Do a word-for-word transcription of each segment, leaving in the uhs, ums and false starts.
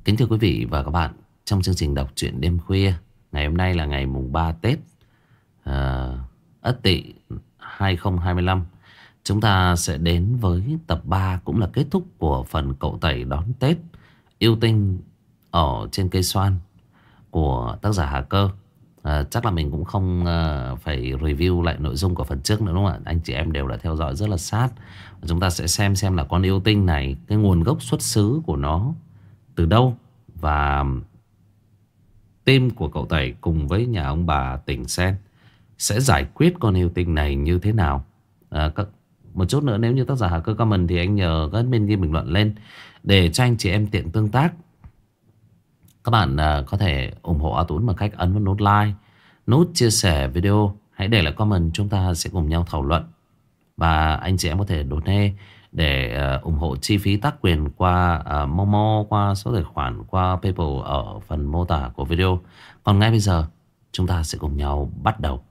Kính thưa quý vị và các bạn, trong chương trình đọc truyện đêm khuya, ngày hôm nay là ngày mùng ba Tết à, Ất Tỵ hai không hai lăm. Chúng ta sẽ đến với tập ba, cũng là kết thúc của phần Cậu Tẩy đón Tết yêu tinh ở trên cây xoan của tác giả Hà Cơ. à, Chắc là mình cũng không à, phải review lại nội dung của phần trước nữa, đúng không ạ? Anh chị em đều đã theo dõi rất là sát. Chúng ta sẽ xem xem là con yêu tinh này, cái nguồn gốc xuất xứ của nó từ đâu, và team của cậu Tẩy cùng với nhà ông bà Tỉnh Sen sẽ giải quyết con yêu tinh này như thế nào. à, các, Một chút nữa, nếu như tác giả Hà Cơ comment thì anh nhờ các admin ghi bình luận lên để cho anh chị em tiện tương tác. Các bạn à, có thể ủng hộ A Tuấn bằng cách ấn vào nút like, nút chia sẻ video. Hãy để lại comment, chúng ta sẽ cùng nhau thảo luận. Và anh chị em có thể donate để uh, ủng hộ chi phí tác quyền qua uh, Momo, qua số tài khoản, qua PayPal ở phần mô tả của video. Còn ngay bây giờ chúng ta sẽ cùng nhau bắt đầu.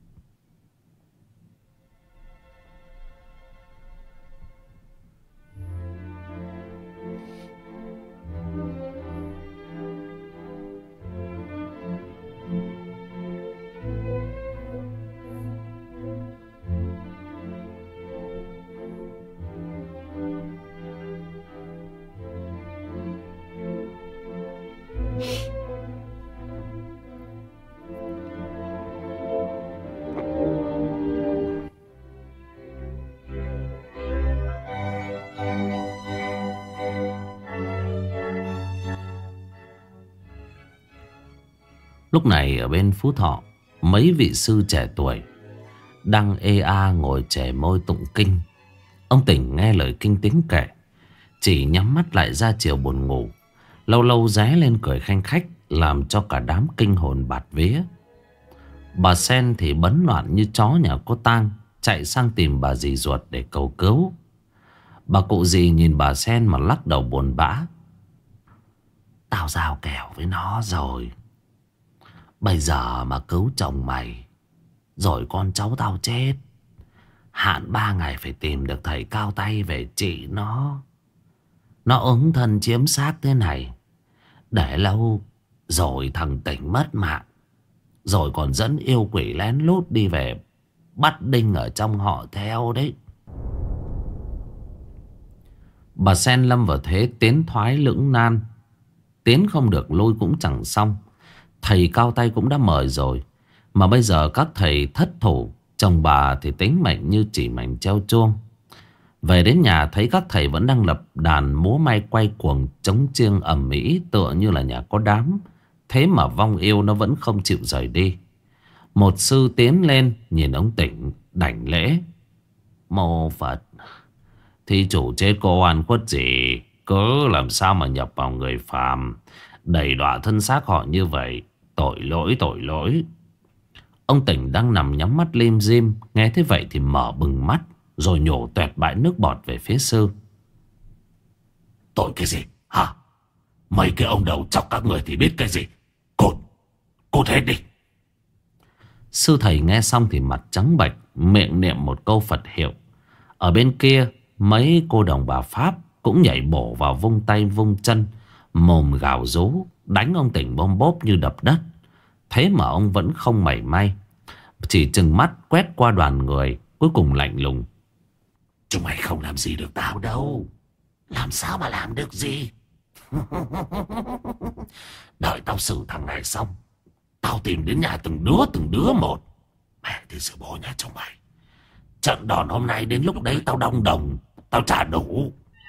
Lúc này ở bên Phú Thọ, mấy vị sư trẻ tuổi đang ê a ngồi chè môi tụng kinh. Ông Tỉnh nghe lời kinh tiếng kể, chỉ nhắm mắt lại ra chiều buồn ngủ. Lâu lâu ré lên cười khanh khách, làm cho cả đám kinh hồn bạt vía. Bà Sen thì bấn loạn như chó nhà có tang, chạy sang tìm bà dì ruột để cầu cứu. Bà cụ dì nhìn bà Sen mà lắc đầu buồn bã. Tao giao kèo với nó rồi. Bây giờ mà cứu chồng mày, rồi con cháu tao chết, hạn ba ngày phải tìm được thầy cao tay về trị nó. Nó ứng thân chiếm xác thế này, để lâu rồi thằng Tỉnh mất mạng, rồi còn dẫn yêu quỷ lén lút đi về bắt đinh ở trong họ theo đấy. Bà Sen lâm vào thế tiến thoái lưỡng nan, tiến không được lui cũng chẳng xong. Thầy cao tay cũng đã mời rồi, mà bây giờ các thầy thất thủ, chồng bà thì tính mệnh như chỉ mảnh treo chuông. Về đến nhà thấy các thầy vẫn đang lập đàn múa may quay cuồng trống chiêng ầm ĩ, tựa như là nhà có đám. Thế mà vong yêu nó vẫn không chịu rời đi. Một sư tiến lên nhìn ông Tỉnh đảnh lễ. Mô Phật, thì chủ chết có oan khuất gì, cớ làm sao mà nhập vào người phàm, đầy đọa thân xác họ như vậy. Tội lỗi, tội lỗi. Ông Tỉnh đang nằm nhắm mắt lim dim, nghe thế vậy thì mở bừng mắt, rồi nhổ toẹt bãi nước bọt về phía sư. Tội cái gì hả? Mấy cái ông đầu chọc các người thì biết cái gì? Cút, cút hết đi. Sư thầy nghe xong thì mặt trắng bệch, miệng niệm một câu Phật hiệu. Ở bên kia, mấy cô đồng bà Pháp cũng nhảy bổ vào vung tay vung chân, mồm gào rú, đánh ông Tỉnh bom bốp như đập đất. Thế mà ông vẫn không mảy may, chỉ trừng mắt quét qua đoàn người, cuối cùng lạnh lùng. Chúng mày không làm gì được tao đâu. Làm sao mà làm được gì? Đợi tao xử thằng này xong, tao tìm đến nhà từng đứa từng đứa một. Mẹ thì xử bố nhà chồng mày. Trận đòn hôm nay đến lúc đấy tao đong đồng, tao trả đủ.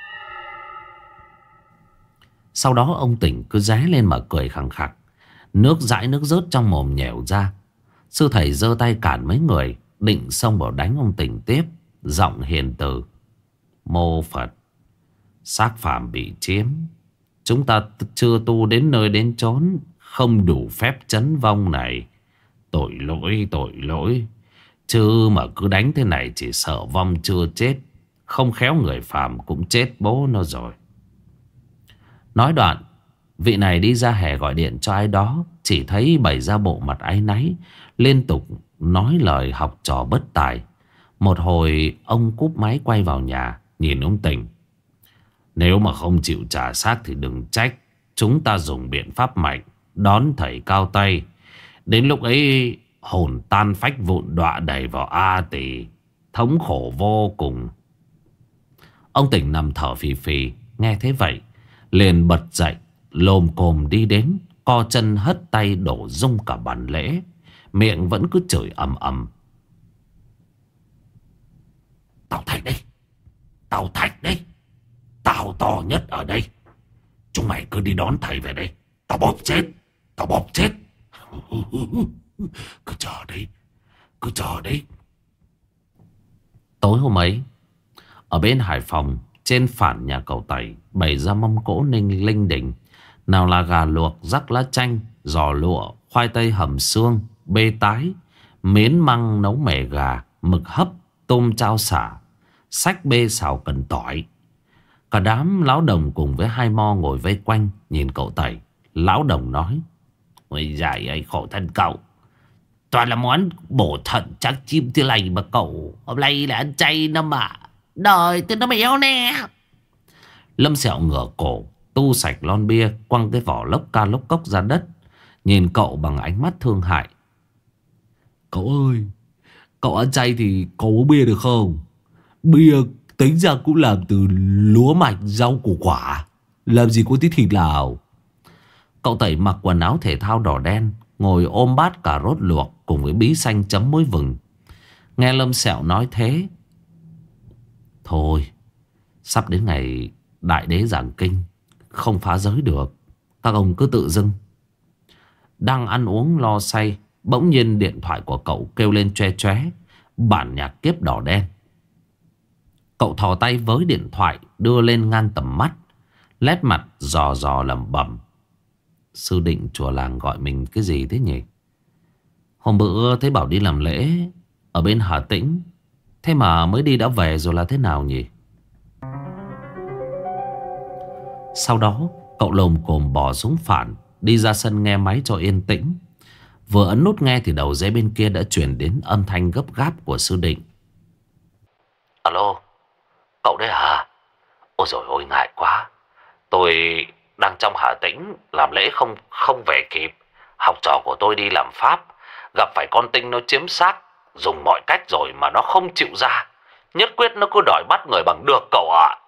Sau đó ông Tỉnh cứ ré lên mà cười khằng khặc, nước dãi nước rớt trong mồm nhèo ra. Sư thầy giơ tay cản mấy người, định xông vào đánh ông Tỉnh tiếp, giọng hiền từ. Mô Phật, xác phàm bị chiếm, chúng ta chưa tu đến nơi đến chốn, không đủ phép chấn vong này. Tội lỗi, tội lỗi. Chứ mà cứ đánh thế này chỉ sợ vong chưa chết, không khéo người phàm cũng chết bố nó rồi. Nói đoạn, vị này đi ra hè gọi điện cho ai đó, chỉ thấy bày ra bộ mặt áy náy, liên tục nói lời học trò bất tài. Một hồi ông cúp máy quay vào nhà, nhìn ông Tỉnh. Nếu mà không chịu trả xác thì đừng trách, chúng ta dùng biện pháp mạnh đón thầy cao tay. Đến lúc ấy hồn tan phách vụn đọa đầy vào A Tỳ, thống khổ vô cùng. Ông Tỉnh nằm thở phì phì, nghe thế vậy liền bật dậy, lồm cồm đi đến, co chân hất tay đổ rung cả bàn lễ, miệng vẫn cứ chửi ầm ầm. Tao Thạch đây, tao Thạch đây, tao to nhất ở đây. Chúng mày cứ đi đón thầy về đây, tao bóp chết, tao bóp chết. Cứ chờ đấy, cứ chờ đấy. Tối hôm ấy, ở bên Hải Phòng, trên phản nhà cậu Tẩy bày ra mâm cỗ ninh linh đình. Nào là gà luộc, rắc lá chanh, giò lụa, khoai tây hầm xương, bê tái, miến măng nấu mẻ gà, mực hấp, tôm chao xả, sách bê xào cần tỏi. Cả đám lão đồng cùng với hai mo ngồi vây quanh nhìn cậu Tẩy. Lão đồng nói: "Ôi dạy ấy, khổ thân cậu, toàn là món bổ thận chắc chim thế lành mà cậu hôm nay là ăn chay năm mà đời tôi nó méo nè." Lâm Sẹo ngửa cổ tu sạch lon bia, quăng cái vỏ lốc ca lốc cốc ra đất, nhìn cậu bằng ánh mắt thương hại. "Cậu ơi, cậu ăn chay thì cậu uống bia được không? Bia tính ra cũng làm từ lúa mạch, rau củ quả, làm gì có tí thịt nào." Cậu Tẩy mặc quần áo thể thao đỏ đen, ngồi ôm bát cà rốt luộc cùng với bí xanh chấm muối vừng. Nghe Lâm Sẹo nói thế: "Thôi, sắp đến ngày đại đế giảng kinh, không phá giới được, các ông cứ tự dưng." Đang ăn uống lo say, bỗng nhiên điện thoại của cậu kêu lên choe choé, bản nhạc kiếp đỏ đen. Cậu thò tay với điện thoại đưa lên ngang tầm mắt, lét mặt dò dò lẩm bẩm: "Sư Định chùa làng gọi mình cái gì thế nhỉ? Hôm bữa thấy bảo đi làm lễ ở bên Hà Tĩnh, thế mà mới đi đã về rồi là thế nào nhỉ?" Sau đó cậu lồm cồm bò xuống phản, đi ra sân nghe máy cho yên tĩnh. Vừa ấn nút nghe thì đầu dây bên kia đã chuyển đến âm thanh gấp gáp của Sư Định. "Alo, cậu đấy hả? Ôi dồi ôi, ngại quá. Tôi đang trong Hà Tĩnh làm lễ không không về kịp. Học trò của tôi đi làm pháp, gặp phải con tinh nó chiếm xác, dùng mọi cách rồi mà nó không chịu ra. Nhất quyết nó cứ đòi bắt người bằng được cậu ạ."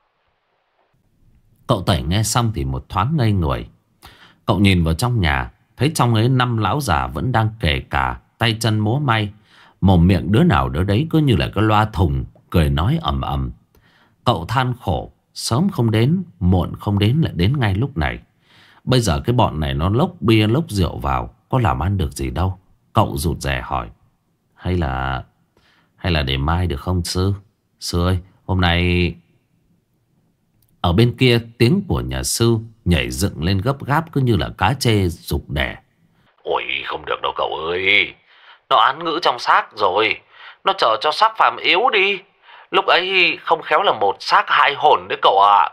Cậu Tẩy nghe xong thì một thoáng ngây người. Cậu nhìn vào trong nhà, thấy trong ấy năm lão già vẫn đang kề cả, tay chân múa may, mồm miệng đứa nào đứa đấy cứ như là cái loa thùng, cười nói ầm ầm. Cậu than khổ, sớm không đến, muộn không đến lại đến ngay lúc này. Bây giờ cái bọn này nó lốc bia lốc rượu vào, có làm ăn được gì đâu. Cậu rụt rè hỏi: Hay là Hay là để mai được không sư? Sư ơi, hôm nay... Ở bên kia tiếng của nhà sư nhảy dựng lên gấp gáp, cứ như là cá chê rục đẻ. "Ôi không được đâu cậu ơi, nó án ngữ trong xác rồi, nó chờ cho xác phàm yếu đi, lúc ấy không khéo là một xác hai hồn đấy cậu ạ."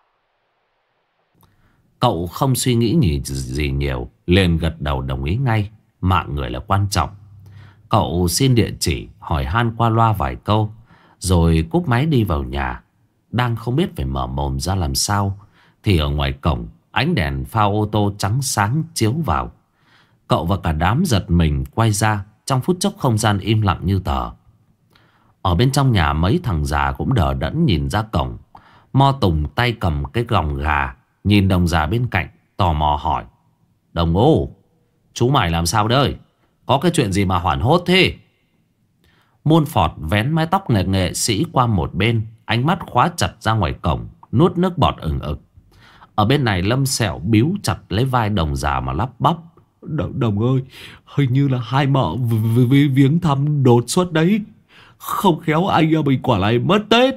Cậu không suy nghĩ gì, gì nhiều, liền gật đầu đồng ý ngay. Mạng người là quan trọng. Cậu xin địa chỉ, hỏi han qua loa vài câu, rồi cúp máy đi vào nhà. Đang không biết phải mở mồm ra làm sao, thì ở ngoài cổng ánh đèn pha ô tô trắng sáng chiếu vào. Cậu và cả đám giật mình quay ra. Trong phút chốc không gian im lặng như tờ. Ở bên trong nhà mấy thằng già cũng đờ đẫn nhìn ra cổng. Mo Tùng tay cầm cái gòng gà, nhìn đồng già bên cạnh, tò mò hỏi: "Đồng ô, chú mày làm sao đây? Có cái chuyện gì mà hoảng hốt thế?" Muôn Phọt vén mái tóc nghệ nghệ sĩ qua một bên, ánh mắt khóa chặt ra ngoài cổng, nuốt nước bọt ừng ực. Ở bên này Lâm Sẹo biếu chặt lấy vai đồng già mà lắp bắp: Đồng, đồng ơi, hình như là hai mợ vì viếng thăm đột xuất đấy. Không khéo anh em mình quả lại mất Tết."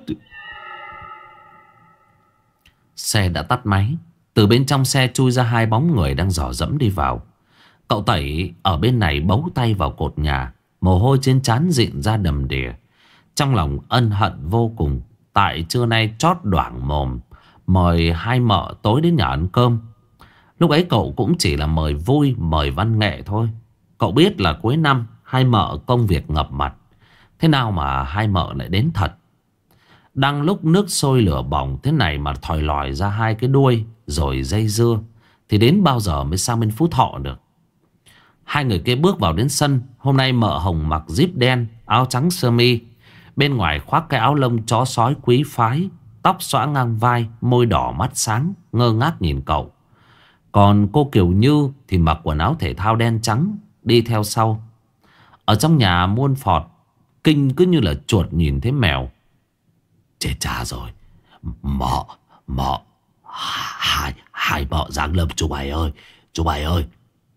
Xe đã tắt máy. Từ bên trong xe chui ra hai bóng người đang dò dẫm đi vào. Cậu Tẩy ở bên này bấu tay vào cột nhà, mồ hôi trên trán rịn ra đầm đìa. Trong lòng ân hận vô cùng, tại trưa nay chót đoảng mồm mời hai mợ tối đến nhà ăn cơm. Lúc ấy cậu cũng chỉ là mời vui, mời văn nghệ thôi. Cậu biết là cuối năm hai mợ công việc ngập mặt, thế nào mà hai mợ lại đến thật. Đang lúc nước sôi lửa bỏng thế này mà thòi lòi ra hai cái đuôi rồi dây dưa, thì đến bao giờ mới sang bên Phú Thọ được. Hai người kia bước vào đến sân. Hôm nay Mợ Hồng mặc jeep đen, áo trắng sơ mi, bên ngoài khoác cái áo lông chó sói quý phái, tóc xõa ngang vai, môi đỏ mắt sáng, ngơ ngác nhìn cậu. Còn cô Kiều Như thì mặc quần áo thể thao đen trắng, đi theo sau. Ở trong nhà muôn phọt, kinh cứ như là chuột nhìn thấy mèo. Chết cha rồi. Mợ, mợ, hai, hai mợ giáng lâm chú mày ơi, chú mày ơi.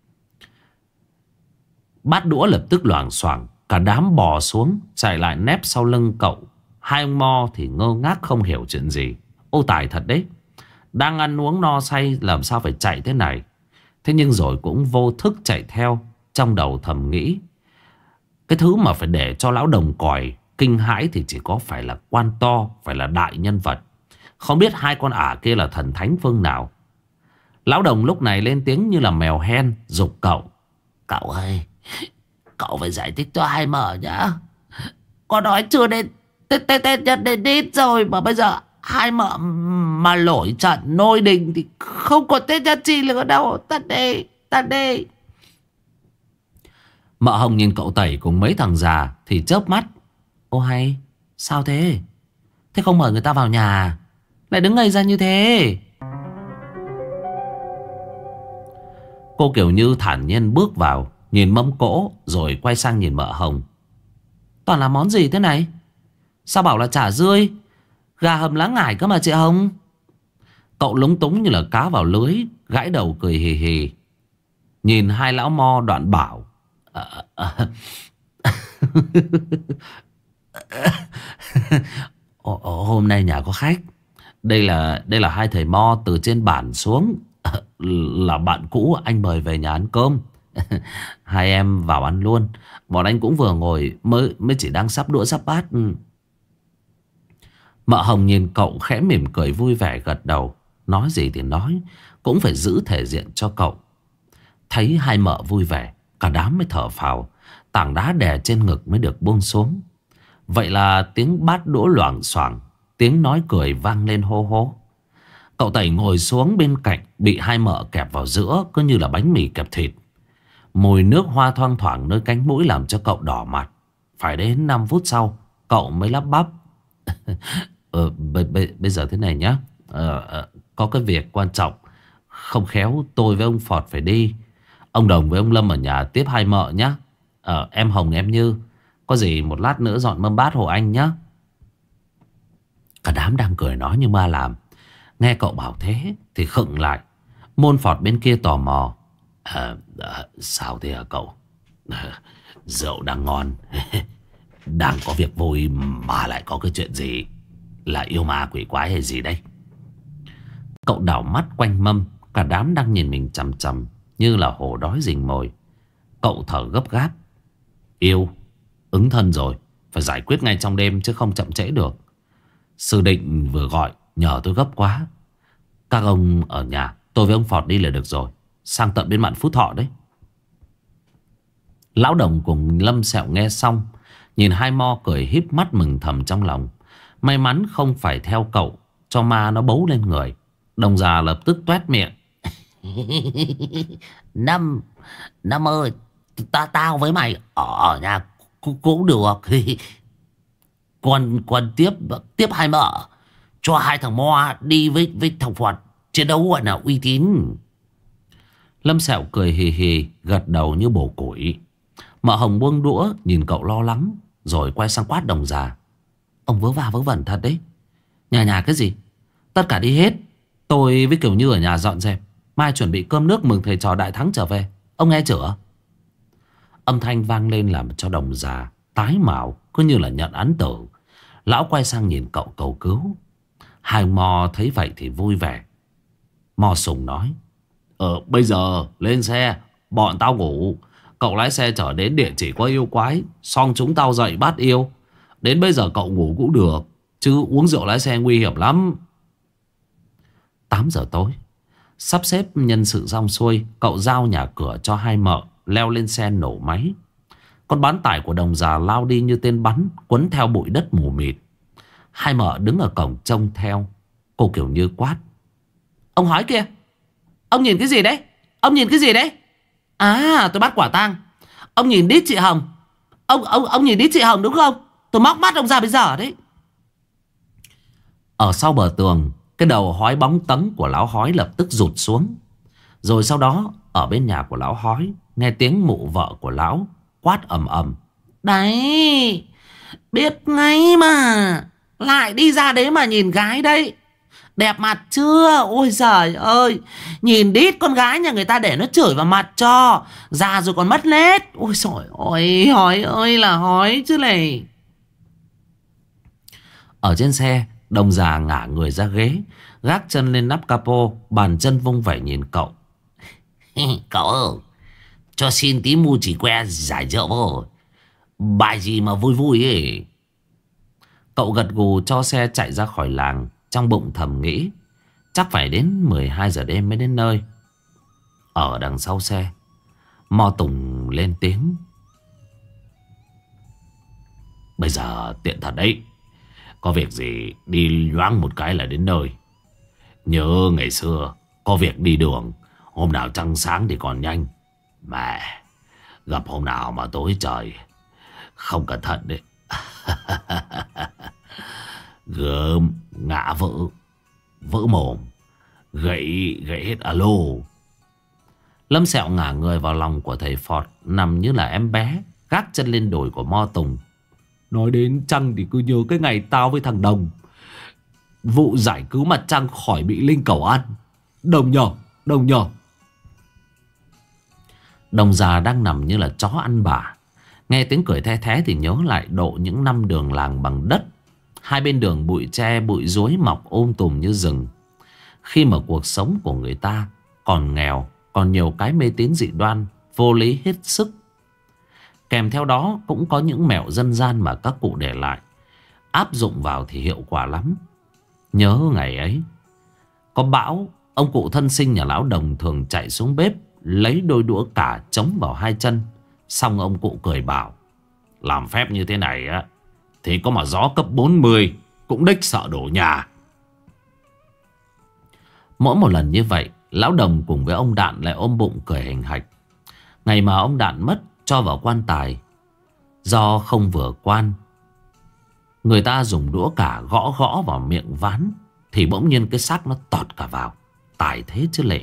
Bát đũa lập tức loảng xoảng, cả đám bò xuống, chạy lại nép sau lưng cậu. Hai ông Mo thì ngơ ngác không hiểu chuyện gì. Ô tài thật đấy, đang ăn uống no say làm sao phải chạy thế này. Thế nhưng rồi cũng vô thức chạy theo, trong đầu thầm nghĩ, cái thứ mà phải để cho lão đồng còi kinh hãi thì chỉ có phải là quan to, phải là đại nhân vật. Không biết hai con ả kia là thần thánh phương nào. Lão đồng lúc này lên tiếng như là mèo hen, giục cậu. Cậu ơi, cậu phải giải thích cho hai mợ nhá. Có nói chưa đến Tết Tết Tết nhất đến ít rồi mà bây giờ hai mợ mà nổi trận nôi đình thì không có Tết nhất chi nữa đâu. Tắt đi, tắt đi. Mợ Hồng nhìn cậu Tẩy cùng mấy thằng già thì chớp mắt. Ô hay, sao thế? Thế không mời người ta vào nhà, lại đứng ngây ra như thế? Cô Kiều Như thản nhiên bước vào, nhìn mâm cỗ rồi quay sang nhìn mợ Hồng. Toàn là món gì thế này? Sao bảo là chả rươi, gà hầm lá ngải cơ mà chị Hồng. Cậu lúng túng như là cá vào lưới, gãi đầu cười hì hì. Nhìn hai lão Mo đoạn bảo. À, à, hôm nay nhà có khách. Đây là đây là hai thầy Mo từ trên bản xuống, là bạn cũ anh mời về nhà ăn cơm. Hai em vào ăn luôn. Bọn anh cũng vừa ngồi mới mới chỉ đang sắp đũa sắp bát. Mợ Hồng nhìn cậu khẽ mỉm cười vui vẻ gật đầu. Nói gì thì nói, cũng phải giữ thể diện cho cậu. Thấy hai mợ vui vẻ, cả đám mới thở phào. Tảng đá đè trên ngực mới được buông xuống. Vậy là tiếng bát đũa loảng xoảng, tiếng nói cười vang lên hô hô. Cậu Tẩy ngồi xuống bên cạnh, bị hai mợ kẹp vào giữa, cứ như là bánh mì kẹp thịt. Mùi nước hoa thoang thoảng nơi cánh mũi làm cho cậu đỏ mặt. Phải đến năm phút sau cậu mới lắp bắp. ờ, Bây giờ thế này nhá, ờ, có cái việc quan trọng, không khéo tôi với ông Phọt phải đi. Ông Đồng với ông Lâm ở nhà tiếp hai mợ nhá. ờ, Em Hồng em Như, có gì một lát nữa dọn mâm bát hộ anh nhá. Cả đám đang cười nói như ma làm, nghe cậu bảo thế thì khựng lại. Môn Phọt bên kia tò mò. À, à, sao thế hả cậu? À, rượu đang ngon. Đang có việc vui mà lại có cái chuyện gì? Là yêu ma quỷ quái hay gì đây? Cậu đảo mắt quanh mâm, cả đám đang nhìn mình chằm chằm như là hổ đói rình mồi. Cậu thở gấp gáp. Yêu, ứng thân rồi, phải giải quyết ngay trong đêm chứ không chậm trễ được. Sư Định vừa gọi, nhờ tôi gấp quá. Các ông ở nhà, tôi với ông Phọt đi là được rồi. Sang tận bên mạn Phú Thọ đấy. Lão Đồng cùng Lâm Sẹo nghe xong, nhìn hai Mo cười híp mắt mừng thầm trong lòng. May mắn không phải theo cậu, cho ma nó bấu lên người. Đồng già lập tức toét miệng. Năm Năm ơi, ta tao với mày ở nhà cũng, cũng được. Còn còn tiếp tiếp hai mợ, cho hai thằng Mo đi với với thằng Phọt chiến đấu gọi là uy tín. Lâm Sẹo cười hì hì, gật đầu như bổ củi. Mợ Hồng buông đũa nhìn cậu lo lắng, rồi quay sang quát Đồng già. Ông vớ va vớ vẩn thật đấy. Nhà nhà cái gì, tất cả đi hết. Tôi với Kiều Như ở nhà dọn dẹp, mai chuẩn bị cơm nước mừng thầy trò đại thắng trở về. Ông nghe chưa? Âm thanh vang lên làm cho Đồng già tái mạo, cứ như là nhận án tử. Lão quay sang nhìn cậu cầu cứu. Hai Mo thấy vậy thì vui vẻ. Mo Sùng nói. Ờ bây giờ lên xe, bọn tao ngủ. Cậu lái xe chở đến địa chỉ có yêu quái, xong chúng tao dậy bắt yêu. Đến bây giờ cậu ngủ cũng được, chứ uống rượu lái xe nguy hiểm lắm. Tám giờ tối, sắp xếp nhân sự xong xuôi, cậu giao nhà cửa cho hai mợ, leo lên xe nổ máy. Con bán tải của Đồng già lao đi như tên bắn, quấn theo bụi đất mù mịt. Hai mợ đứng ở cổng trông theo. Cô Kiều Như quát. Ông hói kia, Ông nhìn cái gì đấy? Ông nhìn cái gì đấy? À, tôi bắt quả tang. Ông nhìn đít chị Hồng. Ông ông ông nhìn đít chị Hồng đúng không? Tôi móc mắt ông ra bây giờ đấy. Ở sau bờ tường, cái đầu hói bóng tấng của lão hói lập tức rụt xuống. Rồi sau đó, ở bên nhà của lão hói, nghe tiếng mụ vợ của lão quát ầm ầm. Đấy, biết ngay mà. Lại đi ra đấy mà nhìn gái đây. Đẹp mặt chưa? Ôi giời ơi, nhìn đít con gái nhà người ta để nó chửi vào mặt cho. Già rồi còn mất nét. Ôi trời ơi, hói ơi là hói chứ này. Ở trên xe, Đồng già ngả người ra ghế, gác chân lên nắp capo, bàn chân vung vẩy nhìn cậu. Cậu ơi, cho xin tí mu chỉ que giải rượu vô. Bài gì mà vui vui ấy. Cậu gật gù cho xe chạy ra khỏi làng, trong bụng thầm nghĩ chắc phải đến mười hai giờ đêm mới đến nơi. Ở đằng sau xe, Mo Tùng lên tiếng. Bây giờ tiện thật đấy. Có việc gì đi nhoáng một cái là đến nơi. Nhớ ngày xưa có việc đi đường, hôm nào trăng sáng thì còn nhanh. Mẹ, gặp hôm nào mà tối trời không cẩn thận đấy. Gớm, ngã vỡ, vỡ mồm, gãy, gãy hết alo. Lâm Sẹo ngả người vào lòng của thầy Phọt, nằm như là em bé, gác chân lên đùi của Mo Tùng. Nói đến Trăng thì cứ nhớ cái ngày tao với thằng Đồng vụ giải cứu mặt Trăng khỏi bị linh cẩu ăn. Đồng nhờ, Đồng nhờ. Đồng già đang nằm như là chó ăn bả, nghe tiếng cười the thé thì nhớ lại độ những năm đường làng bằng đất. Hai bên đường bụi tre bụi ruối mọc um tùm như rừng. Khi mà cuộc sống của người ta còn nghèo, còn nhiều cái mê tín dị đoan vô lý hết sức. Kèm theo đó cũng có những mẹo dân gian mà các cụ để lại, áp dụng vào thì hiệu quả lắm. Nhớ ngày ấy có bão, ông cụ thân sinh nhà lão Đồng thường chạy xuống bếp, lấy đôi đũa cả chống vào hai chân. Xong ông cụ cười bảo: làm phép như thế này á thì có mà gió cấp bốn mươi cũng đích sợ đổ nhà. Mỗi một lần như vậy, lão Đồng cùng với ông Đạn lại ôm bụng cười hình hạch. Ngày mà ông Đạn mất, cho vào quan tài, do không vừa quan, người ta dùng đũa cả gõ gõ vào miệng ván, thì bỗng nhiên cái xác nó tọt cả vào. Tài thế chứ lệ.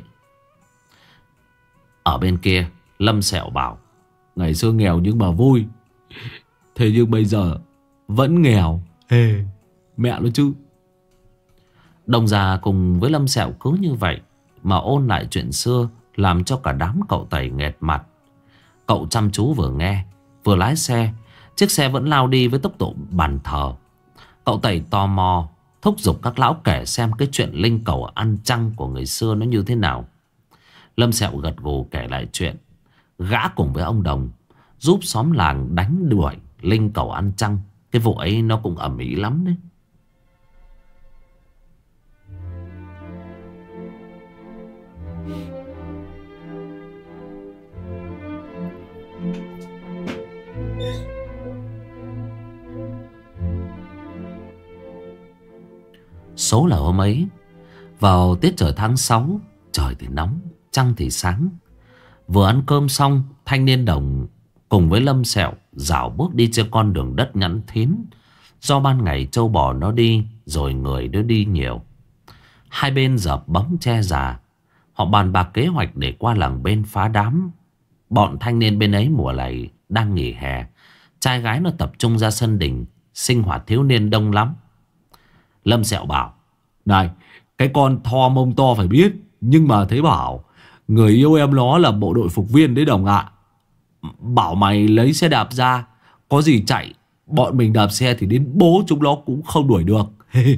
Ở bên kia, Lâm Sẹo bảo: ngày xưa nghèo nhưng mà vui, thế nhưng bây giờ vẫn nghèo. Ê, mẹ nó chứ. Đồng già cùng với Lâm Sẹo cứ như vậy mà ôn lại chuyện xưa, làm cho cả đám cậu Tẩy nghẹt mặt. Cậu chăm chú vừa nghe vừa lái xe. Chiếc xe vẫn lao đi với tốc độ bàn thờ. Cậu Tẩy tò mò thúc giục các lão kể xem cái chuyện linh cẩu ăn trăng của người xưa nó như thế nào. Lâm Sẹo gật gù kể lại chuyện gã cùng với ông Đồng giúp xóm làng đánh đuổi linh cẩu ăn trăng. Cái vụ ấy nó cũng ầm ĩ lắm đấy. Số là hôm ấy, vào tiết trời tháng sáu, trời thì nóng, trăng thì sáng. Vừa ăn cơm xong, thanh niên Đồng cùng với Lâm Sẹo dạo bước đi trên con đường đất nhẵn thín. Do ban ngày trâu bò nó đi, rồi người nó đi nhiều. Hai bên dợp bóng tre già, họ bàn bạc kế hoạch để qua làng bên phá đám. Bọn thanh niên bên ấy mùa này đang nghỉ hè, trai gái nó tập trung ra sân đình, sinh hoạt thiếu niên đông lắm. Lâm Sẹo bảo: này, cái con Tho Mông To phải biết, nhưng mà thấy bảo người yêu em nó là bộ đội phục viên đấy Đồng ạ. Bảo mày lấy xe đạp ra, có gì chạy, bọn mình đạp xe thì đến bố chúng nó cũng không đuổi được.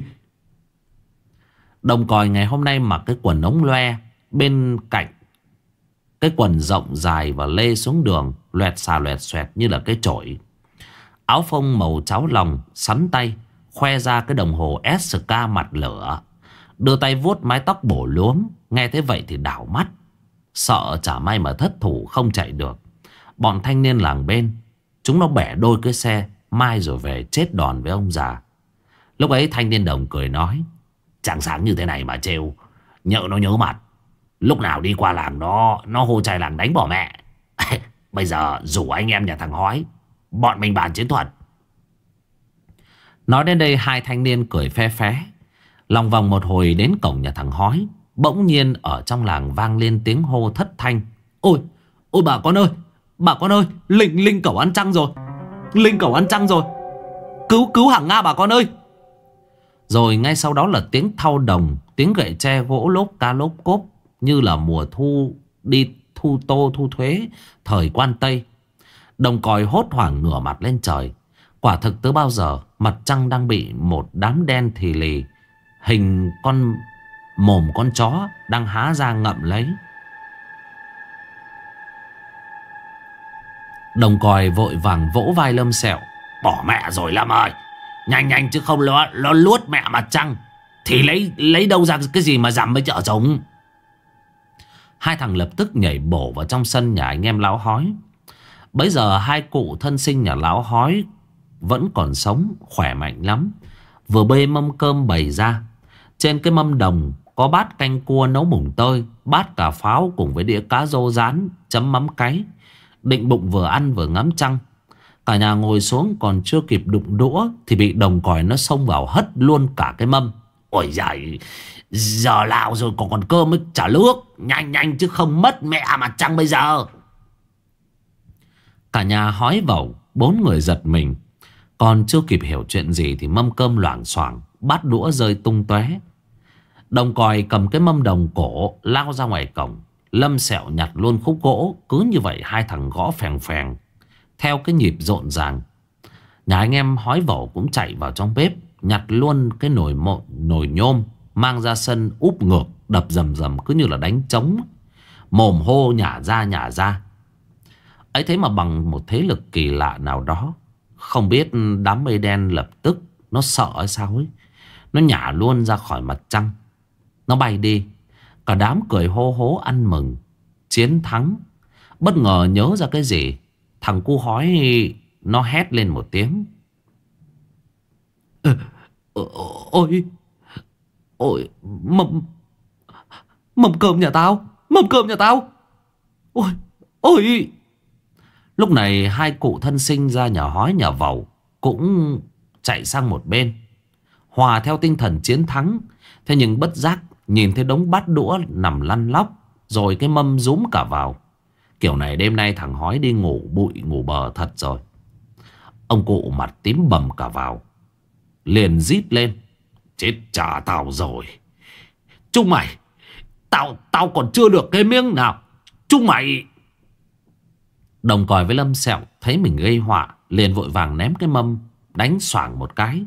Đồng còi ngày hôm nay mặc cái quần ống loe, bên cạnh cái quần rộng dài và lê xuống đường, loẹt xà loẹt xoẹt như là cái chổi. Áo phông màu cháo lòng, sắn tay, khoe ra cái đồng hồ ét ca mặt lửa. Đưa tay vuốt mái tóc bổ luống. Nghe thế vậy thì đảo mắt, sợ chả may mà thất thủ không chạy được. Bọn thanh niên làng bên, chúng nó bẻ đôi cái xe, mai rồi về chết đòn với ông già. Lúc ấy thanh niên Đồng cười nói: chẳng sáng như thế này mà trêu, nhỡ nó nhớ mặt. Lúc nào đi qua làng nó Nó hô trai làng đánh bỏ mẹ. Bây giờ rủ anh em nhà thằng Hói, bọn mình bàn chiến thuật. Nói đến đây hai thanh niên cười phe phé. Lòng vòng một hồi đến cổng nhà thằng Hói, bỗng nhiên ở trong làng vang lên tiếng hô thất thanh. Ôi, ôi bà con ơi, bà con ơi, Linh, Linh cẩu ăn trăng rồi. Linh cẩu ăn trăng rồi. Cứu, cứu hàng Nga bà con ơi. Rồi ngay sau đó là tiếng thau đồng, tiếng gậy tre gỗ lốp ca lốp cốp, như là mùa thu đi thu tô thu thuế thời quan Tây. Đồng còi hốt hoảng ngửa mặt lên trời. Quả thực từ bao giờ mặt trăng đang bị một đám đen thì lì, hình con mồm con chó đang há ra ngậm lấy. Đồng còi vội vàng vỗ vai Lâm Sẹo. Bỏ mẹ rồi Lâm ơi, nhanh nhanh chứ không nó, nó luốt mẹ mặt trăng thì lấy lấy đâu ra cái gì mà dằm với chợ trống. Hai thằng lập tức nhảy bổ vào trong sân nhà anh em Lão Hói. Bấy giờ hai cụ thân sinh nhà Lão Hói vẫn còn sống, khỏe mạnh lắm. Vừa bê mâm cơm bày ra. Trên cái mâm đồng có bát canh cua nấu mùng tơi, bát cà pháo cùng với đĩa cá rô rán chấm mắm cáy. Định bụng vừa ăn vừa ngắm trăng. Cả nhà ngồi xuống còn chưa kịp đụng đũa thì bị đồng còi nó xông vào hất luôn cả cái mâm. Ôi giời, giờ nào rồi còn còn cơm mới trả nước. Nhanh nhanh chứ không mất mẹ mặt trăng bây giờ. Cả nhà hói vẩu, bốn người giật mình. Còn chưa kịp hiểu chuyện gì thì mâm cơm loảng xoảng, bát đũa rơi tung tóe. Đồng còi cầm cái mâm đồng cổ lao ra ngoài cổng. Lâm Sẹo nhặt luôn khúc gỗ. Cứ như vậy hai thằng gõ phèn phèn theo cái nhịp rộn ràng. Nhà anh em hói vẩu cũng chạy vào trong bếp, nhặt luôn cái nồi mộ, nồi nhôm, mang ra sân úp ngược, đập rầm rầm cứ như là đánh trống. Mồm hô nhả ra nhả ra. Ấy thế mà bằng một thế lực kỳ lạ nào đó, không biết đám mây đen lập tức nó sợ hay sao ấy, nó nhả luôn ra khỏi mặt trăng. Nó bay đi. Cả đám cười hô hố ăn mừng chiến thắng. Bất ngờ nhớ ra cái gì, thằng cu hói nó hét lên một tiếng. Ờ, ôi, ôi, mâm, mâm cơm nhà tao, mâm cơm nhà tao. Ôi, ôi. Lúc này hai cụ thân sinh ra nhà hói nhà vẩu cũng chạy sang một bên, hòa theo tinh thần chiến thắng. Thế nhưng bất giác nhìn thấy đống bát đũa nằm lăn lóc, rồi cái mâm rúm cả vào. Kiểu này đêm nay thằng hói đi ngủ bụi ngủ bờ thật rồi. Ông cụ mặt tím bầm cả vào, liền rít lên. Chết cha tao rồi. Chúng mày, Tao tao còn chưa được cái miếng nào. Chúng mày. Đồng còi với Lâm Sẹo thấy mình gây họa, liền vội vàng ném cái mâm đánh xoảng một cái.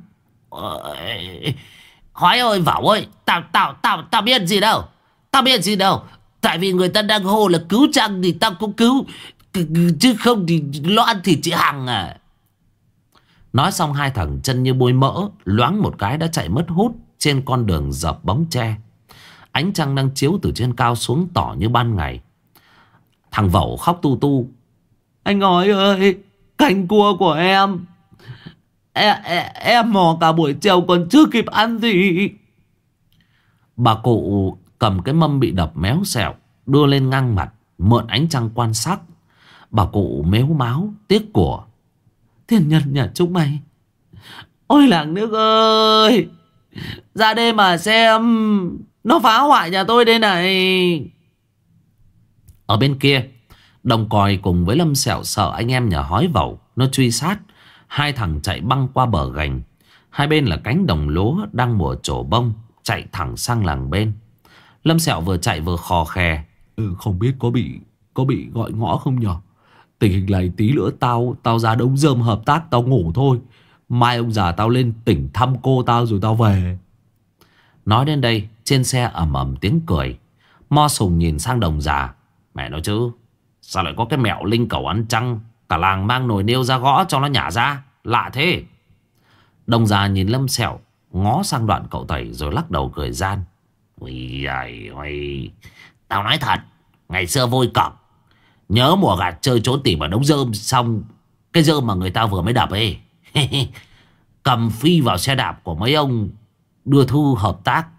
Hói ơi, Vẩu ơi, Tao tao tao tao biết gì đâu. Tao biết gì đâu. Tại vì người ta đang hô là cứu Trăng thì tao cũng cứu, chứ không thì lo ăn thịt chị Hằng à. Nói xong hai thằng chân như bôi mỡ, loáng một cái đã chạy mất hút trên con đường dợp bóng tre. Ánh trăng đang chiếu từ trên cao xuống tỏ như ban ngày. Thằng Vẩu khóc tu tu. Anh Hói ơi, canh cua của em Em, em, em mò cả buổi chiều còn chưa kịp ăn gì. Bà cụ cầm cái mâm bị đập méo xẹo, đưa lên ngang mặt, mượn ánh trăng quan sát. Bà cụ mếu máo tiếc của. Thiên nhân nhà chúng mày, ôi làng nước ơi, ra đây mà xem, nó phá hoại nhà tôi đây này. Ở bên kia, đồng còi cùng với Lâm Sẹo sợ anh em nhà hói Vẩu nó truy sát. Hai thằng chạy băng qua bờ gành. Hai bên là cánh đồng lúa đang mùa trổ bông, chạy thẳng sang làng bên. Lâm Sẹo vừa chạy vừa khò khè. Ừ, không biết có bị Có bị gọi ngõ không nhở? Tình hình này tí nữa tao Tao ra đống rơm hợp tác tao ngủ thôi. Mai ông già tao lên tỉnh thăm cô tao rồi tao về. Nói đến đây trên xe ầm ầm tiếng cười. Mo Sùng nhìn sang đồng già. Mẹ nói chứ, sao lại có cái mẹo linh cẩu ăn trăng, cả làng mang nồi niêu ra gõ cho nó nhả ra, lạ thế. Đồng già nhìn Lâm Sẹo, ngó sang Đoạn cậu Tẩy rồi lắc đầu cười gian. Ui ơi ôi, tao nói thật, ngày xưa vôi cọc, nhớ mùa gạt chơi trốn tìm ở đống rơm, xong cái rơm mà người ta vừa mới đập ấy cầm phi vào xe đạp của mấy ông đưa thư hợp tác,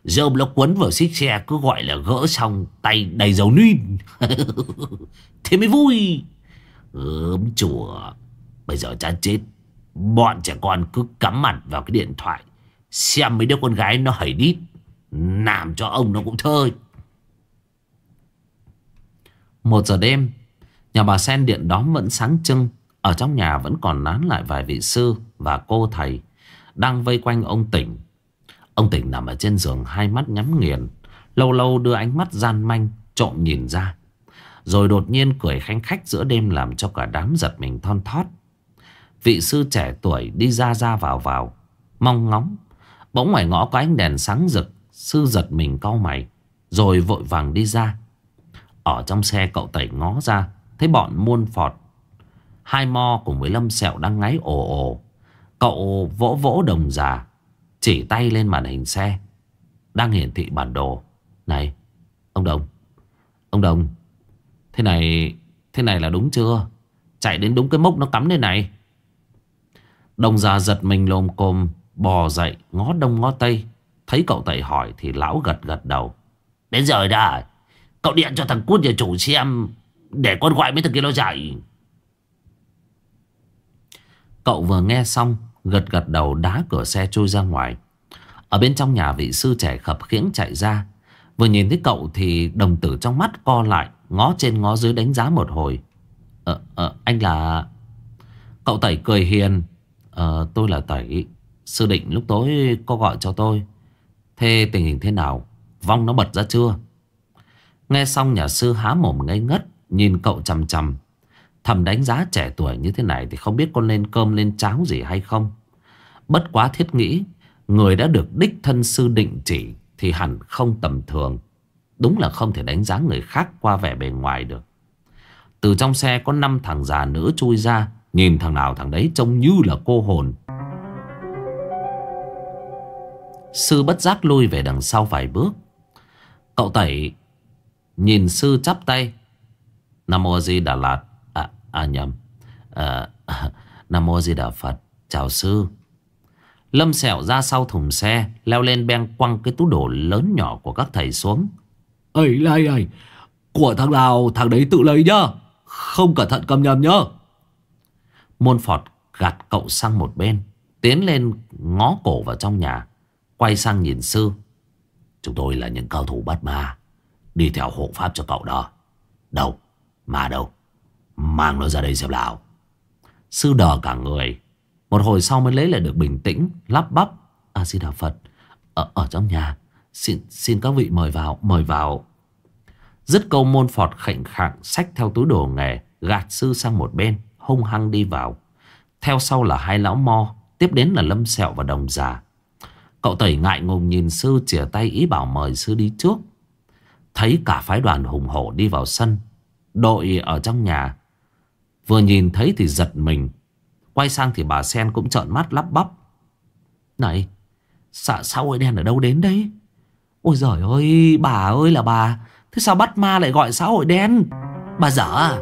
Dơm nó quấn vào xích xe, cứ gọi là gỡ xong tay đầy dầu nuyên. Thế mới vui. Ớm chùa. Bây giờ chán chết. Bọn trẻ con cứ cắm mặt vào cái điện thoại, xem mấy đứa con gái nó hầy đít, làm cho ông nó cũng thơi. Một giờ đêm, nhà bà Sen điện đóm vẫn sáng trưng. Ở trong nhà vẫn còn nán lại vài vị sư và cô thầy đang vây quanh ông Tỉnh. Ông Tỉnh nằm ở trên giường, hai mắt nhắm nghiền, lâu lâu đưa ánh mắt gian manh trộm nhìn ra, rồi đột nhiên cười khanh khách giữa đêm, làm cho cả đám giật mình thon thót. Vị sư trẻ tuổi đi ra ra vào vào, mong ngóng. Bỗng ngoài ngõ có ánh đèn sáng rực. Sư giật mình cau mày, rồi vội vàng đi ra. Ở trong xe, cậu Tẩy ngó ra, thấy bọn Muôn Phọt, Hai Mo cùng với Lâm Sẹo đang ngáy ồ ồ. Cậu vỗ vỗ Đồng Già, chỉ tay lên màn hình xe đang hiển thị bản đồ. Này, ông Đồng, ông Đồng, thế này, thế này là đúng chưa? Chạy đến đúng cái mốc nó cắm đây này. Đồng Già giật mình lồm cồm bò dậy, ngó đông ngó tây. Thấy cậu Tẩy hỏi thì lão gật gật đầu. Đến giờ đã. Cậu điện cho thằng Cút nhà chủ xem, để con gọi mấy thằng kia nó dậy. Cậu vừa nghe xong, gật gật đầu đá cửa xe trôi ra ngoài. Ở bên trong nhà, vị sư trẻ khập khiễng chạy ra. Vừa nhìn thấy cậu thì đồng tử trong mắt co lại, ngó trên ngó dưới đánh giá một hồi. Ờ, ờ, anh là... Cậu Tẩy cười hiền. Ờ, tôi là Tẩy. Sư Định lúc tối có gọi cho tôi. Thế tình hình thế nào? Vong nó bật ra chưa? Nghe xong, nhà sư há mồm ngây ngất, nhìn cậu chằm chằm. Thầm đánh giá trẻ tuổi như thế này thì không biết có lên cơm lên cháo gì hay không. Bất quá thiết nghĩ, người đã được đích thân sư định chỉ thì hẳn không tầm thường. Đúng là không thể đánh giá người khác qua vẻ bề ngoài được. Từ trong xe có năm thằng già nữ chui ra, nhìn thằng nào thằng đấy trông như là cô hồn. Sư bất giác lui về đằng sau vài bước. Cậu Tẩy nhìn sư chắp tay. Nam Mô Di Đà Lạt. À, à nhầm à, Nam Mô Di Đà Phật. Chào sư. Lâm Sẹo ra sau thùng xe, leo lên beng quăng cái túi đồ lớn nhỏ của các thầy xuống. Ây này ơi, của thằng nào thằng đấy tự lấy nhá, không cẩn thận cầm nhầm nhá. Muôn Phọt gạt cậu sang một bên, tiến lên ngó cổ vào trong nhà, quay sang nhìn sư. Chúng tôi là những cao thủ bắt ma, đi theo hộ pháp cho cậu đó. Đâu, ma đâu, mang nó ra đây xem nào. Sư đờ cả người, một hồi sau mới lấy lại được bình tĩnh, lắp bắp. A Di Đà Phật. Ở, ở trong nhà. Xin, xin các vị mời vào, mời vào. Dứt câu, Muôn Phọt khệnh khạng xách theo túi đồ nghề, gạt sư sang một bên, hung hăng đi vào. Theo sau là hai lão Mo, tiếp đến là Lâm Sẹo và Đồng Già. Cậu Tẩy ngại ngùng nhìn sư, chìa tay ý bảo mời sư đi trước. Thấy cả phái đoàn hùng hổ đi vào sân. Đội ở trong nhà vừa nhìn thấy thì giật mình. Quay sang thì bà Sen cũng trợn mắt lắp bắp. Này, xã xã hội đen ở đâu đến đấy? Ôi giời ơi, bà ơi là bà. Thế sao bắt ma lại gọi xã hội đen? Bà dở à?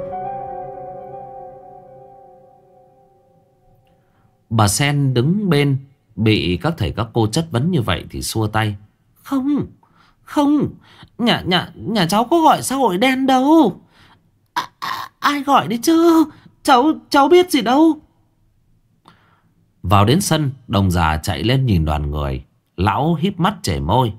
Bà Sen đứng bên, bị các thầy các cô chất vấn như vậy thì xua tay. Không, không, nhà, nhà, nhà cháu có gọi xã hội đen đâu. À, à, ai gọi đấy chứ? Cháu, cháu biết gì đâu. Vào đến sân, Đồng Già chạy lên nhìn đoàn người. Lão híp mắt chảy môi.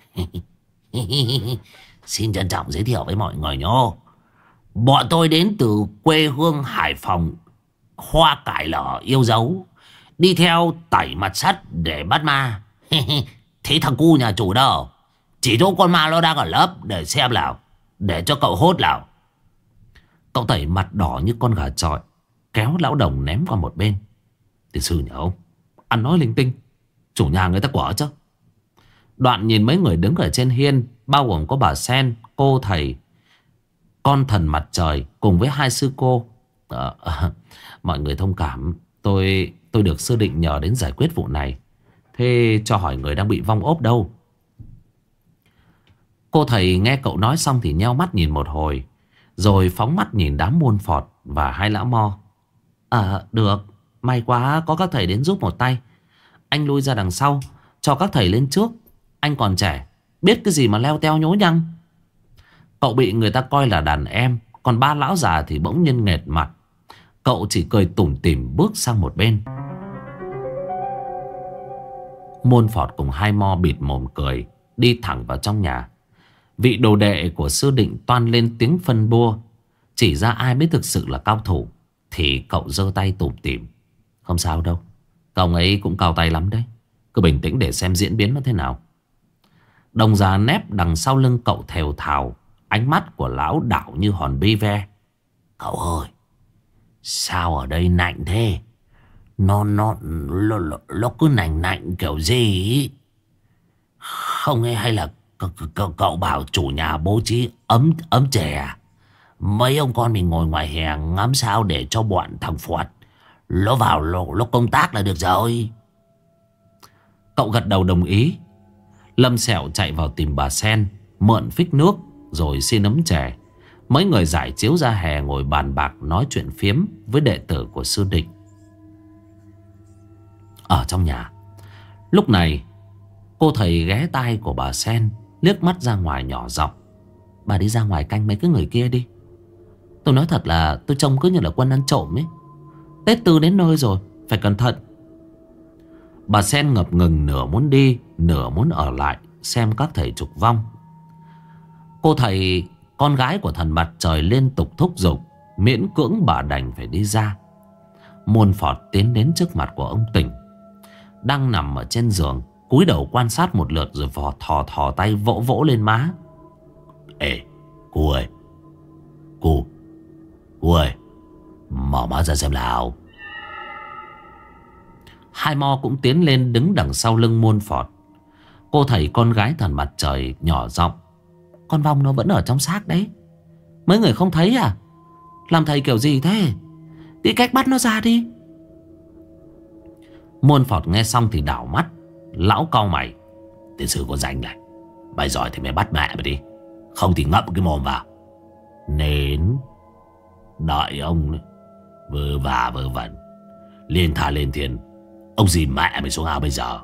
Xin trân trọng giới thiệu với mọi người nhô. Bọn tôi đến từ quê hương Hải Phòng, hoa cải lở yêu dấu, đi theo Tẩy mặt sắt để bắt ma. Thế thằng cu nhà chủ đâu? Chỉ chỗ con ma nó đang ở lớp để xem nào, để cho cậu hốt nào. Cậu Tẩy mặt đỏ như con gà chọi, kéo lão Đồng ném qua một bên. Tiền sư nhà ông ăn nói linh tinh, chủ nhà người ta quả chứ. Đoạn nhìn mấy người đứng ở trên hiên, bao gồm có bà Sen, cô thầy, con thần mặt trời cùng với hai sư cô. à, à, Mọi người thông cảm, Tôi tôi được sư định nhờ đến giải quyết vụ này. Thế cho hỏi người đang bị vong ốp đâu? Cô thầy nghe cậu nói xong thì nheo mắt nhìn một hồi, rồi phóng mắt nhìn đám Muôn Phọt và hai lão Mo. À được, may quá có các thầy đến giúp một tay. Anh lui ra đằng sau, cho các thầy lên trước. Anh còn trẻ, biết cái gì mà leo teo nhố nhăng. Cậu bị người ta coi là đàn em, còn ba lão già thì bỗng nhiên nghệt mặt. Cậu chỉ cười tủm tỉm bước sang một bên. Môn Phọt cùng Hai Mo bịt mồm cười, đi thẳng vào trong nhà. Vị đồ đệ của sư định toan lên tiếng phân bua, chỉ ra ai mới thực sự là cao thủ, thì cậu giơ tay tủm tỉm. Không sao đâu, cậu ấy cũng cao tay lắm đấy. Cứ bình tĩnh để xem diễn biến nó thế nào. Đồng già nép đằng sau lưng cậu thều thào. Ánh mắt của lão đảo như hòn bi ve. Cậu ơi, sao ở đây nạnh thế? Nó nó nó, nó, nó cứ nạnh nạnh kiểu gì ý? Không hay hay là cậu, cậu bảo chủ nhà bố trí ấm ấm chè à? Mấy ông con mình ngồi ngoài hè ngắm sao để cho bọn thằng Phọt nó vào nó, nó công tác là được rồi. Cậu gật đầu đồng ý. Lâm Sẹo chạy vào tìm bà Sen, mượn phích nước rồi xin ấm chè. Mấy người giải chiếu ra hè ngồi bàn bạc nói chuyện phiếm với đệ tử của sư định. Ở trong nhà, lúc này cô thầy ghé tai của bà Sen, liếc mắt ra ngoài nhỏ giọng. Bà đi ra ngoài canh mấy cái người kia đi. Tôi nói thật là tôi trông cứ như là quân ăn trộm ấy. Tết Tư đến nơi rồi, phải cẩn thận. Bà Sen ngập ngừng, nửa muốn đi, nửa muốn ở lại xem các thầy trục vong. Cô thầy con gái của thần mặt trời liên tục thúc giục, miễn cưỡng bà đành phải đi ra. Môn Phọt tiến đến trước mặt của ông Tỉnh, đang nằm ở trên giường, cúi đầu quan sát một lượt rồi vò thò thò tay vỗ vỗ lên má. Ê, cô ơi, cô, cô ơi, mở mắt ra xem nào. Hai Mo cũng tiến lên đứng đằng sau lưng Môn Phọt. Cô thầy con gái thần mặt trời nhỏ giọng. Con vong nó vẫn ở trong xác đấy. Mấy người không thấy à? Làm thầy kiểu gì thế? Đi cách bắt nó ra đi. Môn Phọt nghe xong thì đảo mắt. Lão cau mày. Tiên sư có danh này, mày giỏi thì mày bắt mẹ mày đi, không thì ngậm cái mồm vào. Nên đợi ông vơ vả vơ vẩn, liên tha lên thiên. Ông gì mẹ mày xuống ao bây giờ.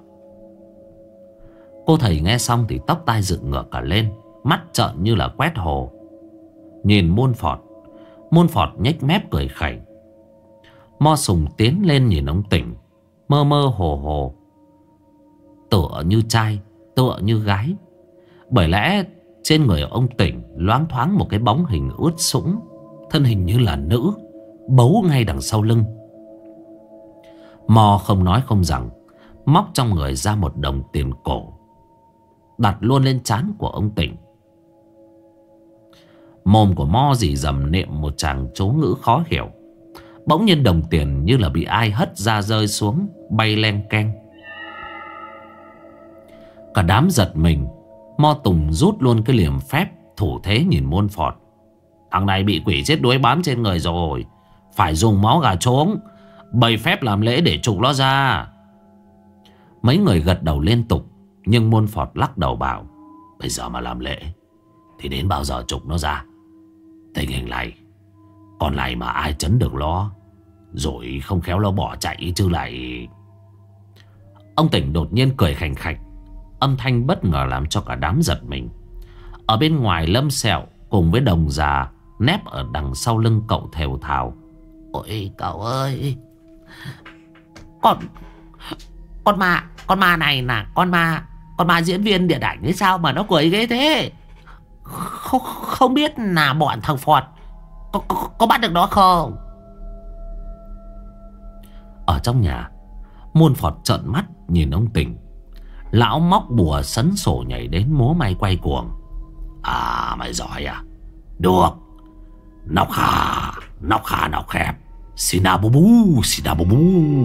Cô thầy nghe xong thì tóc tai dựng ngược cả lên, mắt trợn như là quét hồ. Nhìn Môn Phọt, Môn Phọt nhếch mép cười khẩy. Mo Sùng tiến lên nhìn ông Tỉnh, mơ mơ hồ hồ, tựa như trai, tựa như gái. Bởi lẽ trên người ông Tỉnh loáng thoáng một cái bóng hình ướt sũng, thân hình như là nữ, bấu ngay đằng sau lưng. Mo không nói không rằng, móc trong người ra một đồng tiền cổ, đặt luôn lên trán của ông Tỉnh. Mồm của Mo rỉ rầm niệm một tràng chú ngữ khó hiểu. Bỗng nhiên đồng tiền như là bị ai hất ra rơi xuống, bay len keng. Cả đám giật mình. Mo Tùng rút luôn cái liềm phép, thủ thế nhìn Môn Phọt. Thằng này bị quỷ chết đuối bám trên người rồi, phải dùng máu gà trống bày phép làm lễ để trục nó ra. Mấy người gật đầu liên tục, nhưng Môn Phọt lắc đầu bảo, bây giờ mà làm lễ thì đến bao giờ trục nó ra? Tình hình này, còn này mà ai chấn được nó, rồi không khéo nó bỏ chạy chứ lại. Ông Tỉnh đột nhiên cười khành khạch, âm thanh bất ngờ làm cho cả đám giật mình. Ở bên ngoài, Lâm Sẹo cùng với Đồng già nép ở đằng sau lưng cậu thều thào. Ôi cậu ơi, Con Con ma Con ma này là con ma Con ma diễn viên điện ảnh hay sao mà nó cười ghê thế? Không, không biết là bọn thằng Phọt có, có, có bắt được nó không? Ở trong nhà, Môn Phọt trợn mắt nhìn ông Tỉnh. Lão móc bùa sấn sổ nhảy đến múa may quay cuồng. À mày giỏi à? Được. Nóc khà, nóc khà nóc khẹp, xì na bú bú, xì na bú bú.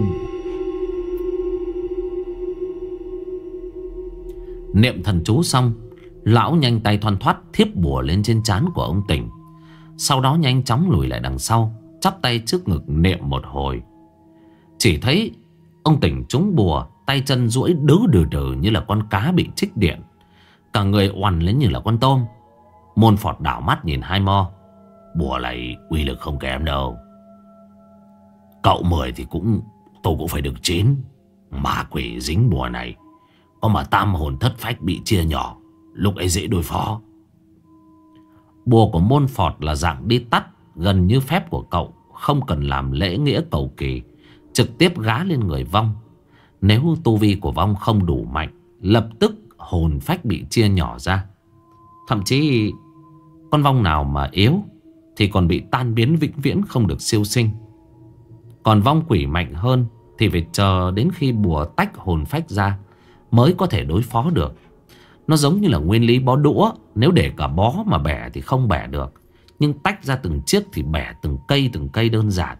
Niệm thần chú xong, lão nhanh tay thoăn thoắt thiếp bùa lên trên trán của ông Tỉnh. Sau đó nhanh chóng lùi lại đằng sau, chắp tay trước ngực niệm một hồi. Chỉ thấy ông Tỉnh trúng bùa, tay chân duỗi đứ đừ đừ như là con cá bị trích điện, cả người oằn lên như là con tôm. Môn Phọt đảo mắt nhìn Hai Mo. Bùa này uy lực không kém đâu. Cậu mười thì cũng tôi cũng phải được chín. Ma quỷ dính bùa này, có mà tam hồn thất phách bị chia nhỏ lúc ấy dễ đối phó. Bùa của môn phọt là dạng đi tắt, gần như phép của cậu, không cần làm lễ nghĩa cầu kỳ, trực tiếp gá lên người vong. Nếu tu vi của vong không đủ mạnh, lập tức hồn phách bị chia nhỏ ra. Thậm chí con vong nào mà yếu thì còn bị tan biến vĩnh viễn, không được siêu sinh. Còn vong quỷ mạnh hơn thì phải chờ đến khi bùa tách hồn phách ra mới có thể đối phó được. Nó giống như là nguyên lý bó đũa, nếu để cả bó mà bẻ thì không bẻ được, nhưng tách ra từng chiếc thì bẻ từng cây từng cây đơn giản.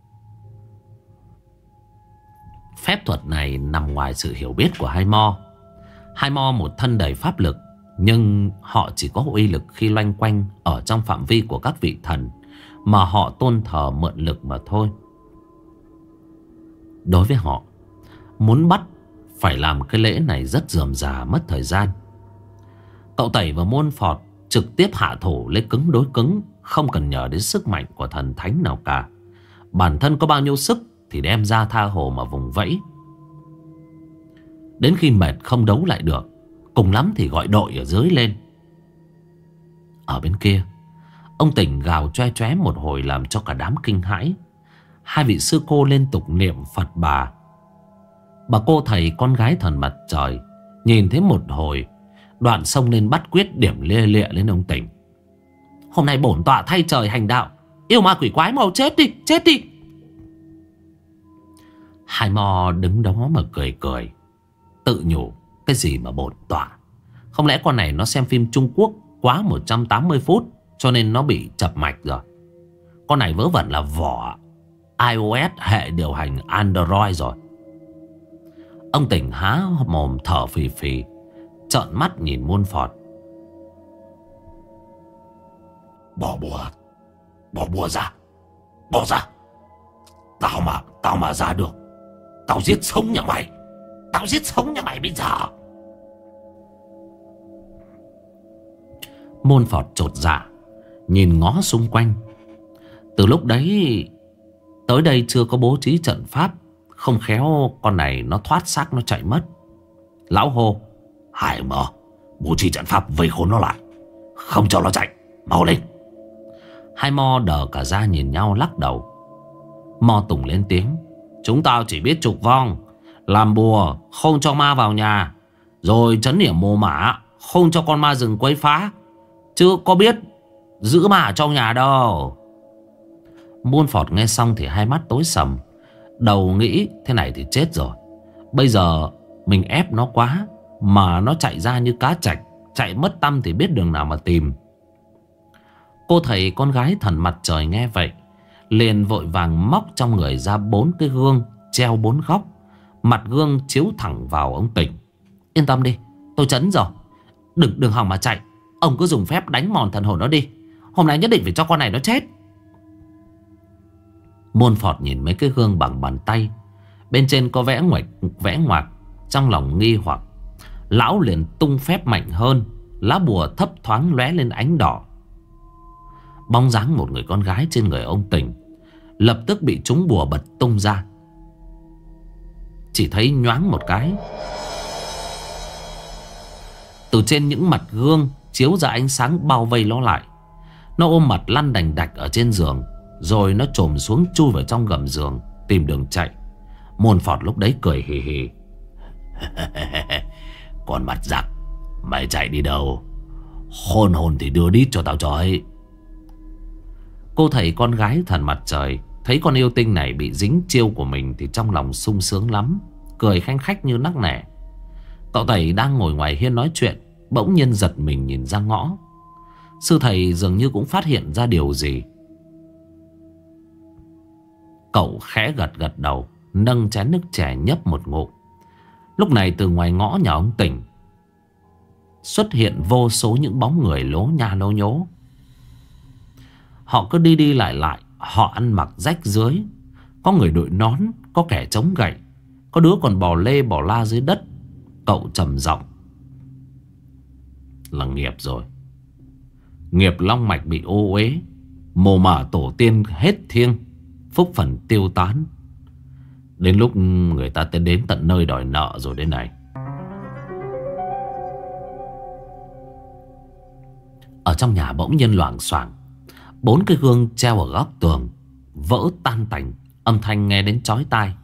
Phép thuật này nằm ngoài sự hiểu biết của hai mo. Hai mo một thân đầy pháp lực, nhưng họ chỉ có uy lực khi loanh quanh ở trong phạm vi của các vị thần mà họ tôn thờ mượn lực mà thôi. Đối với họ, muốn bắt phải làm cái lễ này rất rườm rà, mất thời gian. Cậu Tẩy và môn phọt trực tiếp hạ thủ lấy cứng đối cứng, không cần nhờ đến sức mạnh của thần thánh nào cả. Bản thân có bao nhiêu sức thì đem ra tha hồ mà vùng vẫy. Đến khi mệt không đấu lại được, cùng lắm thì gọi đội ở dưới lên. Ở bên kia, ông Tỉnh gào choe choé một hồi làm cho cả đám kinh hãi. Hai vị sư cô liên tục niệm Phật bà. Bà cô thầy con gái thần mặt trời nhìn thấy một hồi, đoạn xông lên bắt quyết điểm lia lịa lên ông Tỉnh. Hôm nay bổn tọa thay trời hành đạo, yêu ma quỷ quái mau chết đi, chết đi. Hai mo đứng đó mà cười cười, tự nhủ cái gì mà bổn tọa. Không lẽ con này nó xem phim Trung Quốc quá một trăm tám mươi phút cho nên nó bị chập mạch rồi. Con này vớ vẩn là vỏ iOS hệ điều hành Android rồi. Ông Tỉnh há mồm thở phì phì, trợn mắt nhìn môn phọt. Bỏ bùa, bỏ bùa ra, bỏ ra. Tao mà, tao mà ra được, tao giết sống nhà mày, tao giết sống nhà mày bây giờ. Môn phọt chột dạ, nhìn ngó xung quanh. Từ lúc đấy tới đây chưa có bố trí trận pháp, không khéo con này nó thoát xác nó chạy mất. Lão hô: Hải Mờ, bố trí trận pháp vây khốn nó lại, không cho nó chạy, mau lên. Hai mo đờ cả ra nhìn nhau lắc đầu. Mo Tùng lên tiếng: Chúng tao chỉ biết trục vong, làm bùa không cho ma vào nhà, rồi trấn yểm mồ mả, không cho con ma rừng quấy phá, chứ có biết giữ ma ở trong nhà đâu. Môn phọt nghe xong thì hai mắt tối sầm, đầu nghĩ thế này thì chết rồi. Bây giờ mình ép nó quá mà nó chạy ra như cá chạch, chạy mất tăm thì biết đường nào mà tìm. Cô thầy con gái thần mặt trời nghe vậy liền vội vàng móc trong người ra bốn cái gương treo bốn góc, mặt gương chiếu thẳng vào ông Tỉnh. Yên tâm đi, tôi trấn rồi, đừng đừng hòng mà chạy. Ông cứ dùng phép đánh mòn thần hồn nó đi, hôm nay nhất định phải cho con này nó chết. Môn phọt nhìn mấy cái gương bằng bàn tay, bên trên có vẽ ngoạch vẽ ngoạc, trong lòng nghi hoặc. Lão liền tung phép mạnh hơn, lá bùa thấp thoáng lóe lên ánh đỏ. Bóng dáng một người con gái trên người ông Tỉnh lập tức bị trúng bùa bật tung ra. Chỉ thấy nhoáng một cái, từ trên những mặt gương chiếu ra ánh sáng bao vây nó lại. Nó ôm mặt lăn đành đạch ở trên giường, rồi nó chồm xuống chui vào trong gầm giường tìm đường chạy. Môn phọt lúc đấy cười hì hì. Con mặt giặc, mày chạy đi đâu? Hôn hồn thì đưa đít cho tao chói. Cô thầy con gái thần mặt trời thấy con yêu tinh này bị dính chiêu của mình thì trong lòng sung sướng lắm, cười khanh khách như nắc nẻ. Cậu thầy đang ngồi ngoài hiên nói chuyện, bỗng nhiên giật mình nhìn ra ngõ. Sư thầy dường như cũng phát hiện ra điều gì. Cậu khẽ gật gật đầu, nâng chén nước chè nhấp một ngụm. Lúc này từ ngoài ngõ nhà ông Tỉnh xuất hiện vô số những bóng người lố nha lố nhố. Họ cứ đi đi lại lại, họ ăn mặc rách rưới. Có người đội nón, có kẻ chống gậy, có đứa còn bò lê bò la dưới đất. Cậu trầm giọng: Là nghiệp rồi. Nghiệp long mạch bị ô uế, mồ mả tổ tiên hết thiêng, phúc phần tiêu tán. Đến lúc người ta tới đến tận nơi đòi nợ rồi đây này. Ở trong nhà bỗng nhiên loảng xoảng, bốn cái gương treo ở góc tường vỡ tan tành, âm thanh nghe đến chói tai.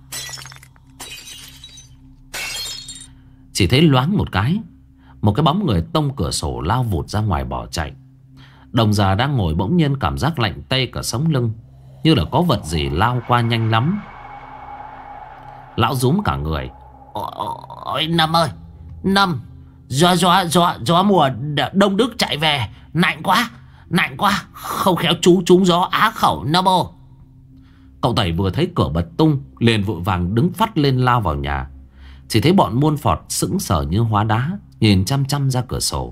Chỉ thấy loáng một cái, một cái bóng người tông cửa sổ lao vụt ra ngoài bỏ chạy. Đồng già đang ngồi bỗng nhiên cảm giác lạnh tê cả sống lưng, như là có vật gì lao qua nhanh lắm. Lão rúm cả người. Ôi Năm ơi, Năm, gió gió gió gió mùa Đông Đức chạy về, lạnh quá, lạnh quá, không khéo chú trúng gió á khẩu Năm ô. Cậu Tẩy vừa thấy cửa bật tung liền vội vàng đứng phắt lên lao vào nhà. Chỉ thấy bọn muôn phọt sững sờ như hóa đá, nhìn chăm chăm ra cửa sổ.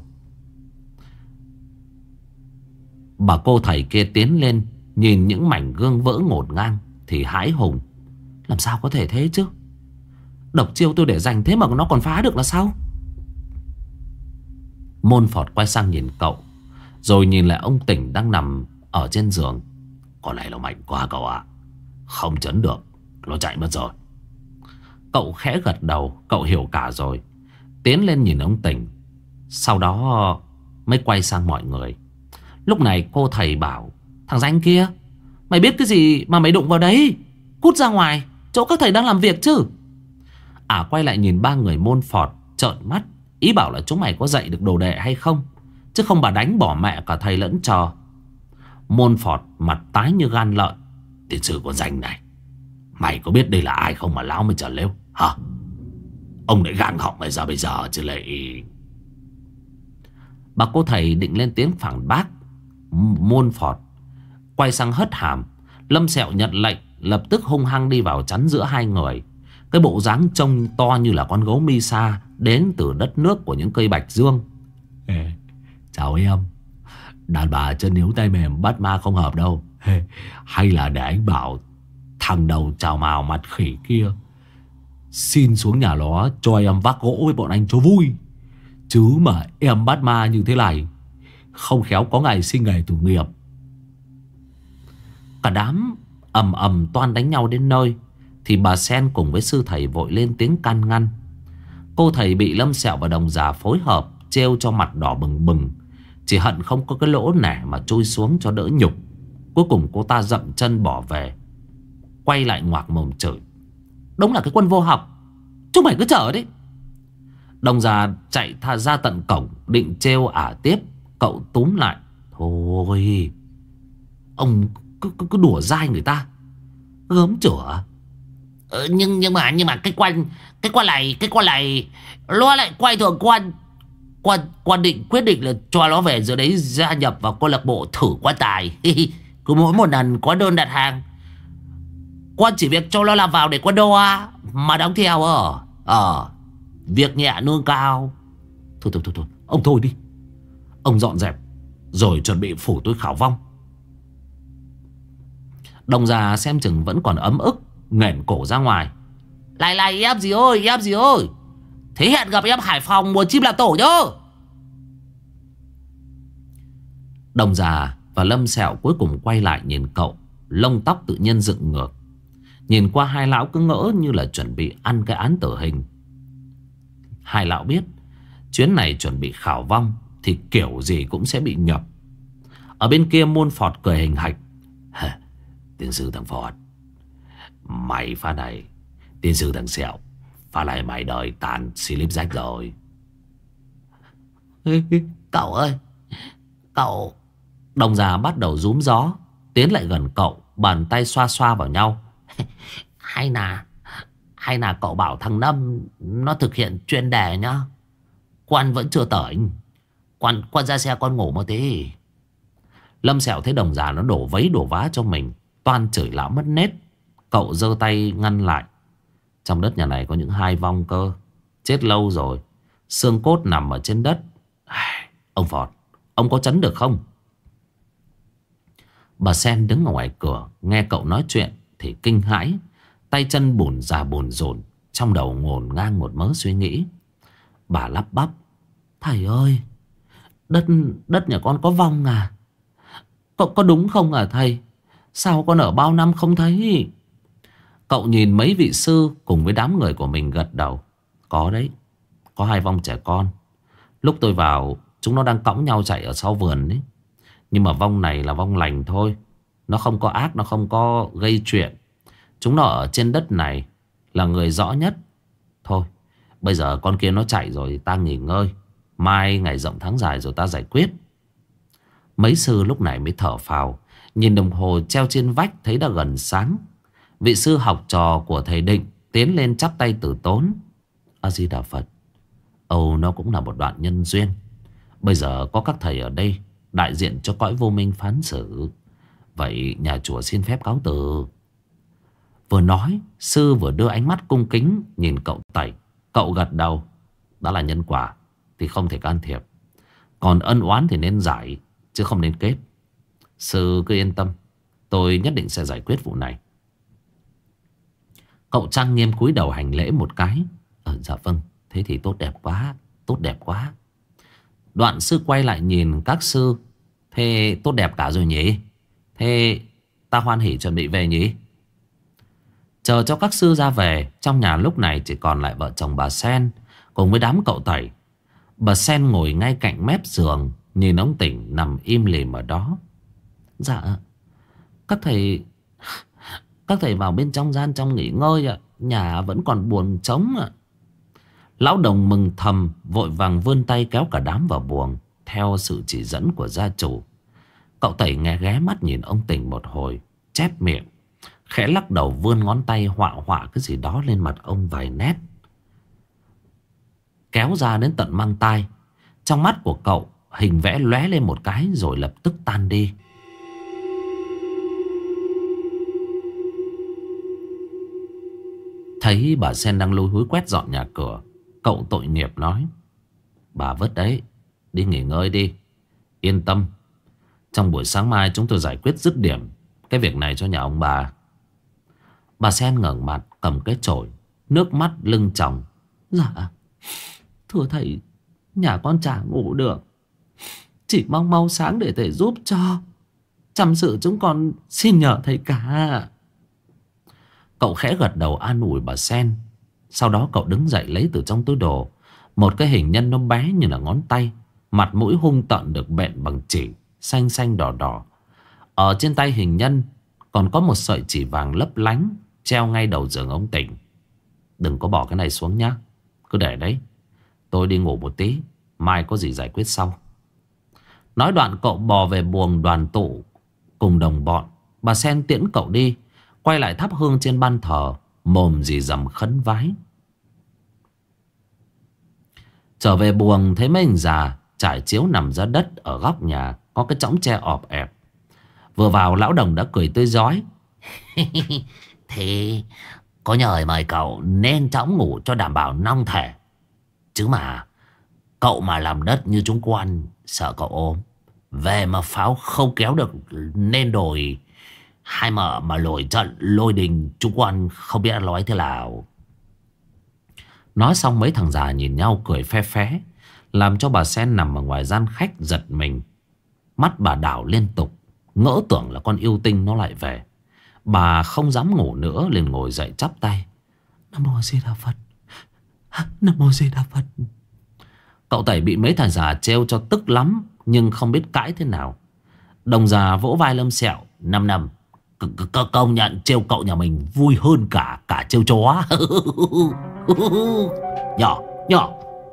Bà cô thầy kia tiến lên, nhìn những mảnh gương vỡ ngổn ngang thì hãi hùng. Làm sao có thể thế chứ? Độc chiêu tôi để dành thế mà nó còn phá được là sao? Môn Phọt quay sang nhìn cậu, rồi nhìn lại ông Tỉnh đang nằm ở trên giường. Con này nó mạnh quá cậu ạ, không chấn được, nó chạy mất rồi. Cậu khẽ gật đầu, cậu hiểu cả rồi. Tiến lên nhìn ông Tỉnh, sau đó mới quay sang mọi người. Lúc này cô thầy bảo: thằng danh kia, mày biết cái gì mà mày đụng vào đấy? Cút ra ngoài, chỗ các thầy đang làm việc chứ. À quay lại nhìn ba người Môn Phọt trợn mắt, ý bảo là chúng mày có dạy được đồ đệ hay không, chứ không bà đánh bỏ mẹ cả thầy lẫn trò. Môn Phọt mặt tái như gan lợn. Tiên sư con Danh này, mày có biết đây là ai không mà láo mới trở lêu hả? Ông lại gang họng mày ra bây giờ chứ lại... Bà cô thầy định lên tiếng phản bác. Môn Phọt quay sang hất hàm. Lâm Sẹo nhận lệnh, lập tức hung hăng đi vào chắn giữa hai người. Cái bộ dáng trông to như là con gấu Misa đến từ đất nước của những cây bạch dương. Ê, chào em. Đàn bà chân yếu tay mềm bắt ma không hợp đâu. Ê, hay là để anh bảo thằng đầu chào mào mặt khỉ kia xin xuống nhà nó cho em vác gỗ với bọn anh cho vui. Chứ mà em bắt ma như thế này, không khéo có ngày sinh ngày tử nghiệp. Cả đám ầm ầm toan đánh nhau đến nơi thì bà Sen cùng với sư thầy vội lên tiếng can ngăn. Cô thầy bị Lâm Sẹo và Đồng Già phối hợp trêu cho mặt đỏ bừng bừng, chỉ hận không có cái lỗ nẻ mà chui xuống cho đỡ nhục. Cuối cùng cô ta dậm chân bỏ về, quay lại ngoạc mồm chửi: đúng là cái quân vô học, chúng mày cứ chở đi. Đồng Già chạy tha ra tận cổng định trêu ả tiếp. Cậu túm lại: thôi, ông cứ, cứ, cứ đùa dai người ta, gớm chửa. Ừ, nhưng nhưng mà nhưng mà cái quan cái quan này cái quan này nó lại quay thường quan quan quan định quyết định là cho nó về rồi đấy gia nhập vào câu lạc bộ thử quan tài. Cứ mỗi một lần có đơn đặt hàng, quan chỉ việc cho nó làm vào để quan đô à, mà đóng theo ở ờ việc nhẹ lương cao. Thôi thôi thôi thôi, ông thôi đi. Ông dọn dẹp rồi chuẩn bị phủ tôi khảo vong. Đồng Già xem chừng vẫn còn ấm ức, nghển cổ ra ngoài: Này này em gì ơi, em gì ơi, thế hẹn gặp em Hải Phòng mùa chim là tổ nhá. Đồng Già và Lâm Sẹo cuối cùng quay lại nhìn cậu, lông tóc tự nhiên dựng ngược. Nhìn qua hai lão cứ ngỡ như là chuẩn bị ăn cái án tử hình. Hai lão biết chuyến này chuẩn bị khảo vong thì kiểu gì cũng sẽ bị nhập. Ở bên kia Môn Phọt cười hình hạch: tiên sư thằng Phọt, mày pha này. Tiên sư thằng Sẹo, pha này mày đời tàn slip rách rồi. Cậu ơi, cậu. Đồng Già bắt đầu rúm gió, tiến lại gần cậu, bàn tay xoa xoa vào nhau. Hay là Hay là cậu bảo thằng Năm nó thực hiện chuyên đề nhá. Quan vẫn chưa tỉnh. Quan, quan ra xe con ngủ một tí. Lâm Sẹo thấy Đồng Già nó đổ vấy đổ vá cho mình, toan chửi lão mất nết. Cậu giơ tay ngăn lại: trong đất nhà này có những hai vong cơ, chết lâu rồi, xương cốt nằm ở trên đất. Ông Phọt, ông có chấn được không? Bà Sen đứng ở ngoài cửa nghe cậu nói chuyện thì kinh hãi, tay chân bùn rà bùn rộn, trong đầu ngổn ngang một mớ suy nghĩ. Bà lắp bắp: thầy ơi, đất đất nhà con có vong à? Có, có đúng không à thầy? Sao con ở bao năm không thấy? Cậu nhìn mấy vị sư cùng với đám người của mình gật đầu: có đấy, có hai vong trẻ con. Lúc tôi vào chúng nó đang cõng nhau chạy ở sau vườn ấy. Nhưng mà vong này là vong lành thôi. Nó không có ác, nó không có gây chuyện. Chúng nó ở trên đất này là người rõ nhất. Thôi, bây giờ con kia nó chạy rồi, ta nghỉ ngơi. Mai ngày rộng tháng dài rồi ta giải quyết. Mấy sư lúc này mới thở phào. Nhìn đồng hồ treo trên vách thấy đã gần sáng. Vị sư học trò của thầy Định tiến lên chắp tay từ tốn. A Di Đà Phật. Âu nó cũng là một đoạn nhân duyên. Bây giờ có các thầy ở đây đại diện cho cõi vô minh phán xử. Vậy nhà chùa xin phép cáo từ. Vừa nói, sư vừa đưa ánh mắt cung kính nhìn cậu Tẩy. Cậu gật đầu. Đó là nhân quả thì không thể can thiệp. Còn ân oán thì nên giải, chứ không nên kết. Sư cứ yên tâm, tôi nhất định sẽ giải quyết vụ này. Cậu trang nghiêm cúi đầu hành lễ một cái. Ờ, dạ vâng, thế thì tốt đẹp quá, tốt đẹp quá. Đoạn sư quay lại nhìn các sư. Thế tốt đẹp cả rồi nhỉ? Thế ta hoan hỉ chuẩn bị về nhỉ? Chờ cho các sư ra về, trong nhà lúc này chỉ còn lại vợ chồng bà Sen cùng với đám cậu Tẩy. Bà Sen ngồi ngay cạnh mép giường, nhìn ông Tỉnh nằm im lìm ở đó. Dạ, các thầy Các thầy vào bên trong gian trong nghỉ ngơi ạ. Nhà vẫn còn buồng trống ạ. Lão Đồng mừng thầm, vội vàng vươn tay kéo cả đám vào buồng theo sự chỉ dẫn của gia chủ. Cậu Tẩy nghe ghé mắt nhìn ông Tỉnh một hồi, chép miệng, khẽ lắc đầu vươn ngón tay họa họa cái gì đó lên mặt ông vài nét, kéo ra đến tận mang tai. Trong mắt của cậu hình vẽ lóe lên một cái rồi lập tức tan đi. Thấy bà Sen đang lôi húi quét dọn nhà cửa, cậu tội nghiệp nói: Bà vất đấy, đi nghỉ ngơi đi. Yên tâm, trong buổi sáng mai chúng tôi giải quyết dứt điểm cái việc này cho nhà ông bà. Bà Sen ngẩng mặt cầm cái chổi, nước mắt lưng tròng. Dạ, thưa thầy, nhà con chả ngủ được, chỉ mong mau sáng để thầy giúp cho. Chăm sự chúng con xin nhờ thầy cả. Cậu khẽ gật đầu an ủi bà Sen. Sau đó cậu đứng dậy lấy từ trong túi đồ một cái hình nhân nó bé như là ngón tay, mặt mũi hung tợn được bện bằng chỉ xanh xanh đỏ đỏ. Ở trên tay hình nhân còn có một sợi chỉ vàng lấp lánh treo ngay đầu giường ông Tỉnh. Đừng có bỏ cái này xuống nhá, cứ để đấy, tôi đi ngủ một tí, mai có gì giải quyết sau. Nói đoạn cậu bò về buồng đoàn tụ cùng đồng bọn. Bà Sen tiễn cậu đi, quay lại thắp hương trên ban thờ, mồm dì dầm khấn vái. Trở về buồng thấy mấy anh già trải chiếu nằm ra đất ở góc nhà, có cái chõng tre ọp ẹp. Vừa vào lão Đồng đã cười tươi rói. Thế có nhờ mời cậu nên chõng ngủ cho đảm bảo nong thể. Chứ mà cậu mà làm đất như chúng quan, sợ cậu ốm. Về mà pháo không kéo được nên đồi hai mợ mà lội trận lôi đình, chúng quan không biết nói thế nào. Nói xong mấy thằng già nhìn nhau cười phe phé, làm cho bà Sen nằm ở ngoài gian khách giật mình. Mắt bà đảo liên tục, ngỡ tưởng là con yêu tinh nó lại về. Bà không dám ngủ nữa, liền ngồi dậy chắp tay. Nam Mô Di Đà Phật, Nam Mô Di Đà Phật. Cậu Tẩy bị mấy thằng già trêu cho tức lắm, nhưng không biết cãi thế nào. Đồng già vỗ vai Lâm Sẹo. Năm năm công nhận trêu cậu nhà mình vui hơn cả cả trêu chó. Nhỏ nhỏ.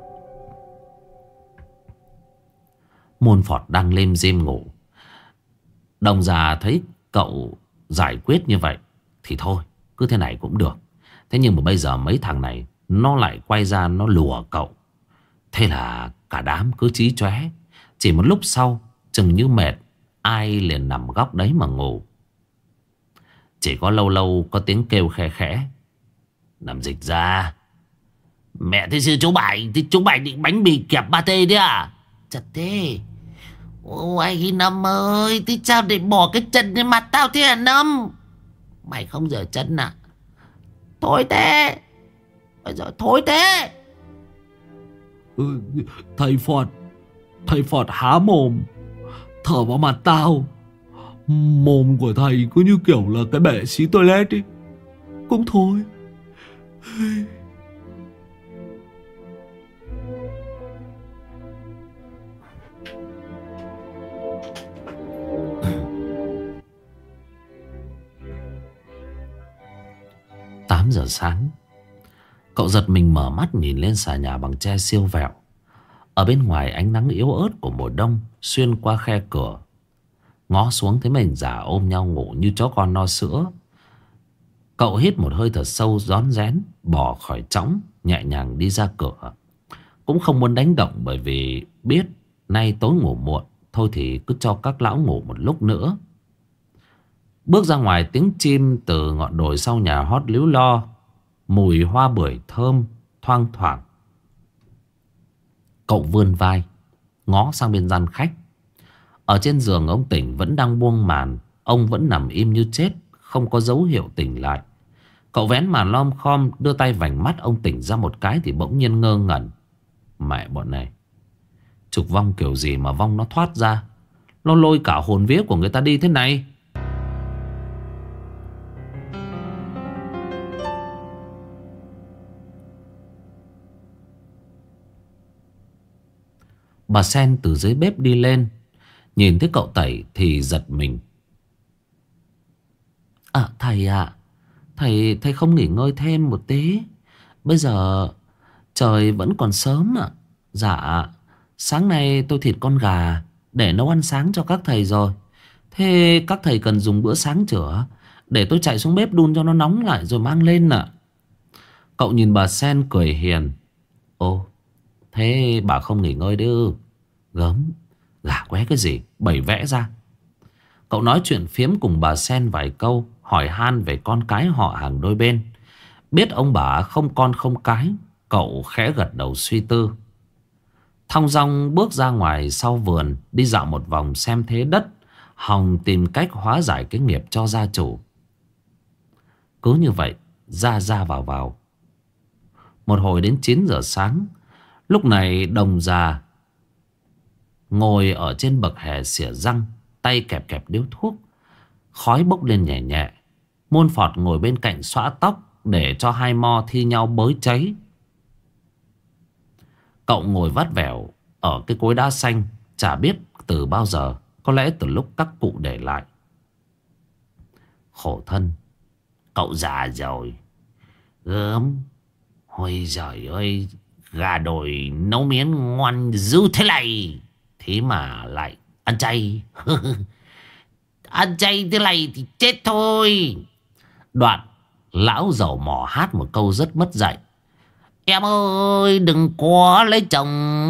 Môn Phọt đang êm dim ngủ. Đồng già thấy cậu giải quyết như vậy thì thôi, cứ thế này cũng được. Thế nhưng mà bây giờ mấy thằng này nó lại quay ra nó lùa cậu. Thế là cả đám cứ chí chóe. Chỉ một lúc sau, chừng như mệt, ai liền nằm góc đấy mà ngủ. Chỉ có lâu lâu có tiếng kêu khẽ khẽ. Nằm dịch ra. Mẹ thế sư chú Bảy, thì chú Bảy định bánh mì kẹp ba tê đấy à? Chật thế. Ôi Năm ơi, thì sao để bỏ cái chân lên mặt tao thế hả Năm? Mày không rửa chân à? Thôi thế. Bây giờ thôi thế. Ừ, thầy Phọt, thầy Phọt há mồm, thở vào mặt tao. Mồm của thầy cứ như kiểu là cái bể xí toilet ấy. Cũng thôi. tám giờ sáng. Cậu giật mình mở mắt nhìn lên xà nhà bằng tre siêu vẹo. Ở bên ngoài ánh nắng yếu ớt của mùa đông xuyên qua khe cửa. Ngó xuống thấy mình già ôm nhau ngủ như chó con no sữa. Cậu hít một hơi thật sâu rón rén, bỏ khỏi chõng, nhẹ nhàng đi ra cửa. Cũng không muốn đánh động bởi vì biết nay tối ngủ muộn, thôi thì cứ cho các lão ngủ một lúc nữa. Bước ra ngoài, tiếng chim từ ngọn đồi sau nhà hót líu lo. Mùi hoa bưởi thơm thoang thoảng. Cậu vươn vai, ngó sang bên gian khách. Ở trên giường ông Tỉnh vẫn đang buông màn. Ông vẫn nằm im như chết, không có dấu hiệu tỉnh lại. Cậu vén màn lom khom, đưa tay vành mắt ông Tỉnh ra một cái thì bỗng nhiên ngơ ngẩn. Mẹ bọn này, trục vong kiểu gì mà vong nó thoát ra, nó lôi cả hồn vía của người ta đi thế này. Bà Sen từ dưới bếp đi lên, nhìn thấy cậu Tẩy thì giật mình. À thầy ạ, à, Thầy thầy không nghỉ ngơi thêm một tí? Bây giờ trời vẫn còn sớm ạ. À. Dạ, sáng nay tôi thịt con gà để nấu ăn sáng cho các thầy rồi. Thế các thầy cần dùng bữa sáng chữa, để tôi chạy xuống bếp đun cho nó nóng lại rồi mang lên ạ. À. Cậu nhìn bà Sen cười hiền. Ồ, thế bà không nghỉ ngơi đấy ư? Gớm, gà qué cái gì, bày vẽ ra. Cậu nói chuyện phiếm cùng bà Sen vài câu, hỏi han về con cái họ hàng đôi bên. Biết ông bà không con không cái, cậu khẽ gật đầu suy tư. Thong dong bước ra ngoài sau vườn, đi dạo một vòng xem thế đất, hòng tìm cách hóa giải cái nghiệp cho gia chủ. Cứ như vậy, ra ra vào vào. Một hồi đến chín giờ sáng. Lúc này Đồng già ngồi ở trên bậc hè xỉa răng, tay kẹp kẹp điếu thuốc. Khói bốc lên nhẹ nhẹ. Môn Phọt ngồi bên cạnh xõa tóc, để cho hai mo thi nhau bới cháy. Cậu ngồi vắt vẻo ở cái cối đá xanh, chả biết từ bao giờ, có lẽ từ lúc các cụ để lại. Khổ thân, cậu già rồi. Gớm. Ôi giời ơi, gà đồi nấu miếng ngon dữ thế này, thế mà lại ăn chay. Ăn chay thế này thì chết thôi. Đoạn lão dầu mỏ hát một câu rất mất dạy. Em ơi đừng có lấy chồng.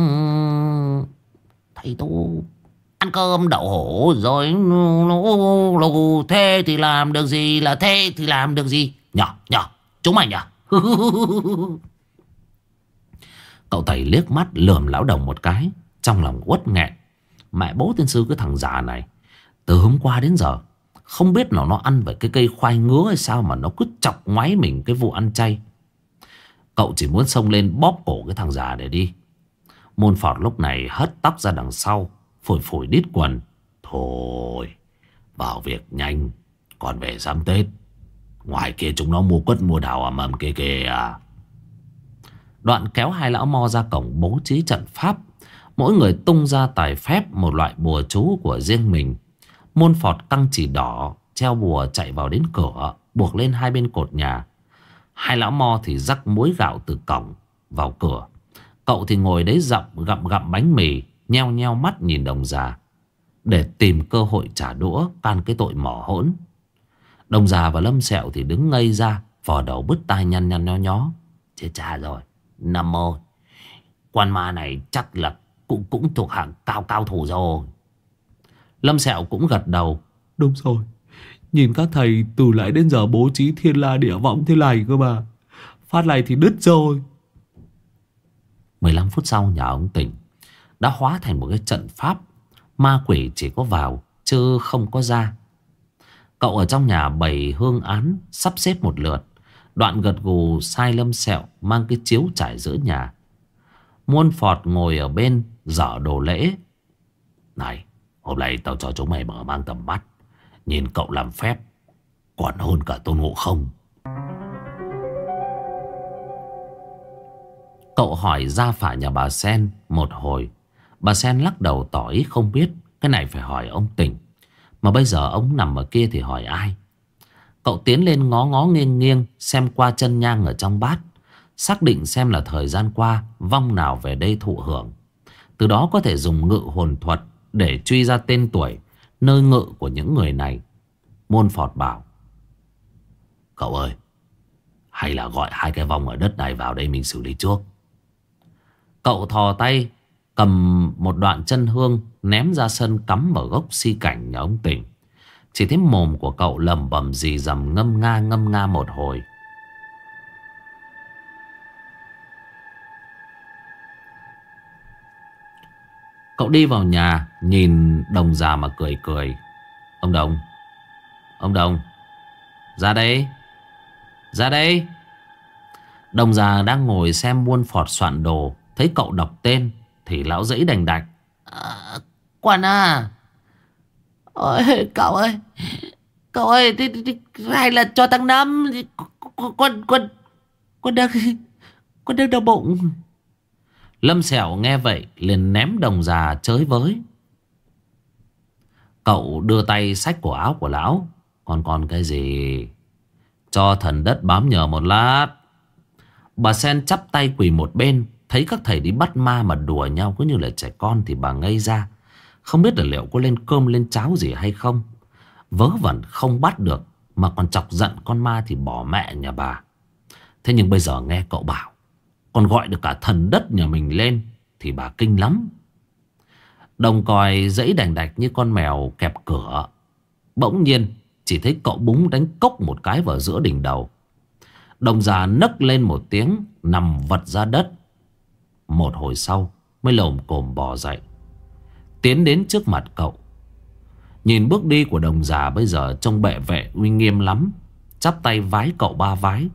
Thầy tu ăn cơm đậu hổ rồi lù thế thì làm được gì, là thế thì làm được gì. Nhỏ nhỏ chúng mày nhở. Cậu Tẩy liếc mắt lườm lão Đồng một cái, trong lòng uất nghẹn. Mẹ bố tiên sư cái thằng già này, từ hôm qua đến giờ không biết nào nó ăn về cái cây khoai ngứa hay sao mà nó cứ chọc ngoáy mình cái vụ ăn chay. Cậu chỉ muốn xông lên bóp cổ cái thằng già để đi. Môn Phọt lúc này hất tóc ra đằng sau, phủi phủi đít quần. Thôi, vào việc nhanh, còn về sắm Tết. Ngoài kia chúng nó mua quất mua đào ầm ầm kìa kìa. Đoạn kéo hai lão mo ra cổng bố trí trận pháp. Mỗi người tung ra tài phép một loại bùa chú của riêng mình. Môn Phọt căng chỉ đỏ, treo bùa chạy vào đến cửa, buộc lên hai bên cột nhà. Hai lão mo thì rắc muối gạo từ cổng vào cửa. Cậu thì ngồi đấy dậm gặm gặm bánh mì, nheo nheo mắt nhìn Đồng già, để tìm cơ hội trả đũa can cái tội mỏ hỗn. Đồng già và Lâm Sẹo thì đứng ngây ra, vò đầu bứt tai nhăn nhăn nhó nhó. Chết cha rồi, Nam mô, quan ma này chắc là cũng cũng thuộc hạng cao cao thủ rồi. Lâm Sẹo cũng gật đầu. Đúng rồi, nhìn các thầy từ lại đến giờ bố trí thiên la địa võng thế này cơ mà, phát này thì đứt rồi. Mười lăm phút sau, nhà ông Tỉnh đã hóa thành một cái trận pháp. Ma quỷ chỉ có vào chứ không có ra. Cậu ở trong nhà bày hương án, sắp xếp một lượt. Đoạn gật gù sai Lâm Sẹo mang cái chiếu trải giữa nhà. Muôn Phọt ngồi ở bên dở đồ lễ. Này, hôm nay tao cho chúng mày mở mang tầm mắt. Nhìn cậu làm phép còn hơn cả Tôn Ngộ Không. Cậu hỏi gia phả nhà bà Sen một hồi. Bà Sen lắc đầu tỏ ý không biết. Cái này phải hỏi ông Tỉnh, mà bây giờ ông nằm ở kia thì hỏi ai. Cậu tiến lên ngó ngó nghiêng nghiêng xem qua chân nhang ở trong bát, xác định xem là thời gian qua vong nào về đây thụ hưởng. Từ đó có thể dùng ngự hồn thuật để truy ra tên tuổi, nơi ngự của những người này. Môn Phọt bảo: Cậu ơi, hay là gọi hai cái vong ở đất này vào đây mình xử lý trước. Cậu thò tay cầm một đoạn chân hương ném ra sân, cắm vào gốc si cảnh nhà ông Tỉnh. Chỉ thấy mồm của cậu lẩm bẩm rì rầm ngâm nga ngâm nga một hồi. Cậu đi vào nhà, nhìn Đồng già mà cười cười. Ông Đồng, ông Đồng, ra đây, ra đây. Đồng già đang ngồi xem Muôn Phọt soạn đồ, thấy cậu đọc tên thì lão dãy đành đạch. À, Quan à, ôi cậu ơi, cậu ơi, thì, thì, thì, hay là cho thằng Năm, con con con đang con đang đau bụng. Lâm Sẹo nghe vậy liền ném Đồng già chới với. Cậu đưa tay xách cổ áo của lão. Còn còn cái gì? Cho thần đất bám nhờ một lát. Bà Sen chắp tay quỳ một bên, thấy các thầy đi bắt ma mà đùa nhau cứ như là trẻ con thì bà ngây ra. Không biết là liệu có lên cơm lên cháo gì hay không. Vớ vẩn không bắt được mà còn chọc giận con ma thì bỏ mẹ nhà bà. Thế nhưng bây giờ nghe cậu bảo còn gọi được cả thần đất nhà mình lên thì bà kinh lắm. Đồng còi dãy đành đạch như con mèo kẹp cửa. Bỗng nhiên chỉ thấy cậu búng đánh cốc một cái vào giữa đỉnh đầu. Đồng già nấc lên một tiếng, nằm vật ra đất. Một hồi sau mới lồm cồm bò dậy, tiến đến trước mặt cậu. Nhìn bước đi của đồng già bây giờ trông bệ vệ uy nghiêm lắm, chắp tay vái cậu ba vái.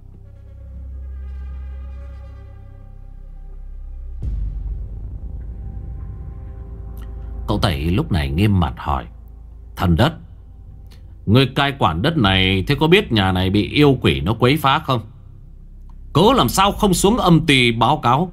Cậu Tẩy lúc này nghiêm mặt hỏi: Thần đất, người cai quản đất này thế có biết nhà này bị yêu quỷ nó quấy phá không? Cớ làm sao không xuống âm ty báo cáo?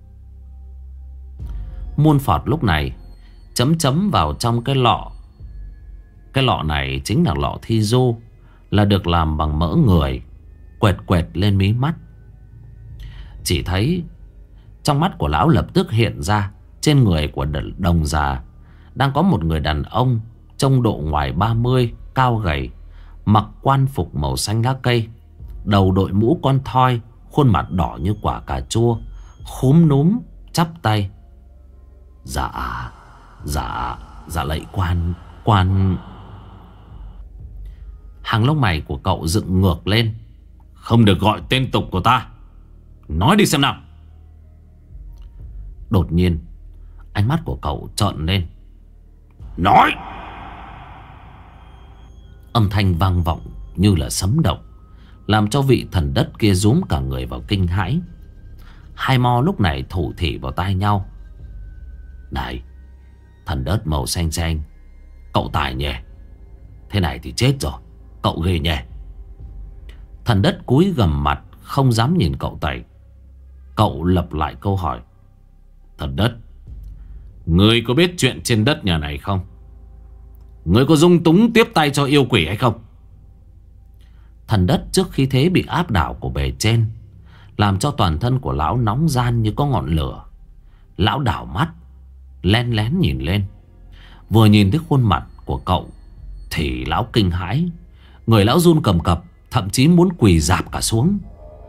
Muôn Phọt lúc này chấm chấm vào trong cái lọ. Cái lọ này chính là lọ thi du, là được làm bằng mỡ người. Quẹt quẹt lên mí mắt. Chỉ thấy trong mắt của lão lập tức hiện ra trên người của đồng già đang có một người đàn ông trông độ ngoài ba mươi, cao gầy, mặc quan phục màu xanh lá cây, đầu đội mũ con thoi, khuôn mặt đỏ như quả cà chua, khúm núm chắp tay. Dạ, dạ, dạ lạy quan, quan. Hàng lông mày của cậu dựng ngược lên. Không được gọi tên tục của ta, nói đi xem nào. Đột nhiên ánh mắt của cậu trợn lên. Nói! Âm thanh vang vọng như là sấm động, làm cho vị thần đất kia rúm cả người vào kinh hãi. Hai mo lúc này thủ thỉ vào tai nhau. Này, thần đất màu xanh xanh, cậu tài nhỉ? Thế này thì chết rồi, cậu ghê nhỉ? Thần đất cúi gằm mặt, không dám nhìn cậu Tẩy. Cậu lặp lại câu hỏi. Thần đất, ngươi có biết chuyện trên đất nhà này không? Ngươi có dung túng tiếp tay cho yêu quỷ hay không? Thần đất trước khi thế bị áp đảo của bề trên, làm cho toàn thân của lão nóng gian như có ngọn lửa. Lão đảo mắt, len lén nhìn lên. Vừa nhìn thấy khuôn mặt của cậu thì lão kinh hãi. Người lão run cầm cập, thậm chí muốn quỳ rạp cả xuống.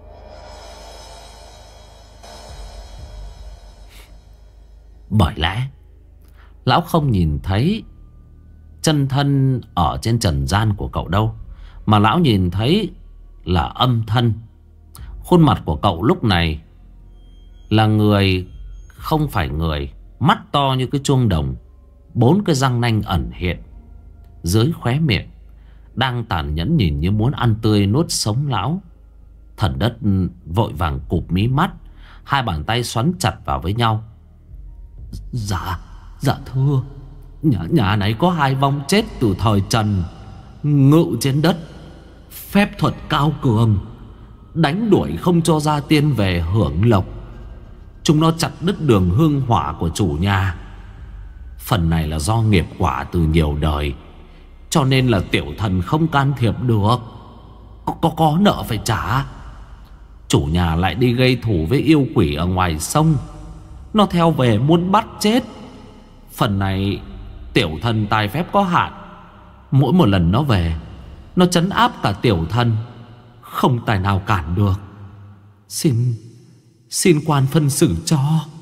Bởi lẽ lão không nhìn thấy chân thân ở trên trần gian của cậu đâu, mà lão nhìn thấy là âm thân. Khuôn mặt của cậu lúc này là người không phải người, mắt to như cái chuông đồng, bốn cái răng nanh ẩn hiện dưới khóe miệng, đang tàn nhẫn nhìn như muốn ăn tươi nuốt sống lão. Thần đất vội vàng cụp mí mắt, hai bàn tay xoắn chặt vào với nhau. Dạ, dạ thưa, Nhà, nhà này có hai vong chết từ thời Trần, ngự trên đất, phép thuật cao cường, đánh đuổi không cho gia tiên về hưởng lộc. Chúng nó chặt đứt đường hương hỏa của chủ nhà. Phần này là do nghiệp quả từ nhiều đời, Cho nên là tiểu thần không can thiệp được. Có, có, có nợ phải trả. Chủ nhà lại đi gây thủ với yêu quỷ ở ngoài sông. Nó theo về muốn bắt chết. Phần này tiểu thần tài phép có hạn. Mỗi một lần nó về, nó trấn áp cả tiểu thần, không tài nào cản được. Xin Xin quan phân xử cho.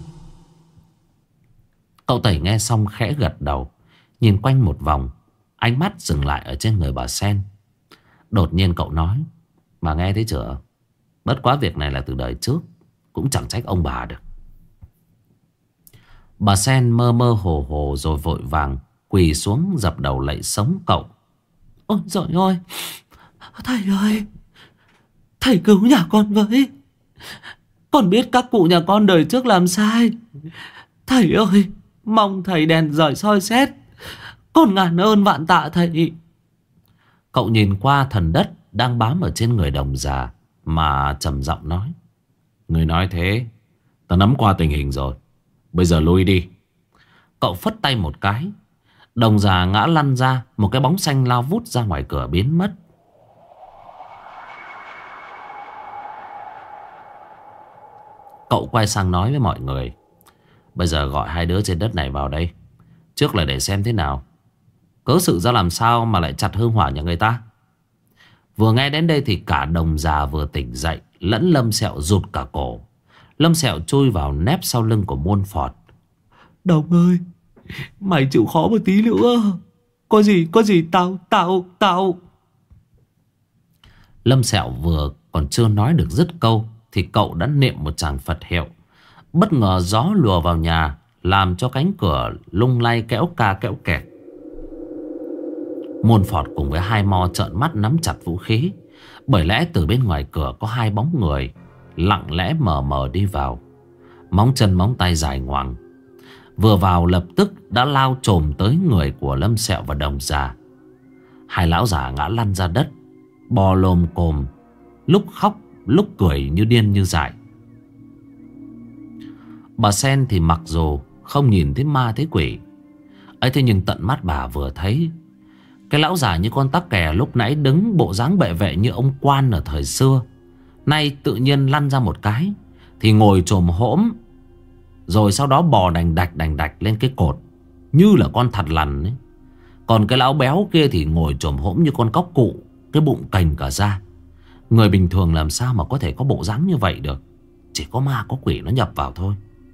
Cậu Tẩy nghe xong khẽ gật đầu, nhìn quanh một vòng, ánh mắt dừng lại ở trên người bà Sen. Đột nhiên cậu nói: bà nghe thấy chưa? Bất quá việc này là từ đời trước, cũng chẳng trách ông bà được. Bà Sen mơ mơ hồ hồ rồi vội vàng quỳ xuống dập đầu lạy sống cậu. Ôi giời ơi, thầy ơi, thầy cứu nhà con với. Con biết các cụ nhà con đời trước làm sai. Thầy ơi, mong thầy đèn rọi soi xét. Con ngàn ơn vạn tạ thầy. Cậu nhìn qua thần đất đang bám ở trên người đồng già mà trầm giọng nói: người nói thế, ta nắm qua tình hình rồi, bây giờ lui đi. Cậu phất tay một cái, đồng già ngã lăn ra, một cái bóng xanh lao vút ra ngoài cửa biến mất. Cậu quay sang nói với mọi người: bây giờ gọi hai đứa trên đất này vào đây, trước là để xem thế nào, cớ sự ra làm sao mà lại chặt hương hỏa nhà người ta. Vừa nghe đến đây thì cả đồng già vừa tỉnh dậy, lẫn Lâm Sẹo rụt cả cổ. Lâm Sẹo chui vào nép sau lưng của Môn Phọt. Đồng ơi, mày chịu khó một tí nữa. Có gì, có gì tao, tao, tao. Lâm Sẹo vừa còn chưa nói được dứt câu thì cậu đã niệm một tràng Phật hiệu. Bất ngờ gió lùa vào nhà, làm cho cánh cửa lung lay kéo ca kéo kẹt. Môn Phọt cùng với hai mo trợn mắt nắm chặt vũ khí, bởi lẽ từ bên ngoài cửa có hai bóng người lặng lẽ mờ mờ đi vào, móng chân móng tay dài ngoằng. Vừa vào lập tức đã lao chồm tới người của Lâm Sẹo và đồng già. Hai lão già ngã lăn ra đất, bò lồm cồm, lúc khóc lúc cười như điên như dại. Bà Sen thì mặc dù không nhìn thấy ma thấy quỷ ấy, thế nhưng tận mắt bà vừa thấy cái lão già như con tắc kè lúc nãy đứng bộ dáng bệ vệ như ông quan ở thời xưa, nay tự nhiên lăn ra một cái thì ngồi chồm hỗm, rồi sau đó bò đành đạch đành đạch lên cái cột như là con thằn lằn ấy. Còn cái lão béo kia thì ngồi chồm hỗm như con cóc cụ, cái bụng cành cả ra. Người bình thường làm sao mà có thể có bộ dáng như vậy được. Chỉ có ma có quỷ nó nhập vào thôi.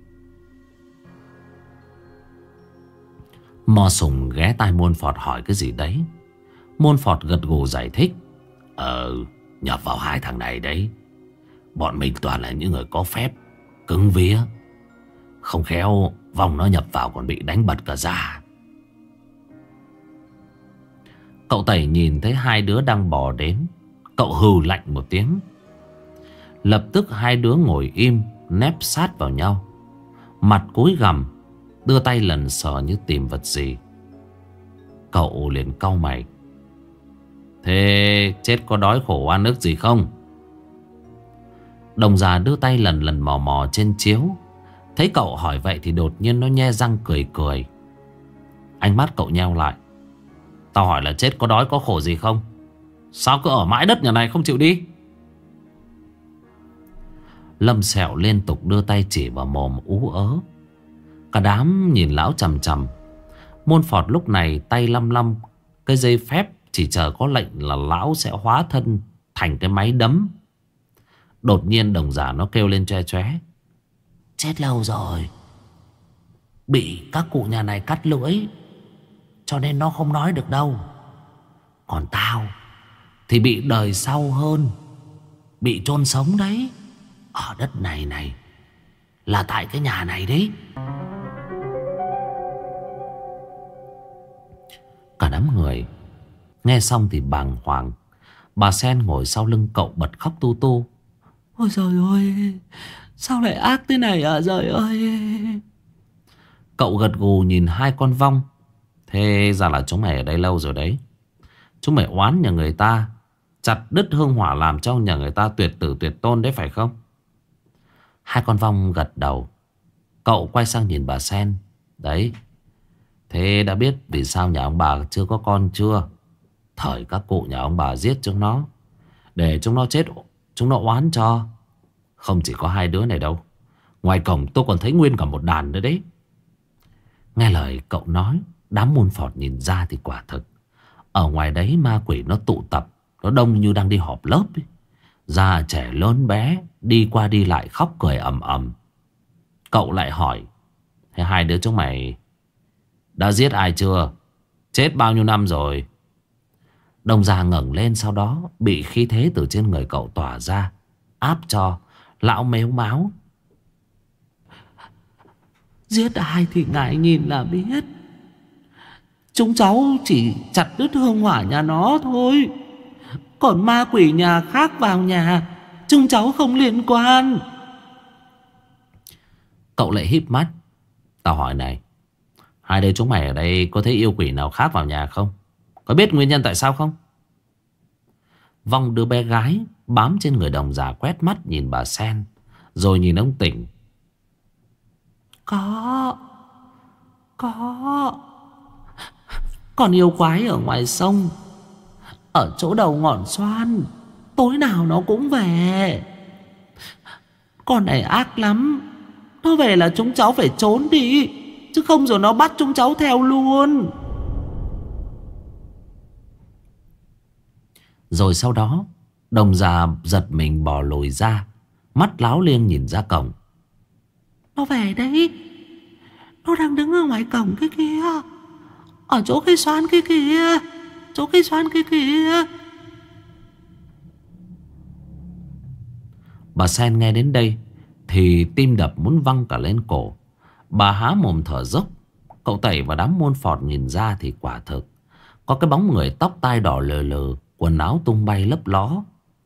Mo Sùng ghé tai Môn Phọt hỏi cái gì đấy. Môn Phọt gật gù giải thích: Ờ, nhập vào hai thằng này đấy. Bọn mình toàn là những người có phép, cứng vía, không khéo vòng nó nhập vào còn bị đánh bật cả ra. Cậu Tẩy nhìn thấy hai đứa đang bò đến, cậu hừ lạnh một tiếng. Lập tức hai đứa ngồi im, nép sát vào nhau, mặt cúi gằm, đưa tay lần sờ như tìm vật gì. Cậu liền cau mày: thế chết có đói khổ oan ức gì không? Đồng già đưa tay lần lần mò mò trên chiếu. Thấy cậu hỏi vậy thì đột nhiên nó nhe răng cười cười. Ánh mắt cậu nheo lại: tao hỏi là chết có đói có khổ gì không? Sao cứ ở mãi đất nhà này không chịu đi? Lâm Sẹo liên tục đưa tay chỉ vào mồm ú ớ. Cả đám nhìn lão chằm chằm. Môn Phọt lúc này tay lăm lăm cái dây phép, chỉ chờ có lệnh là lão sẽ hóa thân thành cái máy đấm. Đột nhiên đồng giả nó kêu lên choe choé: chết lâu rồi, bị các cụ nhà này cắt lưỡi, cho nên nó không nói được đâu. Còn tao thì bị đời sau hơn, bị chôn sống đấy. Ở đất này này là tại cái nhà này đấy. Cả đám người nghe xong thì bàng hoàng. Bà Sen ngồi sau lưng cậu bật khóc tu tu: ôi trời ơi, sao lại ác thế này à trời ơi. Cậu gật gù nhìn hai con vong: thế ra là chúng mày ở đây lâu rồi đấy. Chúng mày oán nhà người ta, chặt đứt hương hỏa làm cho nhà người ta tuyệt tử tuyệt tôn đấy phải không? Hai con vong gật đầu. Cậu quay sang nhìn bà Sen: đấy, thế đã biết vì sao nhà ông bà chưa có con chưa? Thời các cụ nhà ông bà giết chúng nó, để chúng nó chết, chúng nó oán cho. Không chỉ có hai đứa này đâu, ngoài cổng tôi còn thấy nguyên cả một đàn nữa đấy. Nghe lời cậu nói, đám môn phọt nhìn ra thì quả thực ở ngoài đấy ma quỷ nó tụ tập, nó đông như đang đi họp lớp ấy. Già trẻ lớn bé đi qua đi lại khóc cười ầm ầm. Cậu lại hỏi: thế hai đứa chúng mày đã giết ai chưa? Chết bao nhiêu năm rồi? Đồng già ngẩng lên, sau đó bị khí thế từ trên người cậu tỏa ra áp cho. Lão mếu máo: giết ai thì ngài nhìn là biết. Chúng cháu chỉ chặt đứt hương hỏa nhà nó thôi. Còn ma quỷ nhà khác vào nhà, chúng cháu không liên quan. Cậu lại híp mắt: tao hỏi này, hai đứa chúng mày ở đây có thấy yêu quỷ nào khác vào nhà không? Có biết nguyên nhân tại sao không? Vong đứa bé gái bám trên người đồng già quét mắt nhìn bà Sen, rồi nhìn ông Tỉnh. Có Có Còn yêu quái ở ngoài sông, ở chỗ đầu ngọn xoan, tối nào nó cũng về. Con này ác lắm, nó về là chúng cháu phải trốn đi, chứ không rồi nó bắt chúng cháu theo luôn. Rồi sau đó đồng già giật mình bò lùi ra, mắt láo liêng nhìn ra cổng. Nó về đấy, nó đang đứng ở ngoài cổng kia kia, ở chỗ cây xoan kia kìa, chỗ cây xoan kia kìa. Bà Sen nghe đến đây thì tim đập muốn văng cả lên cổ. Bà há mồm thở dốc. Cậu Tẩy và đám môn phọt nhìn ra thì quả thực có cái bóng người tóc tai đỏ lờ lờ, quần áo tung bay lấp ló.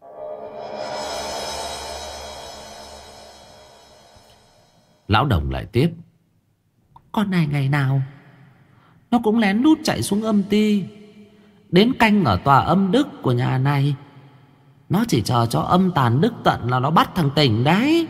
Lão Đồng lại tiếp: con này ngày nào nó cũng lén lút chạy xuống âm ty, đến canh ở tòa âm đức của nhà này. Nó chỉ chờ cho âm tàn đức tận là nó bắt thằng Tỉnh đấy.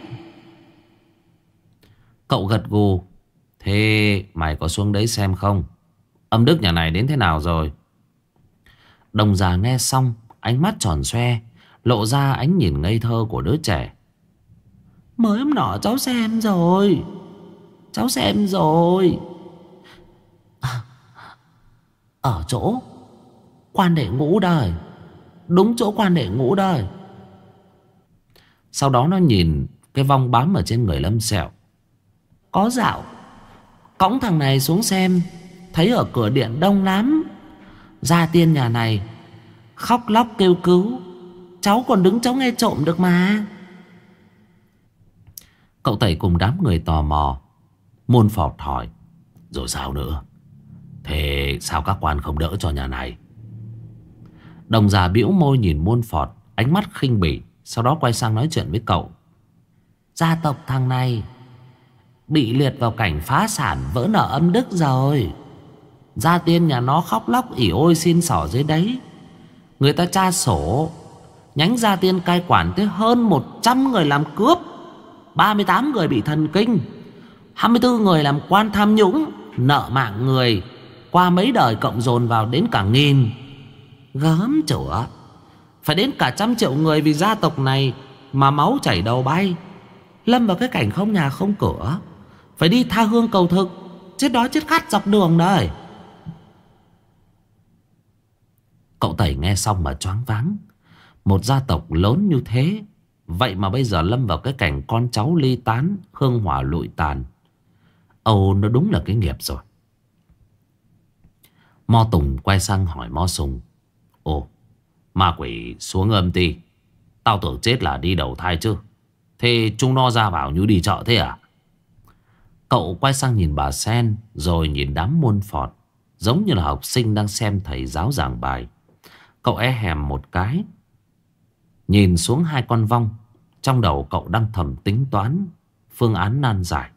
Cậu gật gù: thế mày có xuống đấy xem không? Âm đức nhà này đến thế nào rồi? Đồng già nghe xong, ánh mắt tròn xoe, lộ ra ánh nhìn ngây thơ của đứa trẻ. Mới hôm nọ cháu xem rồi, cháu xem rồi. À, ở chỗ quan đệ ngũ đời, đúng chỗ quan đệ ngũ đời. Sau đó nó nhìn cái vong bám ở trên người Lâm Sẹo. Có dạo cõng thằng này xuống xem, thấy ở cửa điện đông lắm. Gia tiên nhà này khóc lóc kêu cứu, cháu còn đứng cháu nghe trộm được mà. Cậu Tẩy cùng đám người tò mò. Môn phọt hỏi: rồi sao nữa? Thế sao các quan không đỡ cho nhà này? Đồng già bĩu môi nhìn môn phọt, ánh mắt khinh bỉ. Sau đó quay sang nói chuyện với cậu: gia tộc thằng này bị liệt vào cảnh phá sản vỡ nợ âm đức rồi. Gia tiên nhà nó khóc lóc ỉ ôi xin xỏ dưới đấy. Người ta tra sổ, nhánh gia tiên cai quản tới hơn một trăm người làm cướp, ba mươi tám người bị thần kinh, hai mươi tư người làm quan tham nhũng, nợ mạng người qua mấy đời cộng dồn vào đến cả nghìn. Gớm chửa, phải đến cả trăm triệu người vì gia tộc này mà máu chảy đầu bay, lâm vào cái cảnh không nhà không cửa, phải đi tha hương cầu thực, chết đói chết khát dọc đường đấy. Cậu Tẩy nghe xong mà choáng váng. Một gia tộc lớn như thế, vậy mà bây giờ lâm vào cái cảnh con cháu ly tán, hương hỏa lụi tàn. Âu, nó đúng là cái nghiệp rồi. Mo Tùng quay sang hỏi Mo Sùng: ồ, ma quỷ xuống âm ty, tao tưởng chết là đi đầu thai chứ, thế chúng nó ra vào như đi chợ thế à? Cậu quay sang nhìn bà Sen, rồi nhìn đám môn phọt, giống như là học sinh đang xem thầy giáo giảng bài. Cậu e hèm một cái, nhìn xuống hai con vong. Trong đầu cậu đang thầm tính toán phương án nan giải.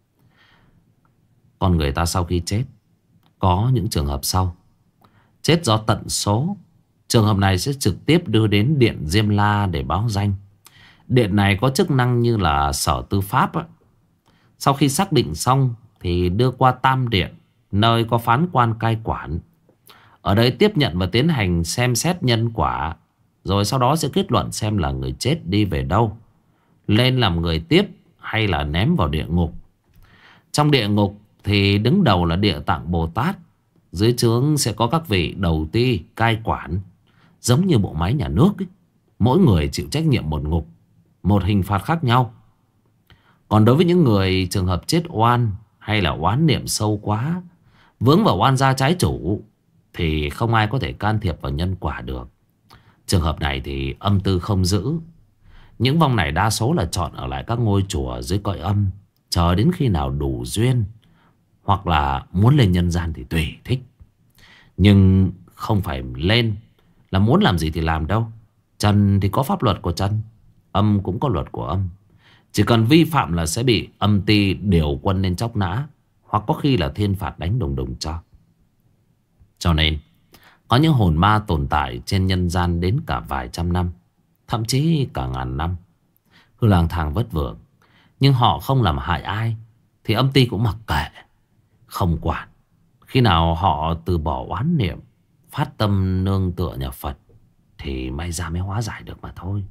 Con người ta sau khi chết có những trường hợp sau: chết do tận số. Trường hợp này sẽ trực tiếp đưa đến Điện Diêm La để báo danh. Điện này có chức năng như là sở tư pháp ấy. Sau khi xác định xong thì đưa qua Tam Điện, nơi có phán quan cai quản. Ở đây tiếp nhận và tiến hành xem xét nhân quả, rồi sau đó sẽ kết luận xem là người chết đi về đâu, lên làm người tiếp hay là ném vào địa ngục. Trong địa ngục thì đứng đầu là Địa Tạng Bồ Tát. Dưới trướng sẽ có các vị đầu ti, cai quản, giống như bộ máy nhà nước ấy. Mỗi người chịu trách nhiệm một ngục, một hình phạt khác nhau. Còn đối với những người trường hợp chết oan hay là oán niệm sâu quá, vướng vào oan gia trái chủ, thì không ai có thể can thiệp vào nhân quả được. Trường hợp này thì âm tư không giữ. Những vong này đa số là chọn ở lại các ngôi chùa dưới cõi âm, chờ đến khi nào đủ duyên, hoặc là muốn lên nhân gian thì tùy thích. Nhưng không phải lên là muốn làm gì thì làm đâu. Trần thì có pháp luật của trần, âm cũng có luật của âm. Chỉ cần vi phạm là sẽ bị âm ty điều quân lên chóc nã, hoặc có khi là thiên phạt đánh đùng đùng cho. Cho nên có những hồn ma tồn tại trên nhân gian đến cả vài trăm năm, thậm chí cả ngàn năm, cứ lang thang vất vưởng. Nhưng họ không làm hại ai thì âm ty cũng mặc kệ, không quản. Khi nào họ từ bỏ oán niệm, phát tâm nương tựa nhà Phật, thì may ra mới hóa giải được mà thôi.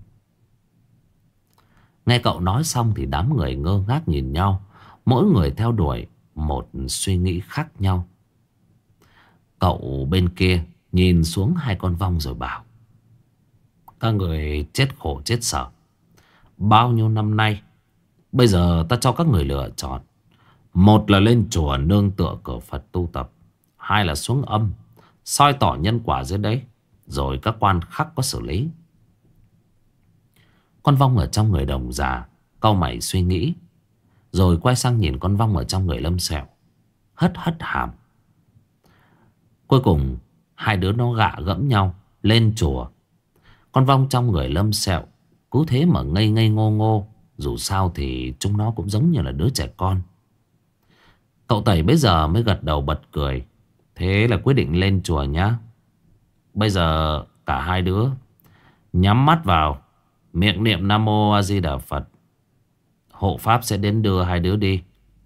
Nghe cậu nói xong thì đám người ngơ ngác nhìn nhau, mỗi người theo đuổi một suy nghĩ khác nhau. Cậu bên kia nhìn xuống hai con vong rồi bảo: các người chết khổ chết sở bao nhiêu năm nay, bây giờ ta cho các người lựa chọn. Một là lên chùa nương tựa cửa Phật tu tập, hai là xuống âm soi tỏ nhân quả dưới đấy, rồi các quan khắc có xử lý. Con vong ở trong người Đồng già cau mày suy nghĩ, rồi quay sang nhìn con vong ở trong người Lâm Sẹo, hất hất hàm. Cuối cùng hai đứa nó gạ gẫm nhau lên chùa. Con vong trong người Lâm Sẹo cứ thế mà ngây ngây ngô ngô. Dù sao thì chúng nó cũng giống như là đứa trẻ con. Cậu Tẩy bây giờ mới gật đầu bật cười. Thế là quyết định lên chùa nhá. Bây giờ cả hai đứa nhắm mắt vào, miệng niệm Nam Mô A Di Đà Phật. Hộ pháp sẽ đến đưa hai đứa đi.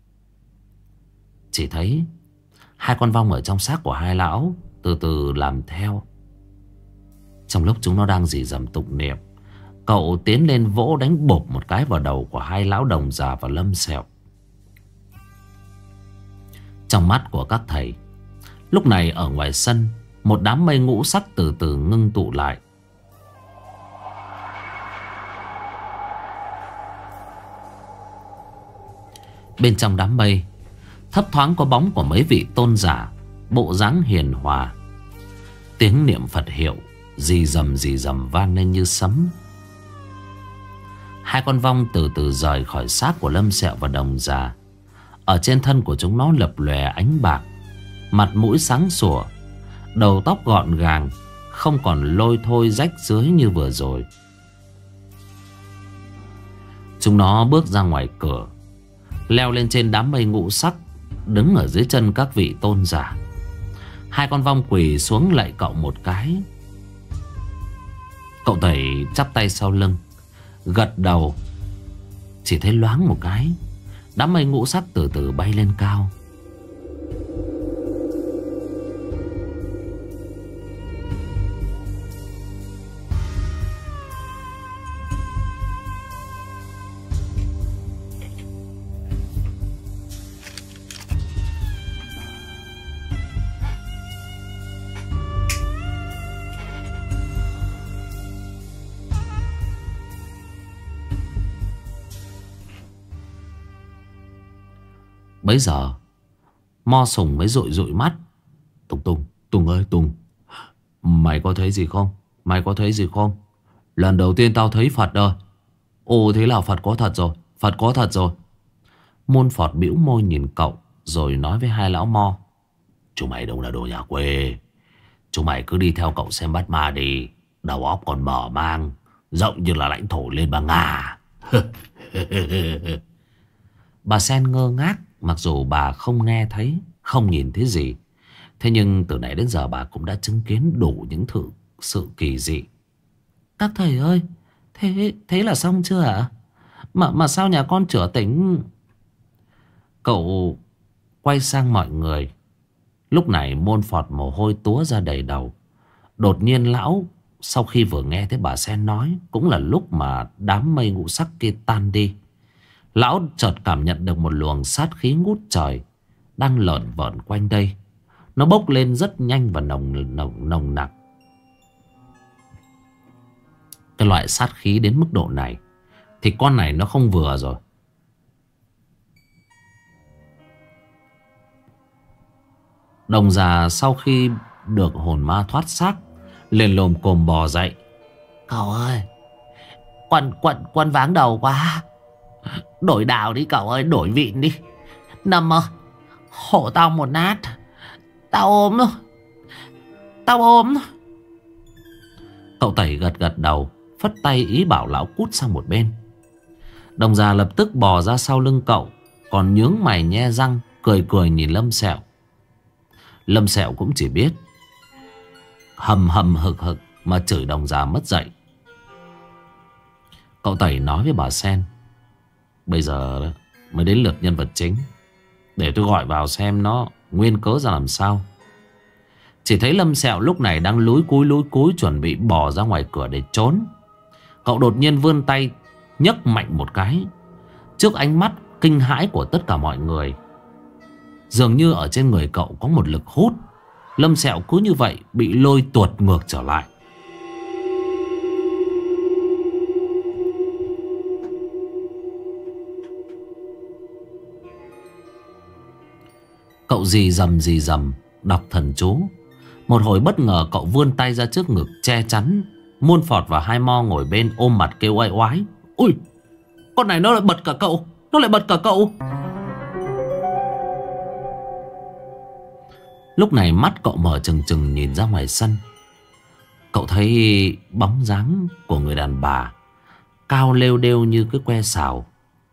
Chỉ thấy hai con vong ở trong xác của hai lão từ từ làm theo. Trong lúc chúng nó đang rì rầm tụng niệm, cậu tiến lên vỗ đánh bộp một cái vào đầu của hai lão Đồng già và Lâm Sẹo. Trong mắt của các thầy, lúc này ở ngoài sân, một đám mây ngũ sắc từ từ ngưng tụ lại. Bên trong đám mây thấp thoáng có bóng của mấy vị tôn giả, bộ dáng hiền hòa. Tiếng niệm Phật hiệu rì rầm rì rầm vang lên như sấm. Hai con vong từ từ rời khỏi xác của Lâm Sẹo và Đồng già. Ở trên thân của chúng nó lập lòe ánh bạc, mặt mũi sáng sủa, đầu tóc gọn gàng, không còn lôi thôi rách rưới như vừa rồi. Chúng nó bước ra ngoài cửa, leo lên trên đám mây ngũ sắc, đứng ở dưới chân các vị tôn giả. Hai con vong quỳ xuống lạy cậu một cái. Cậu Tẩy chắp tay sau lưng, gật đầu. Chỉ thấy loáng một cái, đám mây ngũ sắc từ từ bay lên cao. Bấy giờ Mo Sùng mới dụi dụi mắt. Tùng Tùng Tùng ơi Tùng, mày có thấy gì không? Mày có thấy gì không? Lần đầu tiên tao thấy Phật rồi. Ồ, thế là Phật có thật rồi. Phật có thật rồi. Môn Phọt bĩu môi nhìn cậu, rồi nói với hai lão Mo: chúng mày đâu là đồ nhà quê. Chúng mày cứ đi theo cậu xem bắt ma đi. Đầu óc còn mở mang, rộng như là lãnh thổ Liên bang Nga. Bà Sen ngơ ngác. Mặc dù bà không nghe thấy, không nhìn thấy gì, thế nhưng từ nãy đến giờ bà cũng đã chứng kiến đủ những thử sự kỳ dị. Các thầy ơi, thế thế là xong chưa ạ? Mà mà sao nhà con chữa tỉnh? Cậu quay sang mọi người, Lúc này Môn Phọt mồ hôi túa ra đầy đầu. Đột nhiên lão sau khi vừa nghe thấy bà Sen nói, cũng là lúc mà đám mây ngũ sắc kia tan đi, lão chợt cảm nhận được một luồng sát khí ngút trời đang lởn vởn quanh đây. Nó bốc lên rất nhanh và nồng nồng nồng nặc. Cái loại sát khí đến mức độ này thì con này nó không vừa rồi. Đồng già sau khi được hồn ma thoát xác liền lồm cồm bò dậy. Cậu ơi, Quân quân quân váng đầu quá. Đổi đạo đi cậu ơi, đổi vịn đi. Nằm ơi, hổ tao một nát. Tao ốm thôi, tao ốm thôi. Cậu Tẩy gật gật đầu, phất tay ý bảo lão cút sang một bên. Đồng già lập tức bò ra sau lưng cậu, còn nhướng mày nhe răng, cười cười nhìn Lâm Sẹo. Lâm Sẹo cũng chỉ biết hầm hầm hực hực mà chửi đồng già mất dạy. Cậu Tẩy nói với bà Sen: bây giờ mới đến lượt nhân vật chính, để tôi gọi vào xem nó nguyên cớ ra làm sao. Chỉ thấy Lâm Sẹo lúc này đang lúi cúi lúi cúi chuẩn bị bỏ ra ngoài cửa để trốn. Cậu đột nhiên vươn tay nhấc mạnh một cái. Trước ánh mắt kinh hãi của tất cả mọi người, dường như ở trên người cậu có một lực hút. Lâm Sẹo cứ như vậy bị lôi tuột ngược trở lại. Cậu dì dầm dì dầm đọc thần chú. Một hồi bất ngờ cậu vươn tay ra trước ngực che chắn. Môn Phọt và Hai Mo ngồi bên ôm mặt kêu oai oái: ôi, con này nó lại bật cả cậu, nó lại bật cả cậu. Lúc này mắt cậu mở trừng trừng nhìn ra ngoài sân. Cậu thấy bóng dáng của người đàn bà cao lêu đêu như cái que sào.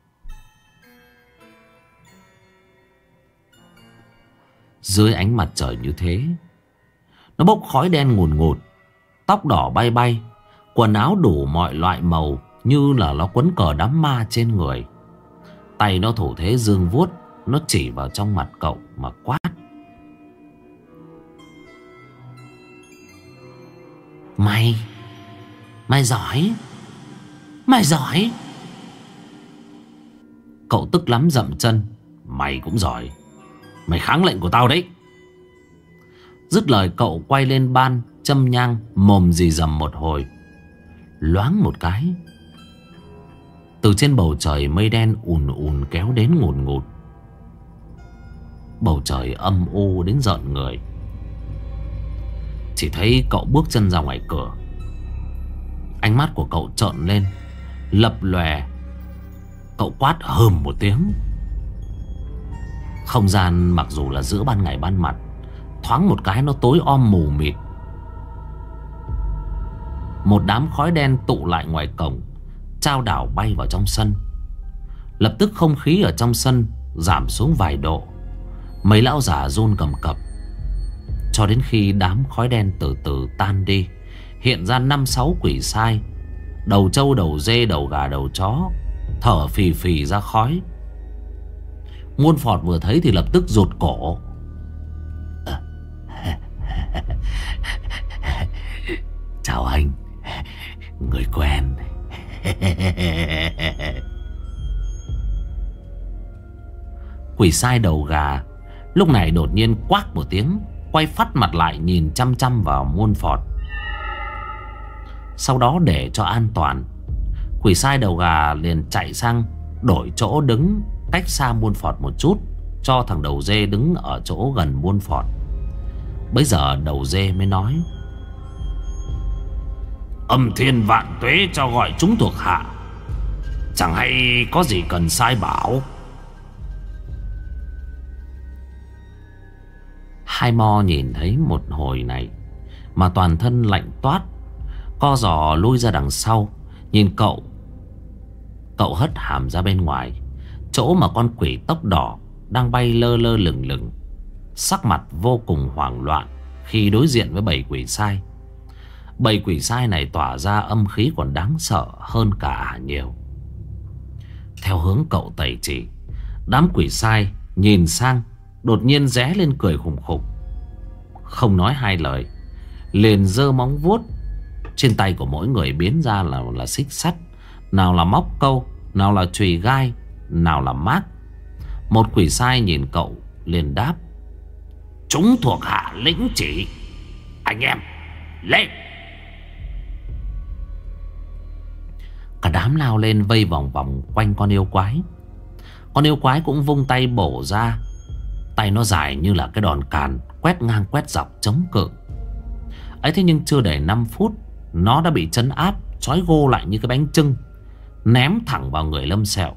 Dưới ánh mặt trời như thế, nó bốc khói đen ngùn ngụt, tóc đỏ bay bay, quần áo đủ mọi loại màu như là nó quấn cờ đám ma trên người. Tay nó thủ thế dương vuốt, nó chỉ vào trong mặt cậu mà quát: Mày, mày giỏi, mày giỏi. Cậu tức lắm dậm chân: mày cũng giỏi, mày kháng lệnh của tao đấy. Dứt lời cậu quay lên ban châm nhang, mồm rì rầm một hồi. Loáng một cái, từ trên bầu trời mây đen ùn ùn kéo đến ngùn ngụt. Bầu trời âm u đến rợn người. Chỉ thấy cậu bước chân ra ngoài cửa, ánh mắt của cậu trợn lên lập lòe. Cậu quát hừm một tiếng. Không gian mặc dù là giữa ban ngày ban mặt, thoáng một cái nó tối om mù mịt. Một đám khói đen tụ lại ngoài cổng, chao đảo bay vào trong sân. Lập tức không khí ở trong sân giảm xuống vài độ. Mấy lão già run cầm cập. Cho đến khi đám khói đen từ từ tan đi, hiện ra năm sáu quỷ sai, đầu trâu đầu dê đầu gà đầu chó, thở phì phì ra khói. Môn Phọt vừa thấy thì lập tức rụt cổ. Chào anh, người quen. Quỷ sai đầu gà lúc này đột nhiên quát một tiếng, quay phắt mặt lại nhìn chăm chăm vào Môn Phọt. Sau đó để cho an toàn, quỷ sai đầu gà liền chạy sang đổi chỗ đứng cách xa Môn Phọt một chút, cho thằng đầu dê đứng ở chỗ gần Môn Phọt. Bây giờ đầu dê mới nói: Âm thiên vạn tuế cho gọi chúng thuộc hạ, chẳng hay có gì cần sai bảo. Hai Mo nhìn thấy một hồi này mà toàn thân lạnh toát, co giò lui ra đằng sau. Nhìn cậu, cậu hất hàm ra bên ngoài, chỗ mà con quỷ tóc đỏ đang bay lơ lơ lửng lửng, sắc mặt vô cùng hoảng loạn khi đối diện với bầy quỷ sai. Bầy quỷ sai này tỏa ra âm khí còn đáng sợ hơn cả nhiều. Theo hướng cậu Tẩy chỉ, đám quỷ sai nhìn sang, đột nhiên ré lên cười khùng khục. không nói hai lời, liền giơ móng vuốt. Trên tay của mỗi người biến ra là là xích sắt, nào là móc câu, nào là chùy gai, nào là mát. Một quỷ sai nhìn cậu liền đáp: chúng thuộc hạ lĩnh chỉ, anh em lên. Cả đám lao lên vây vòng vòng quanh con yêu quái. Con yêu quái cũng vung tay bổ ra. Tay nó dài như là cái đòn càn, quét ngang quét dọc chống cự. Ấy thế nhưng chưa đầy năm phút, nó đã bị trấn áp, trói gô lại như cái bánh chưng, ném thẳng vào người Lâm Sẹo.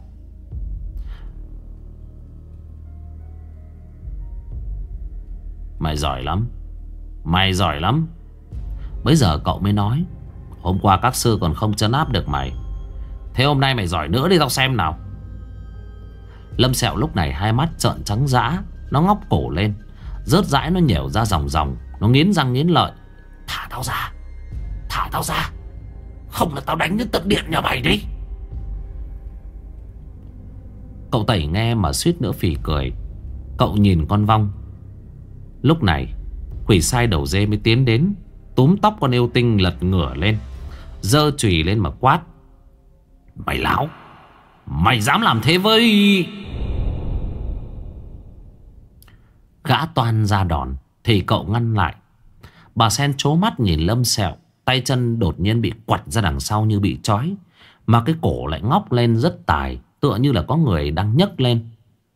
Mày giỏi lắm, mày giỏi lắm. Bây giờ cậu mới nói: hôm qua các sư còn không trấn áp được mày, thế hôm nay mày giỏi nữa đi tao xem nào. Lâm Sẹo lúc này hai mắt trợn trắng dã, nó ngóc cổ lên, rớt rãi nó nhểu ra ròng ròng. Nó nghiến răng nghiến lợi: thả tao ra, thả tao ra, không là tao đánh đến tận điện nhà mày đi. Cậu Tẩy nghe mà suýt nữa phì cười. Cậu nhìn con Vong. Lúc này quỷ sai đầu dê mới tiến đến, túm tóc con yêu tinh lật ngửa lên, giơ chùy lên mà quát: mày láo, mày dám làm thế với... Gã toan ra đòn thì cậu ngăn lại. Bà Sen trố mắt nhìn Lâm Sẹo, tay chân đột nhiên bị quặt ra đằng sau như bị trói, mà cái cổ lại ngóc lên rất tài, tựa như là có người đang nhấc lên.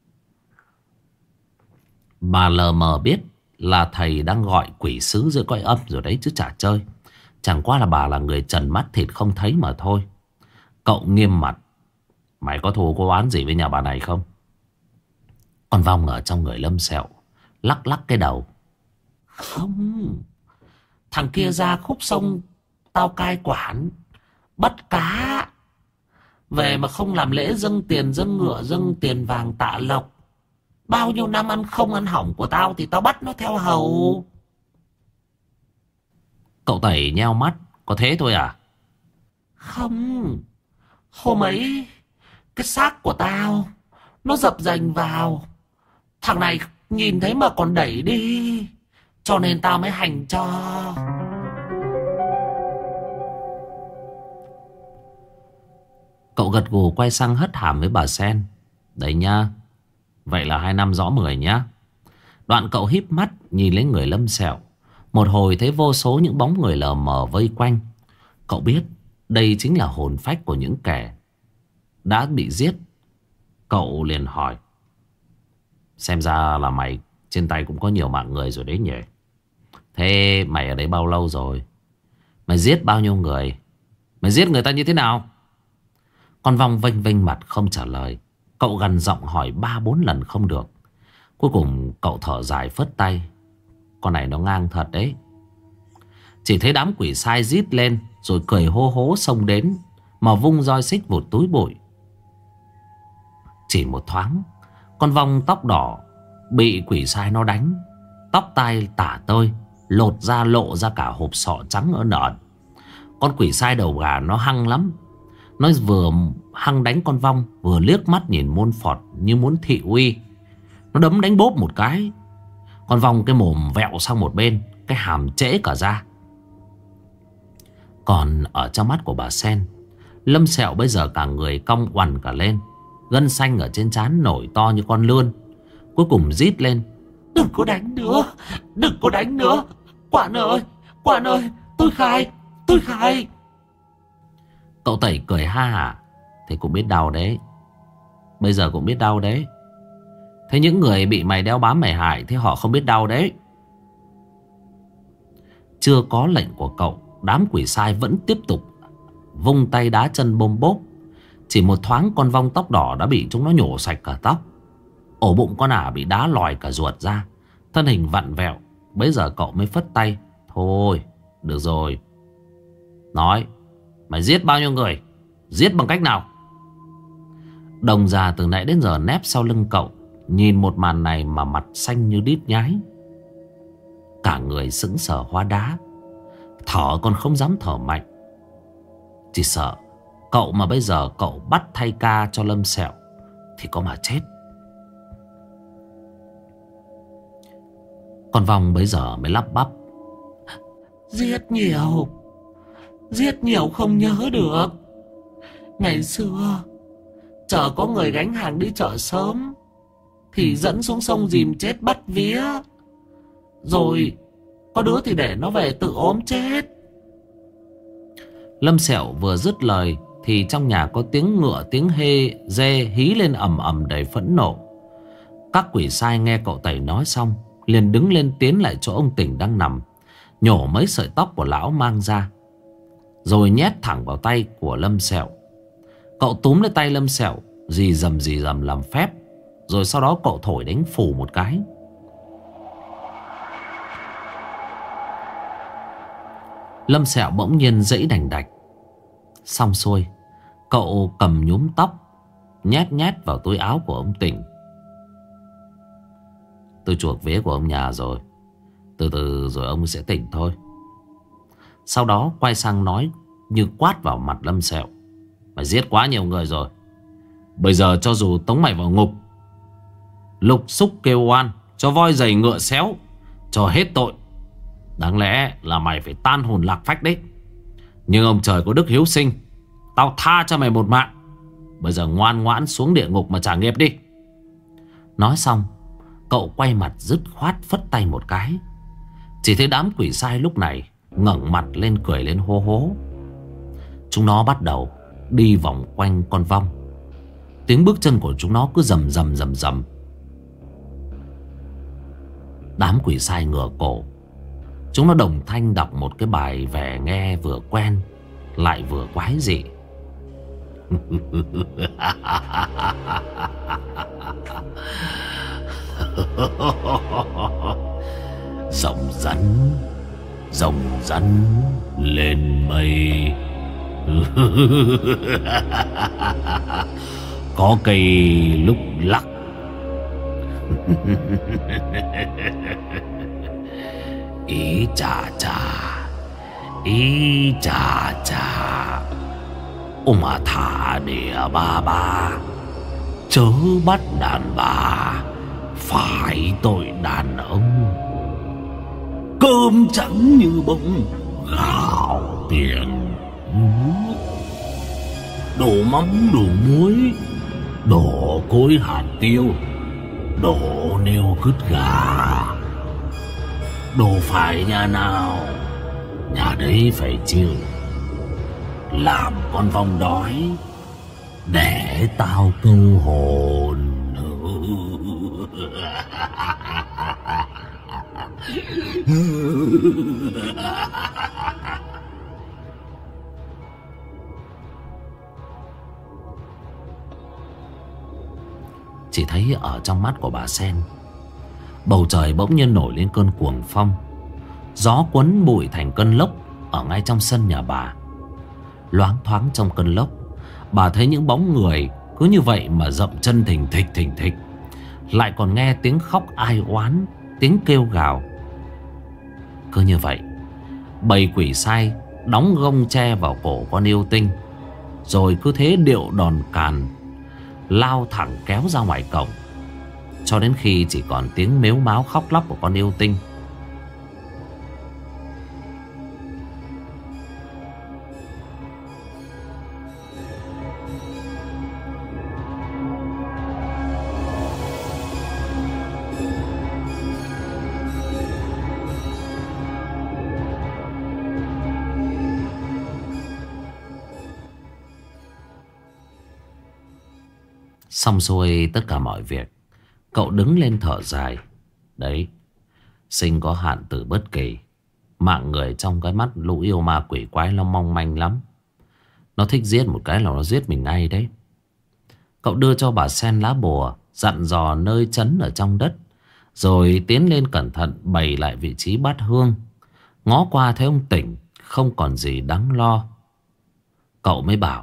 Bà lờ mờ biết là thầy đang gọi quỷ sứ dưới cõi âm rồi đấy chứ chả chơi. Chẳng qua là bà là người trần mắt thịt không thấy mà thôi. Cậu nghiêm mặt: mày có thù có oán gì với nhà bà này không? Con Vong ở trong người Lâm Sẹo lắc lắc cái đầu: không, thằng kia ra khúc sông tao cai quản, bắt cá về mà không làm lễ dâng tiền dâng ngựa dâng tiền vàng tạ lộc. Bao nhiêu năm ăn không ăn hỏng của tao thì tao bắt nó theo hầu. Cậu Tẩy nheo mắt: có thế thôi à? Không, hôm ấy cái xác của tao nó dập dành vào, thằng này nhìn thấy mà còn đẩy đi, cho nên tao mới hành cho. Cậu gật gù quay sang hất hàm với bà Sen: đấy nha, vậy là hai năm rõ mười nhá. Đoạn cậu híp mắt nhìn lấy người Lâm Sẹo. Một hồi thấy vô số những bóng người lờ mờ vây quanh. Cậu biết đây chính là hồn phách của những kẻ đã bị giết. Cậu liền hỏi: xem ra là mày trên tay cũng có nhiều mạng người rồi đấy nhỉ? Thế mày ở đấy bao lâu rồi? Mày giết bao nhiêu người? Mày giết người ta như thế nào? Con Vong vênh vênh mặt không trả lời. Cậu gằn giọng hỏi ba bốn lần không được. Cuối cùng cậu thở dài phất tay: con này nó ngang thật đấy. Chỉ thấy đám quỷ sai rít lên rồi cười hô hố xông đến, mà vung roi xích vụt túi bụi. Chỉ một thoáng, con Vong tóc đỏ bị quỷ sai nó đánh, tóc tai tả tơi, lột ra lộ ra cả hộp sọ trắng ở nợn. Con quỷ sai đầu gà nó hăng lắm. Nó vừa hăng đánh con Vong, vừa liếc mắt nhìn Môn Phọt như muốn thị uy. Nó đấm đánh bốp một cái, con Vong cái mồm vẹo sang một bên, cái hàm trễ cả ra. Còn ở trong mắt của bà Sen, Lâm Sẹo bây giờ cả người cong oằn cả lên, gân xanh ở trên trán nổi to như con lươn. Cuối cùng rít lên: đừng có đánh nữa, đừng có đánh nữa, Quản ơi, Quản ơi, tôi khai, tôi khai. Cậu Tẩy cười ha hả: thì cũng biết đau đấy, bây giờ cũng biết đau đấy. Thế những người bị mày đeo bám mày hại thì họ không biết đau đấy. Chưa có lệnh của cậu, đám quỷ sai vẫn tiếp tục vung tay đá chân bôm bốp. Chỉ một thoáng con Vong tóc đỏ đã bị chúng nó nhổ sạch cả tóc. Ổ bụng con ả bị đá lòi cả ruột ra, thân hình vặn vẹo. Bấy giờ cậu mới phất tay: thôi, được rồi. Nói, mày giết bao nhiêu người? Giết bằng cách nào? Đồng già từ nãy đến giờ nép sau lưng cậu, nhìn một màn này mà mặt xanh như đít nhái. Cả người sững sờ hóa đá, thở còn không dám thở mạnh. Chỉ sợ cậu mà bây giờ cậu bắt thay ca cho Lâm Sẹo thì có mà chết. Con Vong bấy giờ mới lắp bắp: Giết nhiều, giết nhiều không nhớ được. Ngày xưa chờ có người gánh hàng đi chợ sớm thì dẫn xuống sông dìm chết bắt vía. Rồi có đứa thì để nó về tự ốm chết. Lâm Sẹo vừa dứt lời thì trong nhà có tiếng ngựa, tiếng hê dê hí lên ầm ầm đầy phẫn nộ. Các quỷ sai nghe cậu Tẩy nói xong liền đứng lên tiến lại chỗ ông Tỉnh đang nằm, nhổ mấy sợi tóc của lão mang ra, rồi nhét thẳng vào tay của Lâm Sẹo. Cậu túm lấy tay Lâm Sẹo, dì dầm dì dầm làm phép, rồi sau đó cậu thổi đánh phù một cái. Lâm Sẹo bỗng nhiên giãy đành đạch. Xong xuôi, cậu cầm nhúm tóc nhét nhét vào túi áo của ông Tỉnh. Tôi chuộc vía của ông nhà rồi, từ từ rồi ông sẽ tỉnh thôi. Sau đó quay sang nói như quát vào mặt Lâm Sẹo: Mày giết quá nhiều người rồi. Bây giờ cho dù tống mày vào ngục, lục xúc kêu oan, cho voi giày ngựa xéo, cho hết tội, đáng lẽ là mày phải tan hồn lạc phách đấy. Nhưng ông trời có đức hiếu sinh, tao tha cho mày một mạng. Bây giờ ngoan ngoãn xuống địa ngục mà trả nghiệp đi. Nói xong, cậu quay mặt dứt khoát phất tay một cái. Chỉ thấy đám quỷ sai lúc này ngẩng mặt lên cười lên hô hố. Chúng nó bắt đầu đi vòng quanh con Vong. Tiếng bước chân của chúng nó cứ rầm rầm rầm rầm. Đám quỷ sai ngửa cổ. Chúng nó đồng thanh đọc một cái bài về nghe vừa quen lại vừa quái dị. Rồng rắn, rồng rắn lên mây. Có cây lúc lắc. Ý chà chà, ý chà chà. Ô mà thả địa ba ba, chớ bắt đàn bà phải tội đàn ông. Cơm trắng như bông, gạo tiền nước. Đổ mắm đổ muối, đổ cối hạt tiêu, đổ nêu cứt gà. Đổ phải nhà nào, nhà đấy phải chịu. Làm con Vong đói để tao câu hồn. Chỉ thấy ở trong mắt của bà Sen, bầu trời bỗng nhiên nổi lên cơn cuồng phong. Gió cuốn bụi thành cơn lốc ở ngay trong sân nhà bà. Loáng thoáng trong cơn lốc, bà thấy những bóng người cứ như vậy mà dậm chân thình thịch thình thịch. Lại còn nghe tiếng khóc ai oán, tiếng kêu gào. Cứ như vậy, bầy quỷ sai đóng gông tre vào cổ con yêu tinh, rồi cứ thế điệu đòn càn lao thẳng kéo ra ngoài cổng, cho đến khi chỉ còn tiếng mếu máo khóc lóc của con yêu tinh. Xong xuôi tất cả mọi việc, cậu đứng lên thở dài. Đấy, sinh có hạn tử bất kỳ. Mạng người trong cái mắt lũ yêu ma quỷ quái nó mong manh lắm. Nó thích giết một cái là nó giết mình ngay đấy. Cậu đưa cho bà Sen lá bùa, dặn dò nơi trấn ở trong đất, rồi tiến lên cẩn thận bày lại vị trí bát hương. Ngó qua thấy ông Tỉnh không còn gì đáng lo. Cậu mới bảo: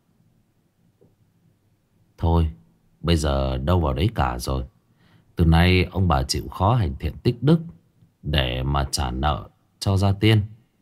thôi, bây giờ đâu vào đấy cả rồi. Từ nay ông bà chịu khó hành thiện tích đức để mà trả nợ cho gia tiên.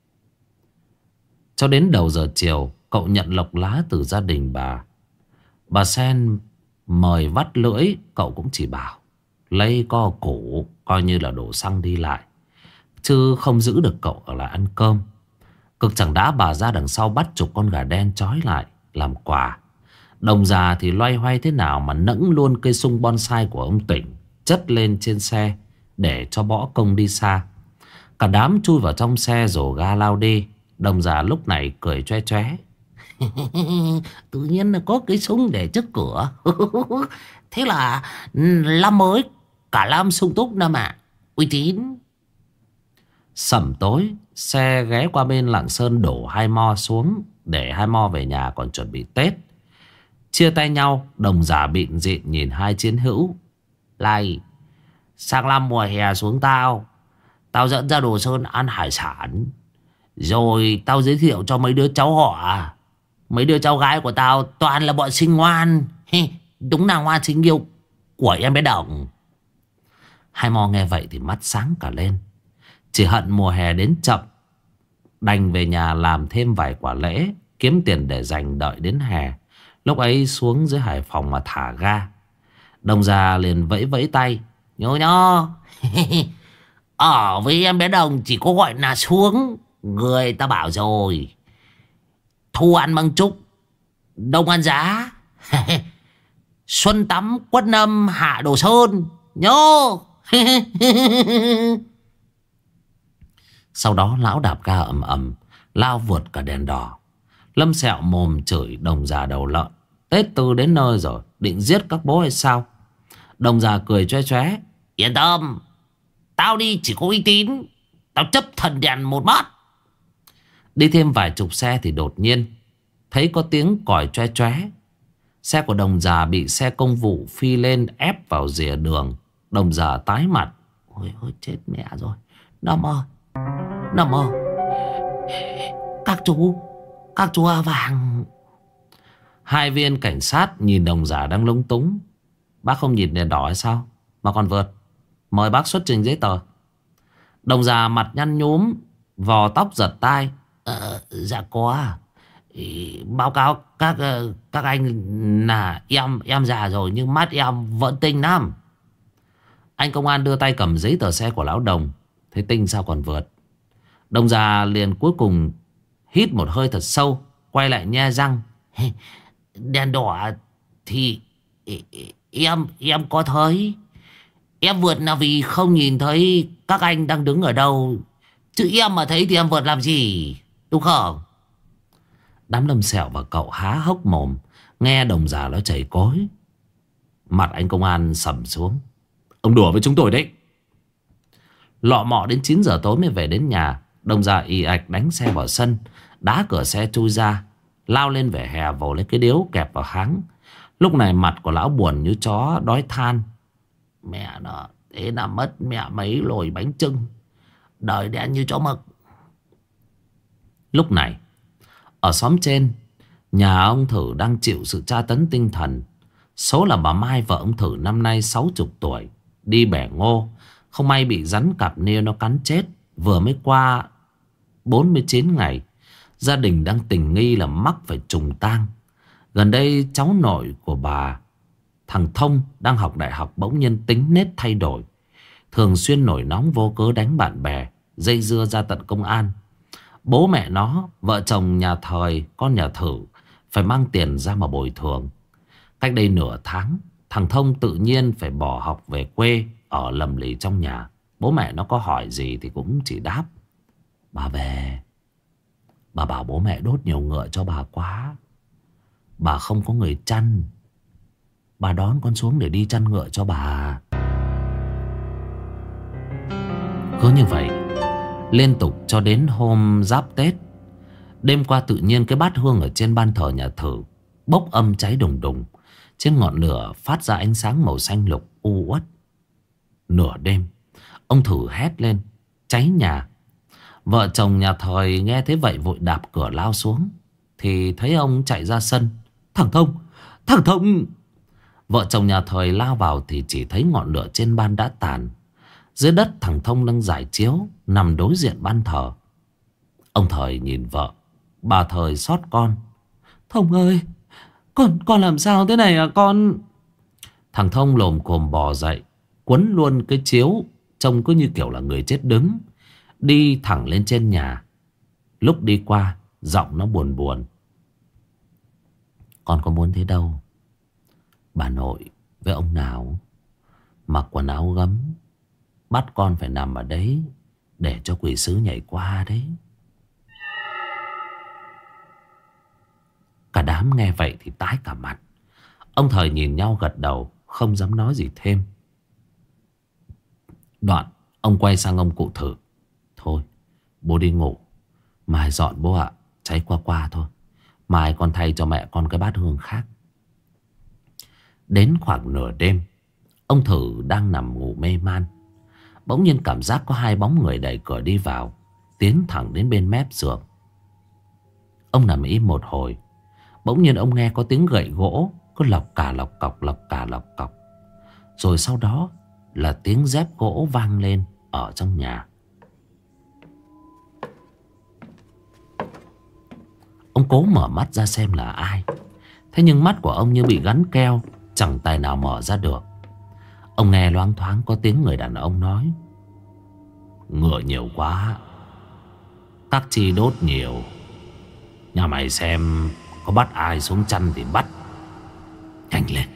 Cho đến đầu giờ chiều, cậu nhận lộc lá từ gia đình bà. Bà Sen mời vắt lưỡi, cậu cũng chỉ bảo lấy co củ coi như là đổ xăng đi lại, chứ không giữ được cậu ở lại ăn cơm. Cực chẳng đã bà ra đằng sau bắt chục con gà đen trói lại làm quà. Đồng già thì loay hoay thế nào mà nẫng luôn cây sung bonsai của ông Tỉnh chất lên trên xe để cho bỏ công đi xa. Cả đám chui vào trong xe rồ ga lao đi. Đồng già lúc này cười choe choé. Tự nhiên là có cái súng để trước cửa. Thế là năm mới cả năm sung túc năm ạ. Uy tín. Sẩm tối, xe ghé qua bên Lạng Sơn đổ hai mo xuống để hai mo về nhà còn chuẩn bị Tết. Chia tay nhau, đồng già bịn dịn nhìn hai chiến hữu. Này, sang năm mùa hè xuống tao, tao dẫn ra Đồ Sơn ăn hải sản. Rồi tao giới thiệu cho mấy đứa cháu họ. Mấy đứa cháu gái của tao toàn là bọn xinh ngoan. Đúng là ngoan xinh yêu của em bé Đồng. Hai mo nghe vậy thì mắt sáng cả lên. Chỉ hận mùa hè đến chậm, đành về nhà làm thêm vài quả lễ, kiếm tiền để dành đợi đến hè. Lúc ấy xuống dưới Hải Phòng mà thả ga. Đồng già liền vẫy vẫy tay. Nhô nhô. Ở với em bé Đồng chỉ có gọi là xuống. Người ta bảo rồi, thu ăn măng trúc, đông ăn giá. Xuân tắm Quất Lâm hạ Đồ Sơn. Nhô. Sau đó lão đạp ga ầm ầm lao vượt cả đèn đỏ. Lâm Sẹo mồm chửi đồng già đầu lợn. Tết Tư đến nơi rồi, định giết các bố hay sao? Đồng già cười choe choé. Yên tâm, tao đi chỉ có uy tín. Tao chấp thần đèn một mắt. Đi thêm vài chục xe thì đột nhiên thấy có tiếng còi choe choé. Xe của đồng già bị xe công vụ phi lên ép vào rìa đường. Đồng già tái mặt. Ôi ôi chết mẹ rồi. Năm ơi, Năm ơi, các chú, các chú A Vàng. Hai viên cảnh sát nhìn đồng già đang lúng túng. Bác không nhìn đèn đỏ hay sao mà còn vượt? Mời bác xuất trình giấy tờ. Đồng già mặt nhăn nhúm, vò tóc giật tai. Ờ, dạ có. Báo cáo các các anh là em em già rồi nhưng mắt em vẫn tinh lắm. Anh công an đưa tay cầm giấy tờ xe của lão Đồng. Thấy tinh sao còn vượt. Đồng già liền cuối cùng hít một hơi thật sâu, quay lại nhe răng. Đèn đỏ thì em em có thấy. Em vượt là vì không nhìn thấy các anh đang đứng ở đâu. Chứ em mà thấy thì em vượt làm gì, đúng không? Đám Lâm Sẹo và cậu há hốc mồm nghe đồng già nó chảy cối. Mặt anh công an sầm xuống. Ông đùa với chúng tôi đấy. Lọ mọ đến chín giờ tối mới về đến nhà. Đồng già ì ạch đánh xe vào sân, đá cửa xe chui ra, lao lên vỉa hè vồ lấy cái điếu kẹp vào háng. Lúc này mặt của lão buồn như chó đói than. Mẹ nó, thế là mất mẹ mấy lồi bánh chưng. Đời đen như chó mực. Lúc này ở xóm trên, nhà ông Thử đang chịu sự tra tấn tinh thần. Số là bà Mai vợ ông Thử năm nay sáu mươi tuổi, đi bẻ ngô, không may bị rắn cặp nêu nó cắn chết. Vừa mới qua bốn mươi chín ngày. Gia đình đang tình nghi là mắc phải trùng tang. Gần đây cháu nội của bà, thằng Thông, đang học đại học bỗng nhiên tính nết thay đổi. Thường xuyên nổi nóng vô cớ đánh bạn bè, dây dưa ra tận công an. Bố mẹ nó, vợ chồng nhà Thời, con nhà Thử phải mang tiền ra mà bồi thường. Cách đây nửa tháng, thằng Thông tự nhiên phải bỏ học về quê ở lầm lì trong nhà. Bố mẹ nó có hỏi gì thì cũng chỉ đáp: bà về. Bà bảo bố mẹ đốt nhiều ngựa cho bà quá, bà không có người chăn, bà đón con xuống để đi chăn ngựa cho bà. Cứ như vậy liên tục cho đến hôm giáp Tết. Đêm qua tự nhiên cái bát hương ở trên ban thờ nhà Thử bốc âm cháy đùng đùng. Trên ngọn lửa phát ra ánh sáng màu xanh lục u uất. Nửa đêm ông Thử hét lên: cháy nhà! Vợ chồng nhà Thời nghe thế vậy vội đạp cửa lao xuống. Thì thấy ông chạy ra sân. Thằng Thông! Thằng Thông! Vợ chồng nhà Thời lao vào thì chỉ thấy ngọn lửa trên ban đã tàn. Dưới đất thằng Thông đang giải chiếu, nằm đối diện ban thờ. Ông Thời nhìn vợ, bà Thời xót con. Thông ơi! Con, con làm sao thế này à con? Thằng Thông lồm cồm bò dậy, quấn luôn cái chiếu, trông cứ như kiểu là người chết đứng, đi thẳng lên trên nhà. Lúc đi qua, giọng nó buồn buồn: "Con có muốn thế đâu. Bà nội với ông nào mặc quần áo gấm, bắt con phải nằm ở đấy để cho quỷ sứ nhảy qua đấy." Cả đám nghe vậy thì tái cả mặt. Ông Thời nhìn nhau gật đầu, không dám nói gì thêm. Đoạn ông quay sang ông cụ Thử: "Thôi bố đi ngủ, mai dọn bố ạ. Cháy qua qua thôi. Mai con thay cho mẹ con cái bát hương khác." Đến khoảng nửa đêm, ông Thử đang nằm ngủ mê man, bỗng nhiên cảm giác có hai bóng người đẩy cửa đi vào, tiến thẳng đến bên mép giường. Ông nằm im một hồi, bỗng nhiên ông nghe có tiếng gậy gỗ cứ lọc cả lọc cọc, lọc cả lọc cọc. Rồi sau đó là tiếng dép gỗ vang lên ở trong nhà. Ông cố mở mắt ra xem là ai. Thế nhưng mắt của ông như bị gắn keo, chẳng tài nào mở ra được. Ông nghe loáng thoáng có tiếng người đàn ông nói: "Ngựa nhiều quá, các chi đốt nhiều. Nhà mày xem có bắt ai xuống chăn thì bắt. Nhanh lên."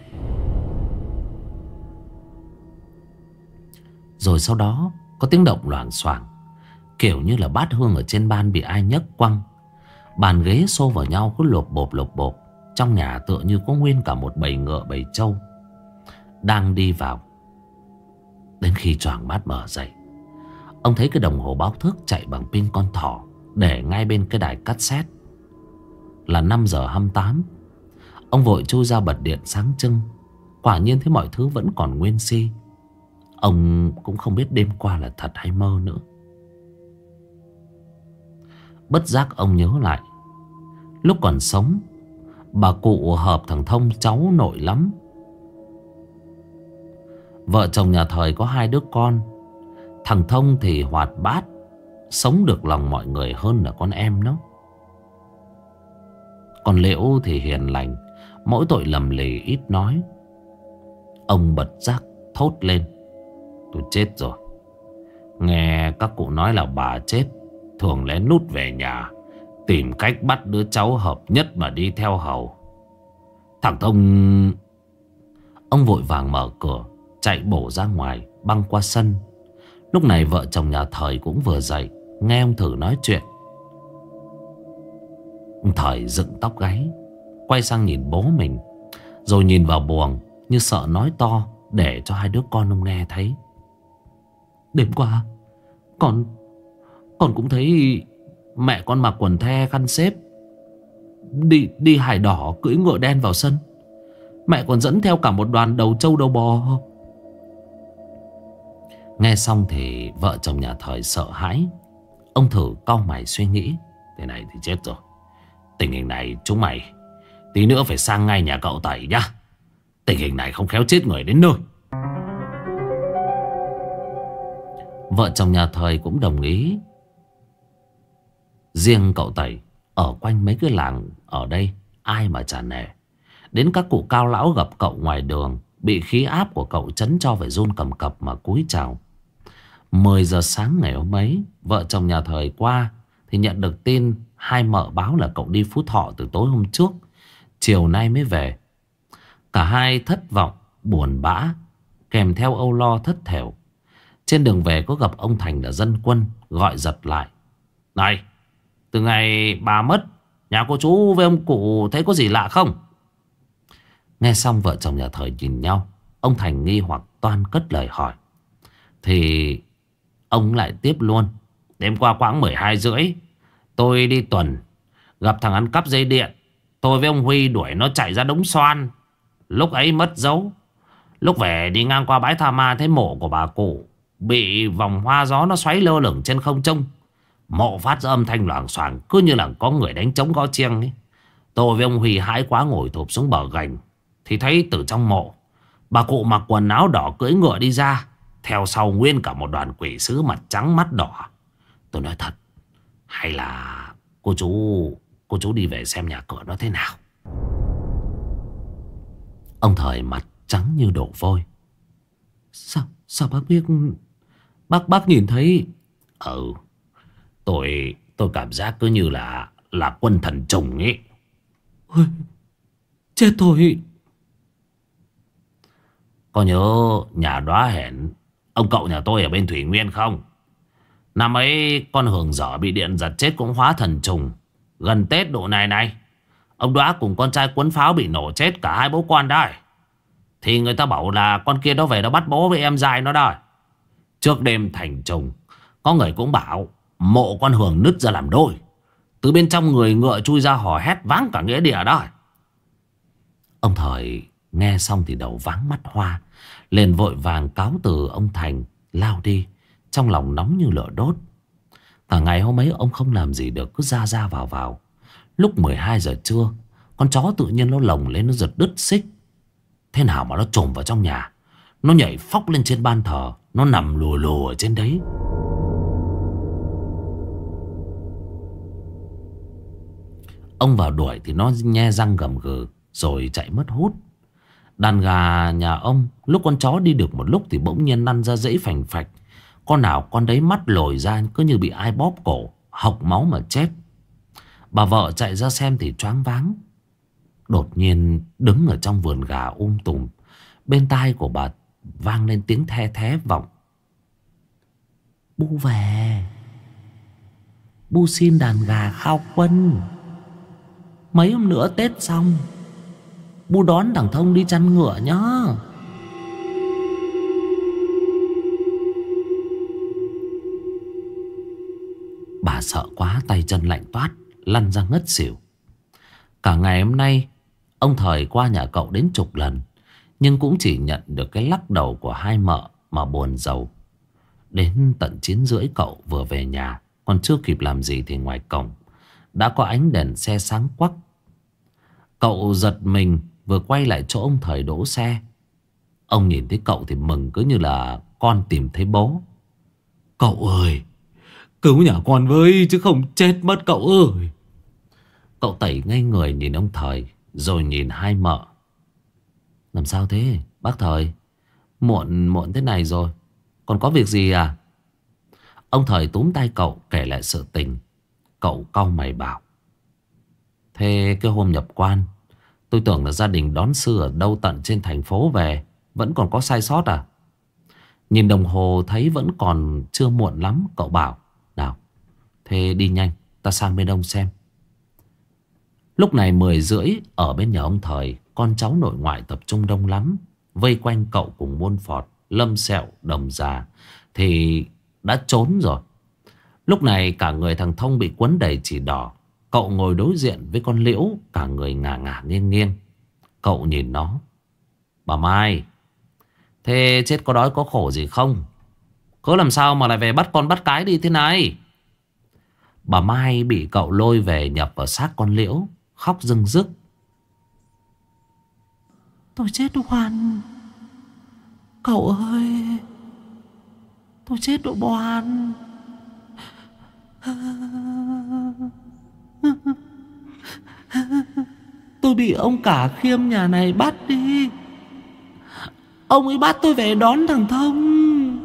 Rồi sau đó có tiếng động loảng xoảng, kiểu như là bát hương ở trên ban bị ai nhấc quăng. Bàn ghế xô vào nhau cứ lộp bộp lộp bộp. Trong nhà tựa như có nguyên cả một bầy ngựa bầy trâu đang đi vào. Đến khi choàng mắt mở dậy, ông thấy cái đồng hồ báo thức chạy bằng pin con thỏ để ngay bên cái đài cassette là năm giờ hai mươi tám. Ông vội chui ra bật điện sáng trưng. Quả nhiên thấy mọi thứ vẫn còn nguyên si. Ông cũng không biết đêm qua là thật hay mơ nữa. Bất giác ông nhớ lại, lúc còn sống, bà cụ hợp thằng Thông cháu nội lắm. Vợ chồng nhà Thời có hai đứa con. Thằng Thông thì hoạt bát, sống được lòng mọi người hơn là con em nó. Còn Liễu thì hiền lành, mỗi tội lầm lì ít nói. Ông bật giác thốt lên: "Tôi chết rồi. Nghe các cụ nói là bà chết thường lén nút về nhà, tìm cách bắt đứa cháu hợp nhất mà đi theo hầu. Thằng Thông..." Ông vội vàng mở cửa, chạy bổ ra ngoài, băng qua sân. Lúc này vợ chồng nhà Thời cũng vừa dậy, nghe ông Thử nói chuyện. Ông Thời dựng tóc gáy, quay sang nhìn bố mình, rồi nhìn vào buồng như sợ nói to để cho hai đứa con ông nghe thấy. "Đêm qua Con Con cũng thấy mẹ con mặc quần the khăn xếp, Đi đi hải đỏ cưỡi ngựa đen vào sân. Mẹ còn dẫn theo cả một đoàn đầu trâu đầu bò." Nghe xong thì vợ chồng nhà Thời sợ hãi. Ông Thử cau mày suy nghĩ: "Thế này thì chết rồi. Tình hình này chúng mày tí nữa phải sang ngay nhà cậu Tẩy nhá. Tình hình này không khéo chết người đến nơi." Vợ chồng nhà Thời cũng đồng ý. Riêng cậu Tẩy, ở quanh mấy cái làng ở đây ai mà chả nể. Đến các cụ cao lão gặp cậu ngoài đường, bị khí áp của cậu chấn cho phải run cầm cập mà cúi chào. Mười giờ sáng ngày hôm ấy, vợ chồng nhà Thời qua thì nhận được tin hai mợ báo là cậu đi Phú Thọ từ tối hôm trước, chiều nay mới về. Cả hai thất vọng, buồn bã, kèm theo âu lo thất thểu. Trên đường về có gặp ông Thành là dân quân, gọi giật lại: "Này, từ ngày bà mất, nhà cô chú với ông cụ thấy có gì lạ không?" Nghe xong vợ chồng nhà Thời nhìn nhau. Ông Thành nghi hoặc toan cất lời hỏi, thì ông lại tiếp luôn: "Đêm qua khoảng mười hai rưỡi, tôi đi tuần, gặp thằng ăn cắp dây điện. Tôi với ông Huy đuổi nó chạy ra đống xoan. Lúc ấy mất dấu. Lúc về đi ngang qua bãi tha ma thấy mộ của bà cụ bị vòng hoa gió nó xoáy lơ lửng trên không trung. Mộ phát ra âm thanh loảng xoảng, cứ như là có người đánh trống gõ chiêng ấy. Tôi với ông Huy hãi quá ngồi thụp xuống bờ gành, thì thấy từ trong mộ bà cụ mặc quần áo đỏ cưỡi ngựa đi ra, theo sau nguyên cả một đoàn quỷ sứ mặt trắng mắt đỏ. Tôi nói thật, hay là cô chú Cô chú đi về xem nhà cửa nó thế nào." Ông Thời mặt trắng như đổ vôi. Sao, sao bác biết? Bác, bác nhìn thấy? Ừ, tôi, tôi cảm giác cứ như là, là quân thần trùng ấy. Ôi, chết tôi. Có nhớ nhà Đóa hẹn ông cậu nhà tôi ở bên Thủy Nguyên không? Năm ấy con Hường dở bị điện giật chết cũng hóa thần trùng. Gần Tết độ này này, ông Đóa cùng con trai quấn pháo bị nổ chết cả hai bố con đấy. Thì người ta bảo là con kia nó về nó bắt bố với em dai nó đó. Trước đêm thành trùng, có người cũng bảo mộ con Hường nứt ra làm đôi. Từ bên trong người ngựa chui ra hò hét váng cả nghĩa địa đó. Ông Thời nghe xong thì đầu váng mắt hoa, liền vội vàng cáo từ ông Thành lao đi, trong lòng nóng như lửa đốt. Cả ngày hôm ấy ông không làm gì được, cứ ra ra vào vào. Lúc mười hai giờ trưa, con chó tự nhiên nó lồng lên, nó giật đứt xích. Thế nào mà nó trồm vào trong nhà, nó nhảy phóc lên trên ban thờ, nó nằm lù lù ở trên đấy. Ông vào đuổi thì nó nhe răng gầm gừ rồi chạy mất hút. Đàn gà nhà ông lúc con chó đi được một lúc thì bỗng nhiên lăn ra rẫy phành phạch. Con nào con đấy mắt lồi ra, cứ như bị ai bóp cổ, hộc máu mà chết. Bà vợ chạy ra xem thì choáng váng. Đột nhiên đứng ở trong vườn gà um tùm, bên tai của bà vang lên tiếng the thé vọng: "Bu về, bu xin đàn gà khao quân. Mấy hôm nữa Tết xong, bu đón thằng Thông đi chăn ngựa nhá." Bà sợ quá, tay chân lạnh toát, lăn ra ngất xỉu. Cả ngày hôm nay ông Thời qua nhà cậu đến chục lần, nhưng cũng chỉ nhận được cái lắc đầu của hai mợ mà buồn rầu. Đến tận chín rưỡi cậu vừa về nhà, còn chưa kịp làm gì thì ngoài cổng đã có ánh đèn xe sáng quắc. Cậu giật mình, vừa quay lại chỗ ông Thời đỗ xe. Ông nhìn thấy cậu thì mừng cứ như là con tìm thấy bố. Cậu ơi, cứu nhà con với, chứ không chết mất cậu ơi. Cậu tẩy ngây người nhìn ông Thời, rồi nhìn hai mợ. Làm sao thế bác Thời? Muộn muộn thế này rồi, còn có việc gì à? Ông Thời túm tay cậu kể lại sự tình. Cậu cau mày bảo: "Thế cái hôm nhập quan, tôi tưởng là gia đình đón sư ở đâu tận trên thành phố về, vẫn còn có sai sót à?" Nhìn đồng hồ thấy vẫn còn chưa muộn lắm. Cậu bảo: "Nào, thế đi nhanh, ta sang bên ông xem." Lúc này mười rưỡi, ở bên nhà ông Thời, con cháu nội ngoại tập trung đông lắm, vây quanh cậu cùng muôn phọt, Lâm Sẹo, Đồng Già thì đã trốn rồi. Lúc này cả người thằng Thông bị quấn đầy chỉ đỏ. Cậu ngồi đối diện với con Liễu, cả người ngả ngả nghiêng nghiêng. Cậu nhìn nó: "Bà Mai, thế chết có đói có khổ gì không? Cớ làm sao mà lại về bắt con bắt cái đi thế này?" Bà Mai bị cậu lôi về nhập vào xác con Liễu, khóc rưng rức: "Tôi chết oan, cậu ơi, tôi chết oan." "Tôi bị ông cả Khiêm nhà này bắt đi. Ông ấy bắt tôi về đón thằng Thông."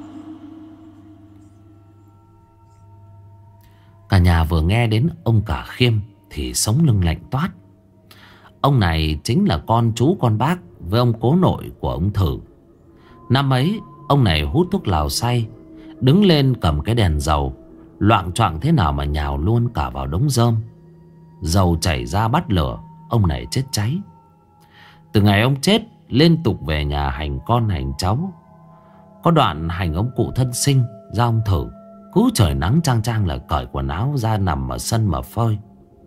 Cả nhà vừa nghe đến ông cả Khiêm thì sống lưng lạnh toát. Ông này chính là con chú con bác với ông cố nội của ông Thử. Năm ấy ông này hút thuốc lào say, đứng lên cầm cái đèn dầu, loạng choạng thế nào mà nhào luôn cả vào đống rơm. Dầu chảy ra bắt lửa, ông này chết cháy. Từ ngày ông chết, liên tục về nhà hành con hành cháu. Có đoạn hành ông cụ thân sinh ra ông Thử, cứ trời nắng chang chang là cởi quần áo ra nằm ở sân mà phơi.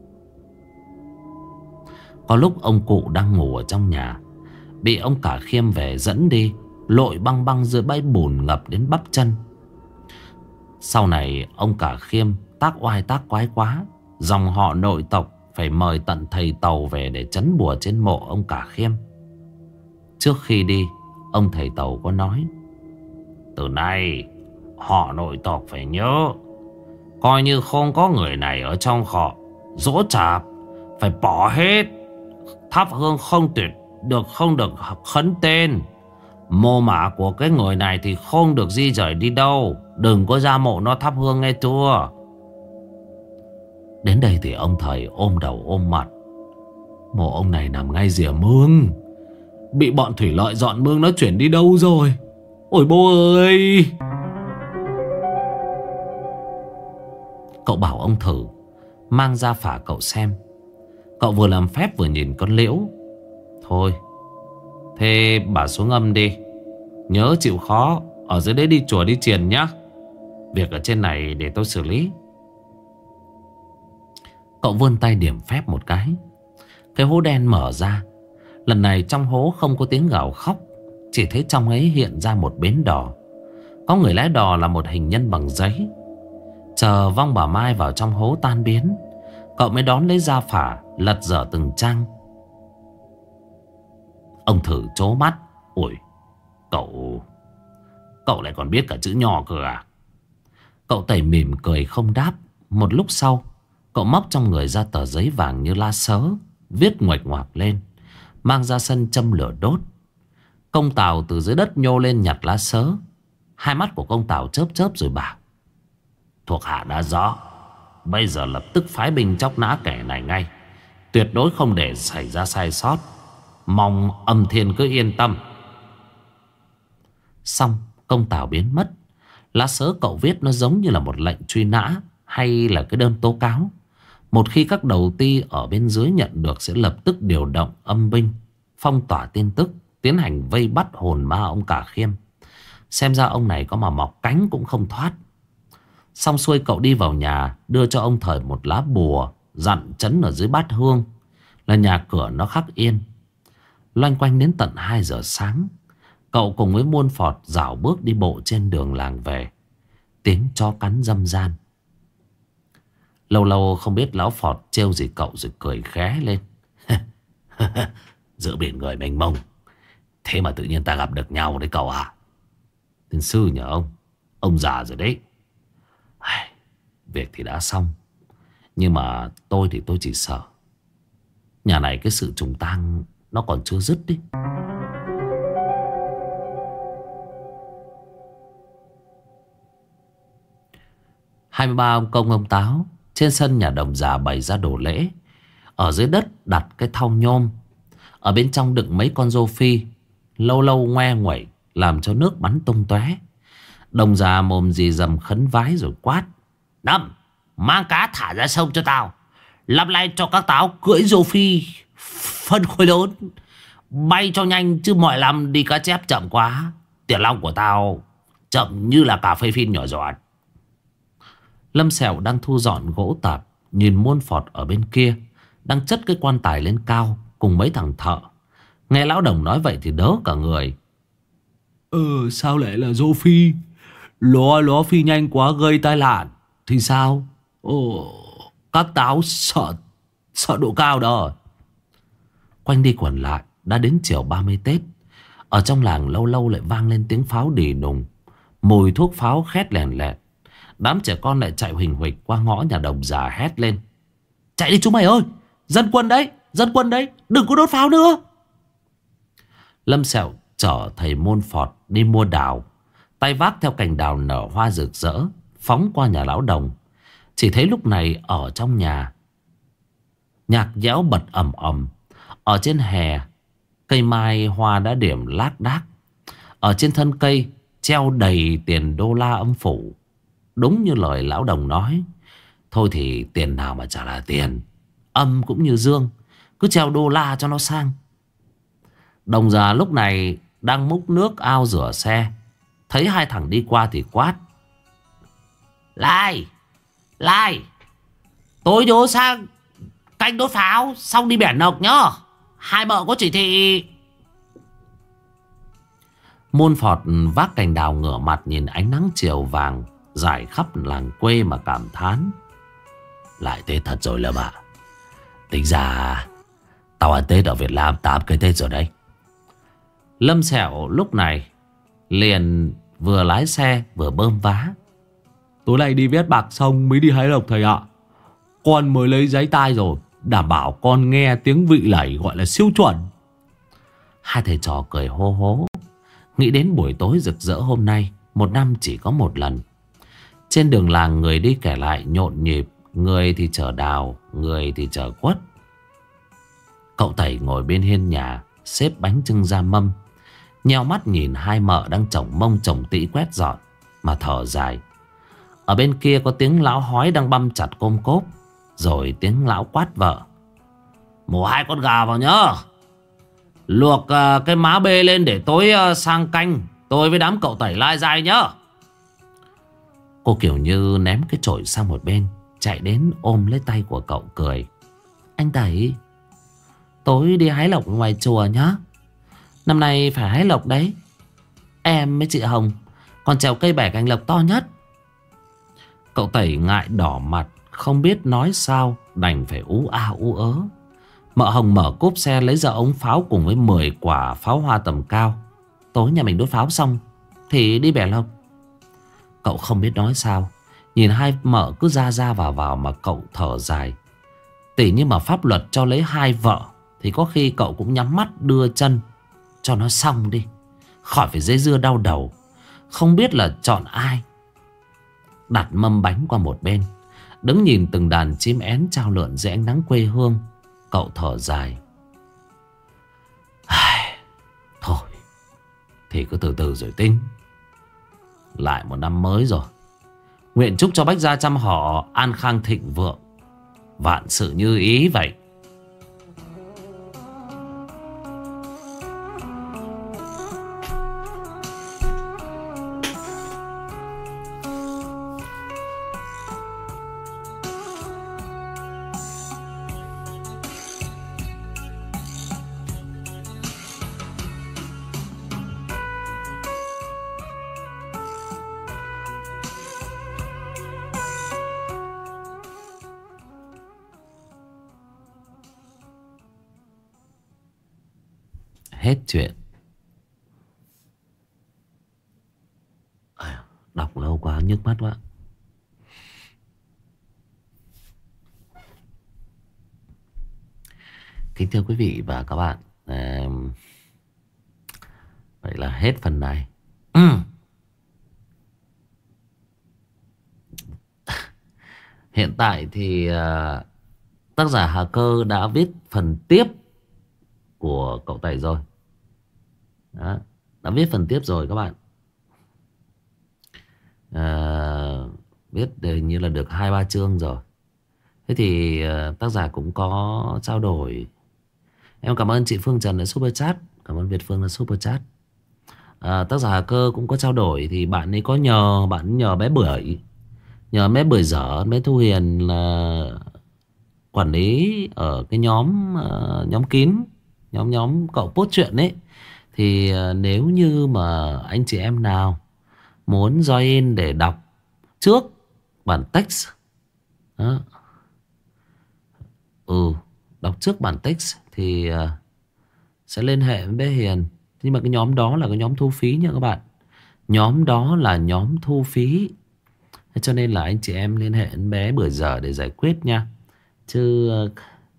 Có lúc ông cụ đang ngủ ở trong nhà, bị ông cả Khiêm về dẫn đi, lội băng băng dưới bãi bùn ngập đến bắp chân. Sau này ông cả Khiêm tác oai tác quái quá, dòng họ nội tộc phải mời tận thầy Tàu về để trấn bùa trên mộ ông cả Khiêm. Trước khi đi, ông thầy Tàu có nói: "Từ nay họ nội tộc phải nhớ, coi như không có người này ở trong họ, giỗ chạp phải bỏ hết, thắp hương không tuyệt được, không được khấn tên, Mồ mả của cái người này thì không được di rời đi đâu. Đừng có ra mộ nó thắp hương nghe chưa. Đến đây thì ông thầy ôm đầu ôm mặt. Mộ ông này nằm ngay rìa mương. Bị bọn thủy lợi dọn mương nó chuyển đi đâu rồi? Ôi bố ơi! Cậu bảo ông thử mang ra phả cậu xem. Cậu vừa làm phép vừa nhìn con liễu. Thôi, thế bà xuống âm đi. Nhớ chịu khó. Ở dưới đấy đi chùa đi chiền nhá. Việc ở trên này để tôi xử lý. Cậu vươn tay điểm phép một cái. Cái hố đen mở ra. Lần này trong hố không có tiếng gào khóc. Chỉ thấy trong ấy hiện ra một bến đò. Có người lái đò là một hình nhân bằng giấy. Chờ vong bà Mai vào trong hố tan biến, cậu mới đón lấy gia phả, lật dở từng trang. Ông thử trố mắt. Ôi, cậu Cậu lại còn biết cả chữ nho cơ à? Cậu tẩy mỉm cười không đáp. Một lúc sau, cậu móc trong người ra tờ giấy vàng như la sớ, viết nguệch ngoạc lên, mang ra sân châm lửa đốt. Công Tào từ dưới đất nhô lên nhặt lá sớ. Hai mắt của công Tào chớp chớp rồi bảo: thuộc hạ đã rõ. Bây giờ lập tức phái binh chóc nã kẻ này ngay. Tuyệt đối không để xảy ra sai sót. Mong Âm Thiên cứ yên tâm. Xong, công Tào biến mất. Lá sớ cậu viết nó giống như là một lệnh truy nã hay là cái đơn tố cáo. Một khi các đầu ty ở bên dưới nhận được sẽ lập tức điều động âm binh, phong tỏa tin tức, tiến hành vây bắt hồn ma ông Cả Khiêm. Xem ra ông này có mà mọc cánh cũng không thoát. Xong xuôi cậu đi vào nhà, đưa cho ông Thời một lá bùa, dặn trấn ở dưới bát hương là nhà cửa nó khắc yên. Loanh quanh đến tận hai giờ sáng, cậu cùng với muôn phọt dạo bước đi bộ trên đường làng về. Tiếng chó cắn râm ran. Lâu lâu không biết lão Phọt trêu gì cậu rồi cười khé lên. Giữa biển người mênh mông, thế mà tự nhiên ta gặp được nhau đấy cậu à. Tiên sư nhờ ông, ông già rồi đấy. Việc thì đã xong, nhưng mà tôi thì tôi chỉ sợ nhà này cái sự trùng tang nó còn chưa dứt đi. Hai mươi ba ông công ông táo trên sân nhà đồng già bày ra đồ lễ. Ở dưới đất đặt cái thau nhôm, ở bên trong đựng mấy con rô phi, lâu lâu ngoe nguẩy làm cho nước bắn tung tóe. Đồng già mồm dì dầm khấn vái rồi quát: Năm, mang cá thả ra sông cho tao. Lặp lại cho các táo cưỡi rô phi phân khối lớn, bay cho nhanh chứ mọi năm đi cá chép chậm quá. Tiền long của tao chậm như là cà phê phin nhỏ giọt. Lâm Sẹo đang thu dọn gỗ tạp, nhìn muôn phọt ở bên kia đang chất cái quan tài lên cao cùng mấy thằng thợ. Nghe lão đồng nói vậy thì đớ cả người. Ừ, sao lại là rô phi? Ló ló phi nhanh quá gây tai nạn thì sao? Ồ, các táo sợ sợ độ cao đó. Quanh đi quẩn lại, đã đến chiều ba mươi Tết. Ở trong làng lâu lâu lại vang lên tiếng pháo đì đùng, mùi thuốc pháo khét lèn lẹt. Đám trẻ con lại chạy huỳnh huỳnh qua ngõ nhà đồng già hét lên: Chạy đi chúng mày ơi, dân quân đấy, dân quân đấy, đừng có đốt pháo nữa. Lâm Sẹo chở thầy môn phọt đi mua đào, tay vác theo cành đào nở hoa rực rỡ, phóng qua nhà lão đồng. Chỉ thấy lúc này ở trong nhà, nhạc nhẽo bật ầm ầm. Ở trên hè, cây mai hoa đã điểm lác đác. Ở trên thân cây treo đầy tiền đô la âm phủ. Đúng như lời lão đồng nói. Thôi thì tiền nào mà chả là tiền, âm cũng như dương, cứ treo đô la cho nó sang. Đồng già lúc này đang múc nước ao rửa xe, thấy hai thằng đi qua thì quát: Lai, Lai, tối đố sang canh đốt pháo xong đi bẻn nọc nhá. Hai mợ có chỉ thị. Muôn phọt vác cành đào ngửa mặt nhìn ánh nắng chiều vàng rải khắp làng quê mà cảm thán: Lại Tết thật rồi Lâm ạ. Tính ra tao ăn Tết ở Việt Nam tám cái Tết rồi đấy. Lâm Sẹo lúc này liền vừa lái xe vừa bơm vá: Tối nay đi vét bạc xong mới đi hái lộc thầy ạ. Con mới lấy giấy tai rồi, đảm bảo con nghe tiếng vị lẩy gọi là siêu chuẩn. Hai thầy trò cười hô hố. Nghĩ đến buổi tối rực rỡ hôm nay, một năm chỉ có một lần. Trên đường làng người đi kẻ lại nhộn nhịp. Người thì chở đào, người thì chở quất. Cậu Tẩy ngồi bên hiên nhà, xếp bánh chưng ra mâm, nheo mắt nhìn hai mợ đang chồng mông chồng tĩ quét dọn mà thở dài. Ở bên kia có tiếng lão hói đang băm chặt côm cốp, rồi tiếng lão quát vợ: "Mổ hai con gà vào nhá. Luộc uh, cái má bê lên để tối uh, sang canh. Tôi với đám cậu Tẩy lai dai nhá." Cô kiểu như ném cái chổi sang một bên, chạy đến ôm lấy tay của cậu cười: "Anh Tẩy, tối đi hái lộc ngoài chùa nhá. Năm nay phải hái lộc đấy. Em với chị Hồng còn trèo cây bẻ cành lộc to nhất." Cậu Tẩy ngại đỏ mặt, không biết nói sao, đành phải ú a ú ớ. Mợ Hồng mở cốp xe lấy ra ống pháo cùng với mười quả pháo hoa tầm cao. "Tối nhà mình đốt pháo xong thì đi bẻ lộc." Cậu không biết nói sao, nhìn hai mợ cứ ra ra vào vào mà cậu thở dài. Tỉ như mà pháp luật cho lấy hai vợ thì có khi cậu cũng nhắm mắt đưa chân cho nó xong đi, khỏi phải dây dưa đau đầu. Không biết là chọn ai. Đặt mâm bánh qua một bên, đứng nhìn từng đàn chim én chao lượn dưới ánh nắng quê hương, cậu thở dài: "Thôi thì cứ từ từ rồi tính. Lại một năm mới rồi. Nguyện chúc cho Bách gia trăm họ an khang thịnh vượng, vạn sự như ý vậy." Hết chuyện. Đọc lâu quá nhức mắt quá. Kính thưa quý vị và các bạn, à, vậy là hết phần này. ừ. Hiện tại thì à, tác giả Hà Cơ đã viết phần tiếp của cậu Tẩy rồi. Đó, đã viết phần tiếp rồi các bạn. à, Viết hình như là được hai ba chương rồi. Thế thì uh, tác giả cũng có trao đổi. Em cảm ơn chị Phương Trần đã super chat. Cảm ơn Việt Phương đã super chat. à, Tác giả Hà Cơ cũng có trao đổi. Thì bạn ấy có nhờ Bạn nhờ bé Bưởi, nhờ bé Bưởi Dở, bé Thu Hiền là quản lý ở cái nhóm uh, nhóm kín, Nhóm nhóm cậu post chuyện ấy. Thì uh, nếu như mà anh chị em nào muốn join để đọc trước bản text đó. Ừ, đọc trước bản text thì uh, sẽ liên hệ với bé Hiền. Nhưng mà cái nhóm đó là cái nhóm thu phí nha các bạn. Nhóm đó là nhóm thu phí. Thế cho nên là anh chị em liên hệ với bé Bưởi Dở để giải quyết nha. Chứ uh,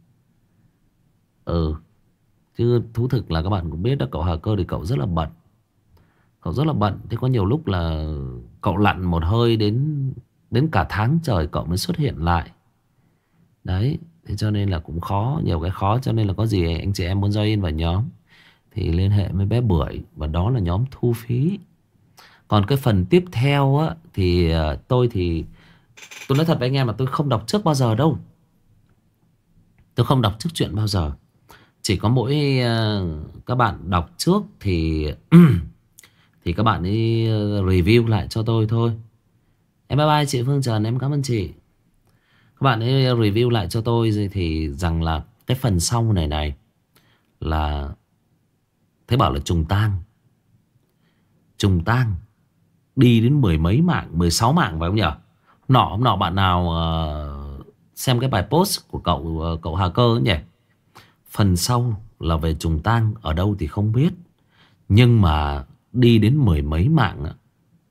Ừ Chứ thú thực là các bạn cũng biết đó, cậu Hà Cơ thì cậu rất là bận. Cậu rất là bận. Thế có nhiều lúc là cậu lặn một hơi đến đến cả tháng trời cậu mới xuất hiện lại. Đấy. Thế cho nên là cũng khó, nhiều cái khó. Cho nên là có gì anh chị em muốn join vào nhóm thì liên hệ với bé Bưởi. Và đó là nhóm thu phí. Còn cái phần tiếp theo á, thì tôi thì tôi nói thật với anh em là tôi không đọc trước bao giờ đâu. Tôi không đọc trước chuyện bao giờ. Chỉ có mỗi uh, các bạn đọc trước thì thì các bạn ấy review lại cho tôi thôi. Em bye bye chị Phương Trần, em cảm ơn chị. Các bạn ấy review lại cho tôi thì rằng là cái phần sau này này là thế bảo là trùng tang. Trùng tang đi đến mười mấy mạng, mười sáu mạng phải không nhỉ? Nọ hôm nọ bạn nào uh, xem cái bài post của cậu uh, cậu Hà Cơ ấy nhỉ? Phần sau là về trùng tang ở đâu thì không biết. Nhưng mà đi đến mười mấy mạng ạ.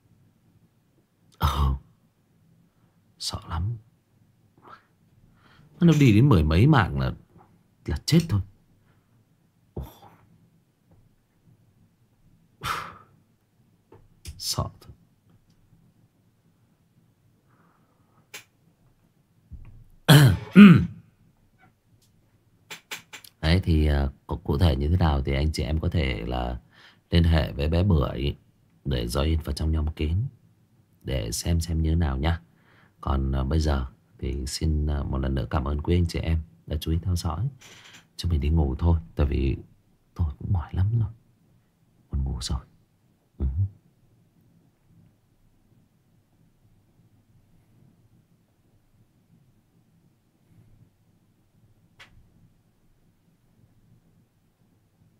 Ờ Sợ lắm. Nó đi đến mười mấy mạng là Là chết thôi. Sợ thật. Đấy thì uh, cụ thể như thế nào thì anh chị em có thể là liên hệ với bé Bưởi để join vào trong nhóm kín để xem xem như thế nào nhá. Còn uh, bây giờ thì xin uh, một lần nữa cảm ơn quý anh chị em đã chú ý theo dõi. Chúng mình đi ngủ thôi, tại vì tôi cũng mỏi lắm rồi, buồn ngủ rồi. Ừ.